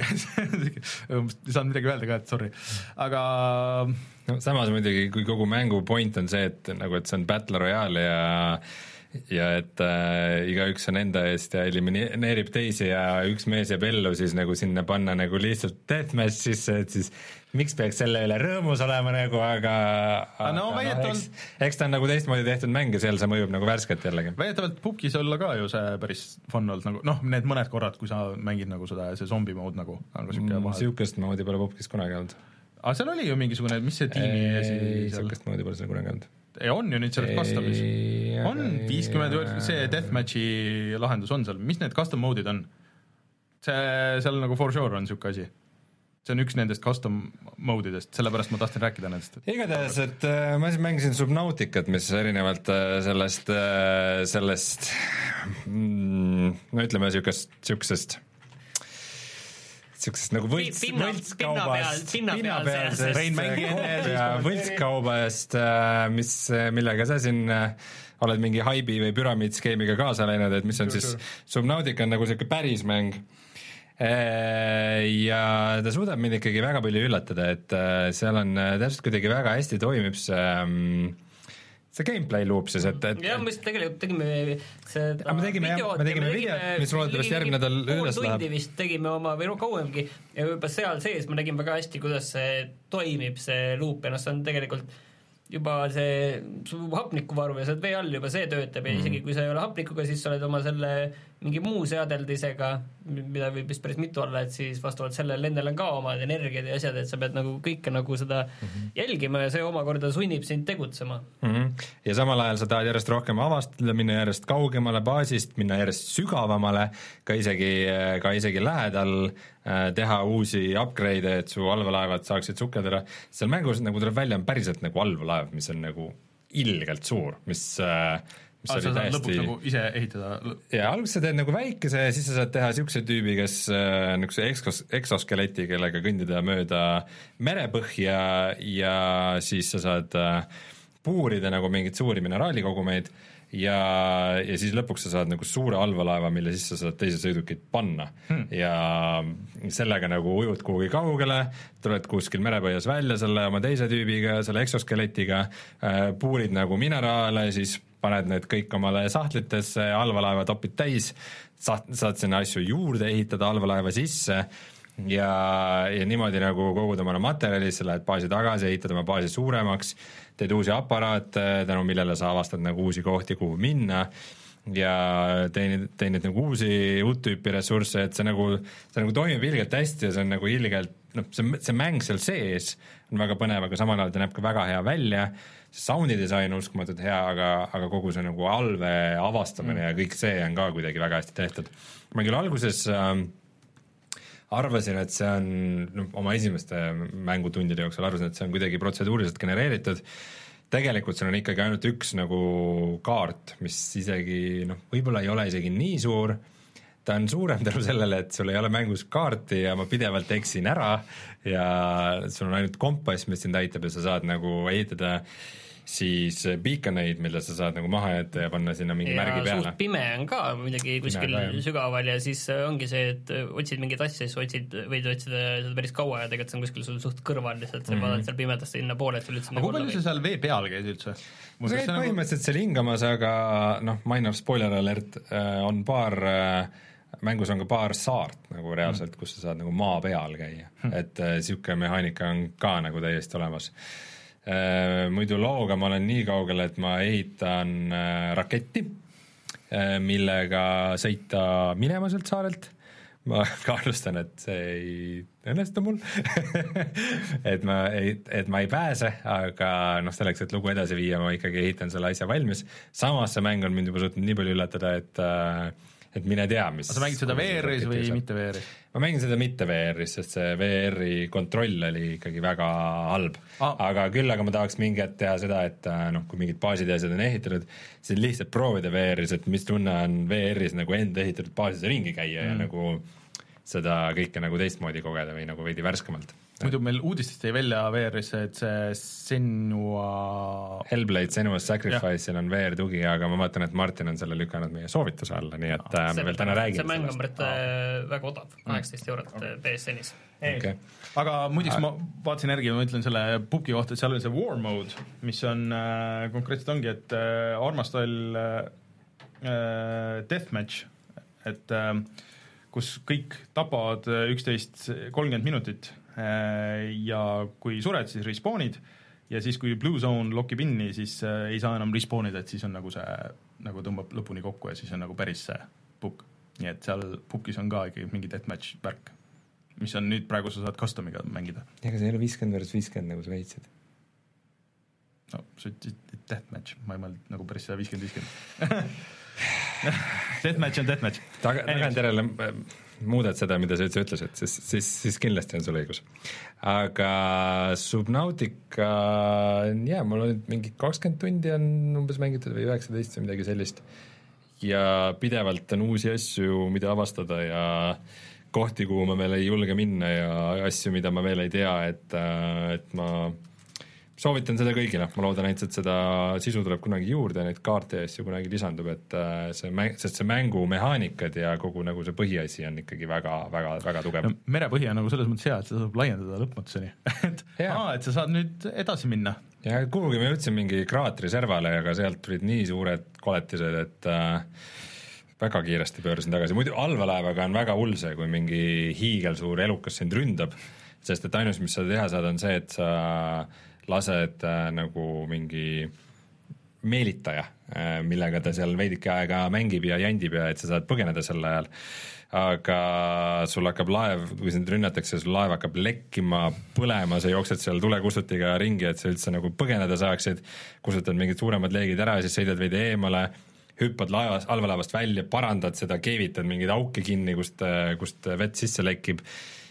ei saanud midagi öelda ka, et sorry, aga no, samas muidugi, kui kogu mängu point on see, et nagu, et see on Battle Royale ja ja et äh, igaüks on enda eest ja elimineerib teisi ja üks mees jääb ellu, siis nagu sinna panna nagu lihtsalt deathmatch sisse, et siis miks peaks selle üle rõõmus olema nagu, aga, aga no, no, eks, eks ta on nagu teistmoodi tehtud mäng ja seal see mõjub nagu värskelt jällegi. Väidetavalt pubkis olla ka ju see päris fun olnud, nagu noh, need mõned korrad, kui sa mängid nagu seda, see zombi mood nagu, nagu mm, siukest moodi pole pubkis kunagi olnud. Aga seal oli ju mingisugune, mis see tiimi ei, siukest moodi pole seal kunagi olnud. Ei, on ju nüüd selles customis. On viiskümmend, see deathmatchi lahendus on seal, mis need custom mode'id on? See, seal nagu for sure on siuke asi. See on üks nendest custom mode'idest, sellepärast ma tahtsin rääkida nendest. Igatahes, et äh, ma siis mängisin Subnauticat, mis erinevalt äh, sellest, äh, sellest mm, no ütleme siukest, siuksest siuksest nagu võlts, võltskaubast, võltskaubast, mis, millega sa siin oled mingi haibi või püramiidskeemiga kaasa läinud, et mis on siis, Subnautica on nagu siuke päris mäng ja ta suudab mind ikkagi väga palju üllatada, et seal on täpselt kuidagi väga hästi toimib see see gameplay loop siis, et, et jah, me tegelikult tegime seda me tegime, video, me tegime videot, mis loodetavasti järgmine nädal üles läheb. Tundi vist tegime oma, või no kauemgi, ja juba seal sees me nägime väga hästi, kuidas see toimib, see loop, ja noh, see on tegelikult juba see hapnikuvaru ja sa oled vee all, juba see töötab ja mm. isegi kui sa ei ole hapnikuga, siis sa oled oma selle mingi muu seadeldisega, mida võib vist päris mitu olla, et siis vastavalt sellele lendel on ka omad energiad ja asjad, et sa pead nagu kõike nagu seda mm-hmm. jälgima ja see omakorda sunnib sind tegutsema. Mm-hmm. Ja samal ajal sa tahad järjest rohkem avastada, minna järjest kaugemale baasist, minna järjest sügavamale, ka isegi, ka isegi lähedal teha uusi upgrade'e, et su allveelaevad saaksid sukeldada. Seal mängus nagu tuleb välja on päriselt nagu allveelaev, mis on nagu ilgelt suur, mis sa saad täiesti... lõpuks nagu ise ehitada? Ja alguses sa teed nagu väikese ja siis sa saad teha niisuguse tüübi, kes äh, niisuguse eksos, eksoskeleti, kellega kõndida mööda merepõhja ja siis sa saad äh, puurida nagu mingeid suuri mineraalikogumeid ja, ja siis lõpuks sa saad nagu suure allveelaeva, mille sisse sa saad teise sõidukit panna hmm. ja sellega nagu ujud kuhugi kaugele, tuled kuskil merepõhjas välja selle oma teise tüübiga, selle eksoskeletiga, puurid nagu mineraale, siis paned need kõik omale sahtlitesse, allveelaeva topid täis, saad, saad sinna asju juurde ehitada allveelaeva sisse ja, ja niimoodi nagu kogud omale materjali, sa lähed baasi tagasi, ehitad oma baasi suuremaks, teed uusi aparaate, tänu millele sa avastad nagu uusi kohti, kuhu minna ja teenid, teenid nagu uusi uut tüüpi ressursse, et see nagu, see nagu toimib ilgelt hästi ja see on nagu ilgelt, noh, see, see mäng seal sees on väga põnev, aga samal ajal ta näeb ka väga hea välja, see sound'i disain on uskumatult hea, aga, aga kogu see nagu alve avastamine mm. ja kõik see on ka kuidagi väga hästi tehtud. Ma küll alguses äh, arvasin, et see on, noh, oma esimeste mängutundide jooksul arvasin, et see on kuidagi protseduuriliselt genereeritud, tegelikult seal on ikkagi ainult üks nagu kaart, mis isegi, noh, võib-olla ei ole isegi nii suur, ta on suurem tänu sellele, et sul ei ole mängus kaarti ja ma pidevalt eksin ära ja sul on ainult kompass, mis sind aitab ja sa saad nagu ehitada siis beaconeid, mille sa saad nagu maha jätta ja panna sinna mingi ja märgi peale. Ja suht pime on ka muidugi kuskil pime, sügaval ja siis ongi see, et otsid mingit asja, siis otsid, võid otsida seda päris kaua ja tegelikult see on kuskil sul suht kõrval lihtsalt, sa mm -hmm. vaadad seal pimedast sinna poole, et sul üldse aga kui palju sa seal vee peal käid üldse? sa käid põhimõtteliselt seal hingamas, aga noh, minor spoiler alert, on paar, mängus on ka paar saart nagu reaalselt, kus sa saad nagu maa peal käia, et niisugune mehaanika on ka nagu täiesti olemas. Muidu looga ma olen nii kaugel, et ma ehitan raketti, millega sõita minema sealt saarelt. Ma kahtlustan, et see ei õnnestu mul et, ma ei, et ma ei pääse, aga noh, selleks, et lugu edasi viia, ma ikkagi ehitan selle asja valmis. Samas see mäng on mind juba suutnud nii palju üllatada, et et mine tea, mis... Sa mängid seda V R-is või mitte V R-is? Ma mängin seda mitte V R-is, sest see V R-i kontroll oli ikkagi väga halb. Ah. Aga küll, aga ma tahaks mingi hetk teha seda, et noh, kui mingid baasid ja asjad on ehitatud, siis lihtsalt proovida V R-is, et mis tunne on V R-is nagu enda ehitatud baasis ringi käia mm. ja nagu seda kõike nagu teistmoodi kogeda või nagu veidi värskemalt. Muidu meil uudistest jäi välja V R-is, et see Senua... Hellblade Senua's Sacrifice'il on V R-tugi, aga ma vaatan, et Martin on selle lükanud meie soovituse alla, nii et ah, me veel täna räägime see mäng on mõrd ah. väga odav, kaheksateist eurot ah. P S N-is. Okay. Aga muiduks ah. ma vaatasin järgi, ma ütlen selle pubki kohta, et seal on see War Mode, mis on äh, konkreetselt ongi, et äh, armastall äh, Deathmatch, et äh, kus kõik tapavad üksteist kolmkümmend minutit ja kui sured, siis respawnid ja siis, kui Blue Zone lokib inni, siis ei saa enam respawnida, et siis on nagu see, nagu tõmbab lõpuni kokku ja siis on nagu päris see pukk. Nii et seal pukis on ka ikkagi mingi deathmatch värk, mis on nüüd praegu sa saad customiga mängida. Ega see ei ole viiskümmend versus viiskümmend, nagu sa väitsid? No, see on deathmatch, ma ei mõelnud nagu päris seda viiskümmend viiskümmend deathmatch on deathmatch. Taga, tagantjärele muudad seda, mida sa üldse ütlesid, siis, siis, siis kindlasti on sul õigus. Aga Subnautica, jaa, mul on mingi kakskümmend tundi on umbes mängitud või üheksateist või midagi sellist. Ja pidevalt on uusi asju, mida avastada ja kohti, kuhu ma veel ei julge minna ja asju, mida ma veel ei tea, et, et ma... soovitan seda kõigile, ma loodan ainult, et seda sisu tuleb kunagi juurde, neid kaarte ja asju kunagi lisandub, et see mäng, sest see mängu mehaanikad ja kogu nagu see põhiasi on ikkagi väga, väga, väga tugev. No, merepõhi on nagu selles mõttes hea, et seda saab laiendada lõpmatuseni et, aa, et sa saad nüüd edasi minna. Ja kuhugi me jõudsin mingi kraatri servale, aga sealt tulid nii suured koletised, et äh, väga kiiresti pöörasin tagasi. Muidu allveelaevaga on väga hull see, kui mingi hiigelsuur elukas sind ründab, sest et ainus, mis sa teha saad, on see, et sa lased äh, nagu mingi meelitaja, äh, millega ta seal veidike aega mängib ja jandib ja et sa saad põgeneda sel ajal. Aga sul hakkab laev, kui sind rünnatakse, sul laev hakkab lekkima, põlema, sa jooksed seal tulekustutiga ringi, et sa üldse nagu põgeneda saaksid, kustutad mingid suuremad leegid ära, siis sõidad veidi eemale, hüppad laevas, allveelaevast välja, parandad seda, keevitad mingeid auke kinni, kust, kust vett sisse lekib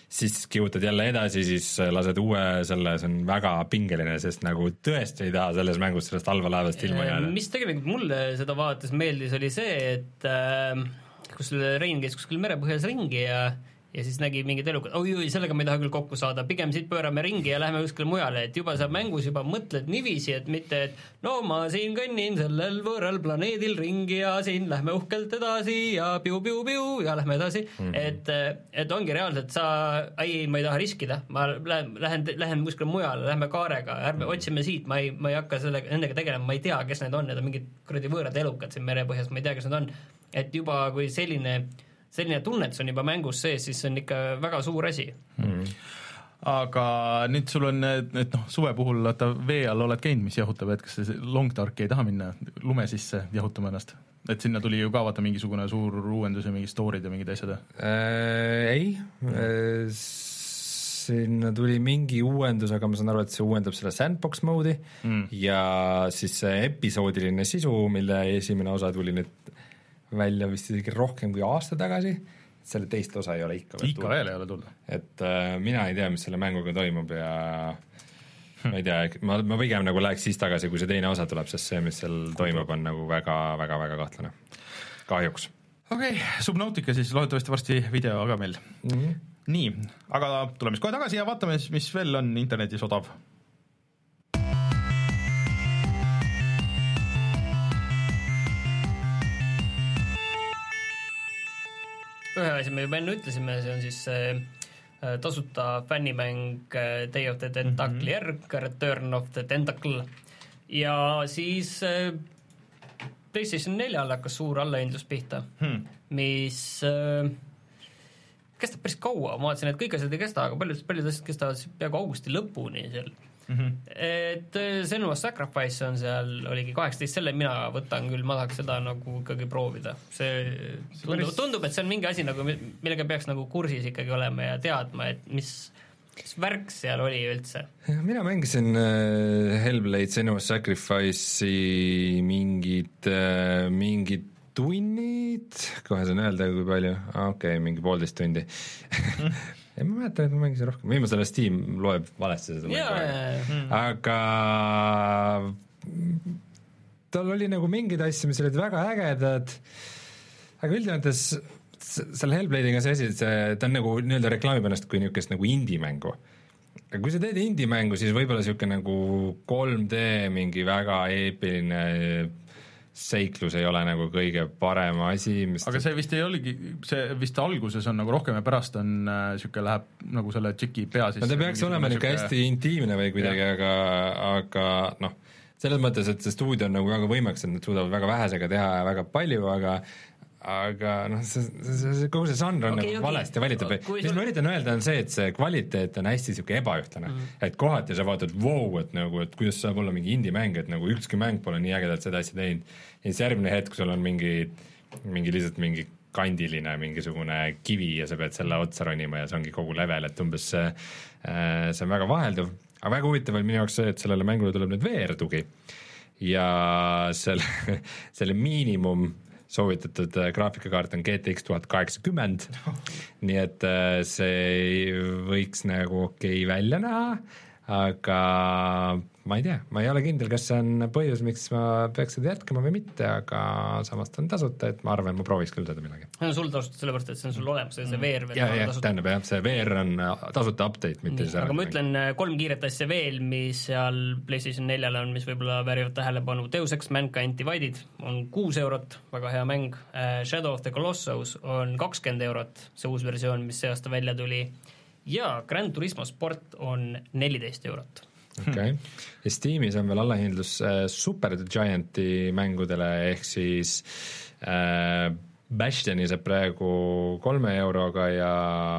siis kihutad jälle edasi, siis lased uue selle, see on väga pingeline, sest nagu tõesti ei taha selles mängus sellest halva laevast ilma jääda. Mis tegelikult mulle seda vaadates meeldis, oli see, et äh, kus Rein käis kuskil merepõhjas ringi ja ja siis nägi mingid elukad, oi, oi, sellega me ei taha küll kokku saada, pigem siit pöörame ringi ja läheme kuskile mujale, et juba sa mängus juba mõtled niiviisi, et mitte, et no ma siin kõnnin sellel võõral planeedil ringi ja siin lähme uhkelt edasi ja piu-piu-piu ja lähme edasi, mm-hmm. et, et ongi reaalselt sa, ei, ma ei taha riskida, ma lähen, lähen, lähen kuskile mujale, lähme kaarega, ärme mm-hmm. otsime siit, ma ei, ma ei hakka selle, nendega tegelema, ma ei tea, kes need on, need on mingid kuradi võõrad elukad siin merepõhjas, ma ei tea, kes need on, et juba kui selline selline tunnetus on juba mängus sees, siis see on ikka väga suur asi mm.. Aga nüüd sul on, et noh, suve puhul vaata vee all oled käinud, mis jahutab, et kas see long darki ei taha minna lume sisse jahutama ennast? Et sinna tuli ju ka vaata mingisugune suur uuendus ja mingid storid ja mingid asjad äh,? Ei äh, sinna tuli mingi uuendus, aga ma saan aru, et see uuendab selle sandbox mode'i mm. ja siis see episoodiline sisu, mille esimene osa tuli nüüd välja vist isegi rohkem kui aasta tagasi, selle teist osa ei ole ikka veel ikka veel ei ole tulnud. Et äh, mina ei tea, mis selle mänguga toimub ja hm. ma ei tea, ma, ma pigem nagu läheks siis tagasi, kui see teine osa tuleb, sest see, mis seal toimub, on nagu väga, väga, väga kahtlane. Kahjuks. Okei, okay, Subnautica siis loodetavasti varsti video ka meil. Mm-hmm. Nii, aga tuleme siis kohe tagasi ja vaatame, mis veel on internetis odav. Ühe asi me juba enne ütlesime, see on siis äh, tasuta fännimäng äh, Day of the Tentacle mm-hmm. järg, Return of the Tentacle ja siis äh, PlayStation neljal hakkas suur allahindlus pihta hmm. mis äh, kestab päris kaua, ma vaatasin, et kõik asjad ei kesta, aga paljud, paljud asjad kestavad peaaegu augusti lõpuni seal mm-hmm. et Senua's Sacrifice on seal, oligi kaheksateist, selle mina võtan küll, ma tahaks seda nagu ikkagi proovida. See tundub, tundub, et see on mingi asi, nagu, millega peaks nagu kursis ikkagi olema ja teadma, et mis, mis värk seal oli üldse. Mina mängisin uh, Hellblade Senua's Sacrifice'i mingid, uh, mingid tunnid, kohe saan öelda, kui palju, okei, okay, mingi poolteist tundi ei, ma mäletan, et ma mängisin rohkem, viimasele Steam loeb valesti seda yeah, mängu, aga tal oli nagu mingid asju, mis olid väga ägedad, aga üldjoontes selle Hellblade'iga see asi, see, ta on nagu nii-öelda reklaamib ennast kui niisugust nagu indie-mängu. Aga kui sa teed indie-mängu, siis võib-olla niisugune nagu kolm D mingi väga eepiline seiklus ei ole nagu kõige parem asi, mis aga see vist ei oligi, see vist alguses on nagu rohkem ja pärast on niisugune läheb nagu selle tšiki pea sisse. No ta peaks olema niisugune süke... hästi intiimne või kuidagi, aga, aga noh, selles mõttes, et see stuudio on nagu väga võimeks, et nad suudavad väga vähesega teha ja väga palju, aga aga noh, see, see, see, kogu see žanr on okay, nagu okay. valesti valitud. Mis sul... ma üritan öelda on see, et see kvaliteet on hästi siuke ebaühtlane, mm. et kohati sa vaatad, wow, et nagu, et kuidas saab olla mingi indie-mäng, et nagu ükski mäng pole nii ägedalt seda asja teinud. Ja siis järgmine hetk, sul on mingi, mingi lihtsalt mingi kandiline mingisugune kivi ja sa pead selle otsa ronima ja see ongi kogu level, et umbes see, see on väga vahelduv. Aga väga huvitav on minu jaoks see, et sellele mängule tuleb nüüd V R-tugi ja selle, selle miinimum soovitatud graafikakaart on G T X tuhat kaheksakümmend, nii et see võiks nagu okei välja näha, aga ma ei tea, ma ei ole kindel, kas see on põhjus, miks ma peaks seda jätkama või mitte, aga samas ta on tasuta, et ma arvan, ma prooviks küll seda millega. See on sul tasuta sellepärast, et see on sul olemas, see V R ja, ja, tähendab jah, see V R on tasuta update, mitte nii, aga ma ütlen kolm kiiret asja veel, mis seal PlayStation neljal on, mis võib-olla väärivad tähelepanu. Deus Ex Mankind Divided on kuus eurot, väga hea mäng. Shadow of the Colossus on kakskümmend eurot, see uus versioon, mis see aasta välja tuli, ja Gran Turismo Sport on neliteist eurot. okei okay. Ja Steamis on veel allahindlus äh, Super Gianti mängudele ehk siis äh, Bastioni saab praegu kolme euroga ja,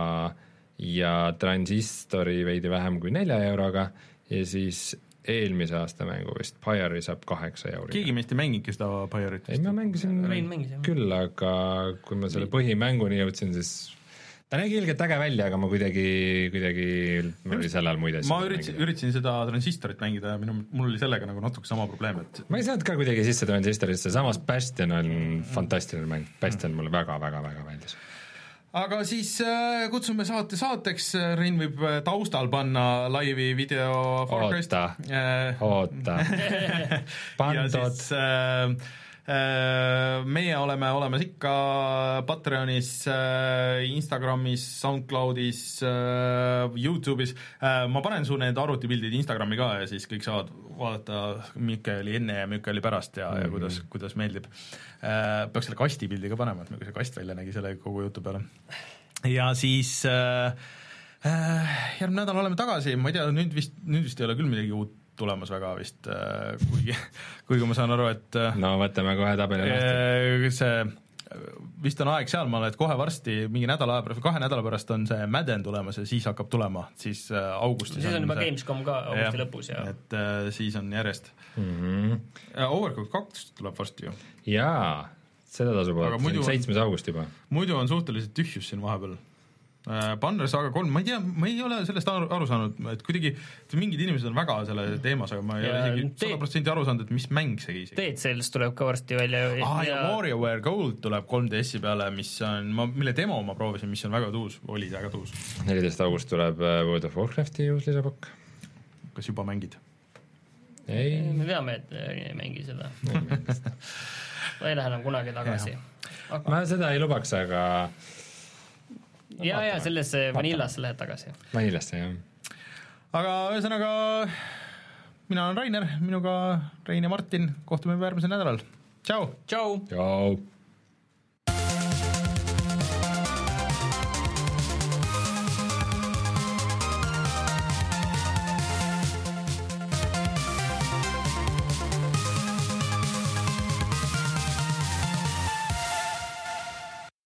ja Transistori veidi vähem kui nelja euroga ja siis eelmise aasta mängu vist Pyre'i saab kaheksa euri. Keegi meist ei mängigi seda Pyre'it? Ei, ma mängisin küll, aga kui ma selle põhimänguni jõudsin, siis ta nägi ilgelt äge välja, aga ma kuidagi, kuidagi mul oli sellel muid asju. Ma üritasin, üritasin seda Transistorit mängida ja minu, mul oli sellega nagu natuke sama probleem, et ma ei saanud ka kuidagi sisse Transistorisse, samas Bastion on fantastiline mäng, Bastion mulle väga, väga, väga meeldis. aga siis äh, kutsume saate saateks, Rein võib taustal panna laivi video Far Cry'st. oota äh, oota pandud. Äh, äh, meie oleme olemas ikka Patreonis äh,, Instagramis, SoundCloudis äh,, YouTube'is äh,. Ma panen su need arvutipildid Instagrami ka ja siis kõik saavad vaadata, milline oli enne ja milline oli pärast ja, mm-hmm. ja kuidas, kuidas meeldib äh,. Peaks selle kastipildi ka panema, et milline see kast välja nägi selle kogu jutu peale. Ja siis äh, äh, järgmine nädal oleme tagasi, ma ei tea, nüüd vist, nüüd vist ei ole küll midagi uut tulemas väga vist, äh, kuigi, kuigi ma saan aru, et äh, no võtame kohe tabeli lahti. See vist on aeg sealmaal, et kohe varsti mingi nädala aja pärast, kahe nädala pärast on see Madden tulemas ja siis hakkab tulema, siis äh, augustis siis on juba see, Gamescom ka augusti ja, lõpus ja et äh, siis on järjest mm-hmm. Overcooked kaks tuleb varsti ju. Jaa, seda tasub vaadata, see on seitsmes august juba. Muidu on suhteliselt tühjus siin vahepeal. Banner Saga kolm, ma ei tea, ma ei ole sellest aru, aru saanud, et kuidagi mingid inimesed on väga selle teemas, aga ma ei ja ole isegi sada protsenti aru saanud, et mis mäng see isegi. Dead Cells tuleb ka varsti välja. Ah, ja, ja WarioWare Gold tuleb kolm D S-i peale, mis on, ma, mille demo ma proovisin, mis on väga tuus, oli väga tuus. neliteist august tuleb World of Warcrafti uus lisapakk. Kas juba mängid? Ei. Me teame, et ei mängi seda. Ma ei lähe enam kunagi tagasi. Aga... ma seda ei lubaks, aga ja, ja sellesse Vanillasse lähed tagasi. Vanillasse, jah. Aga ühesõnaga, mina olen Rainer, minuga Rein ja Martin, kohtume järgmisel nädalal. Tšau! Tšau! Tšau!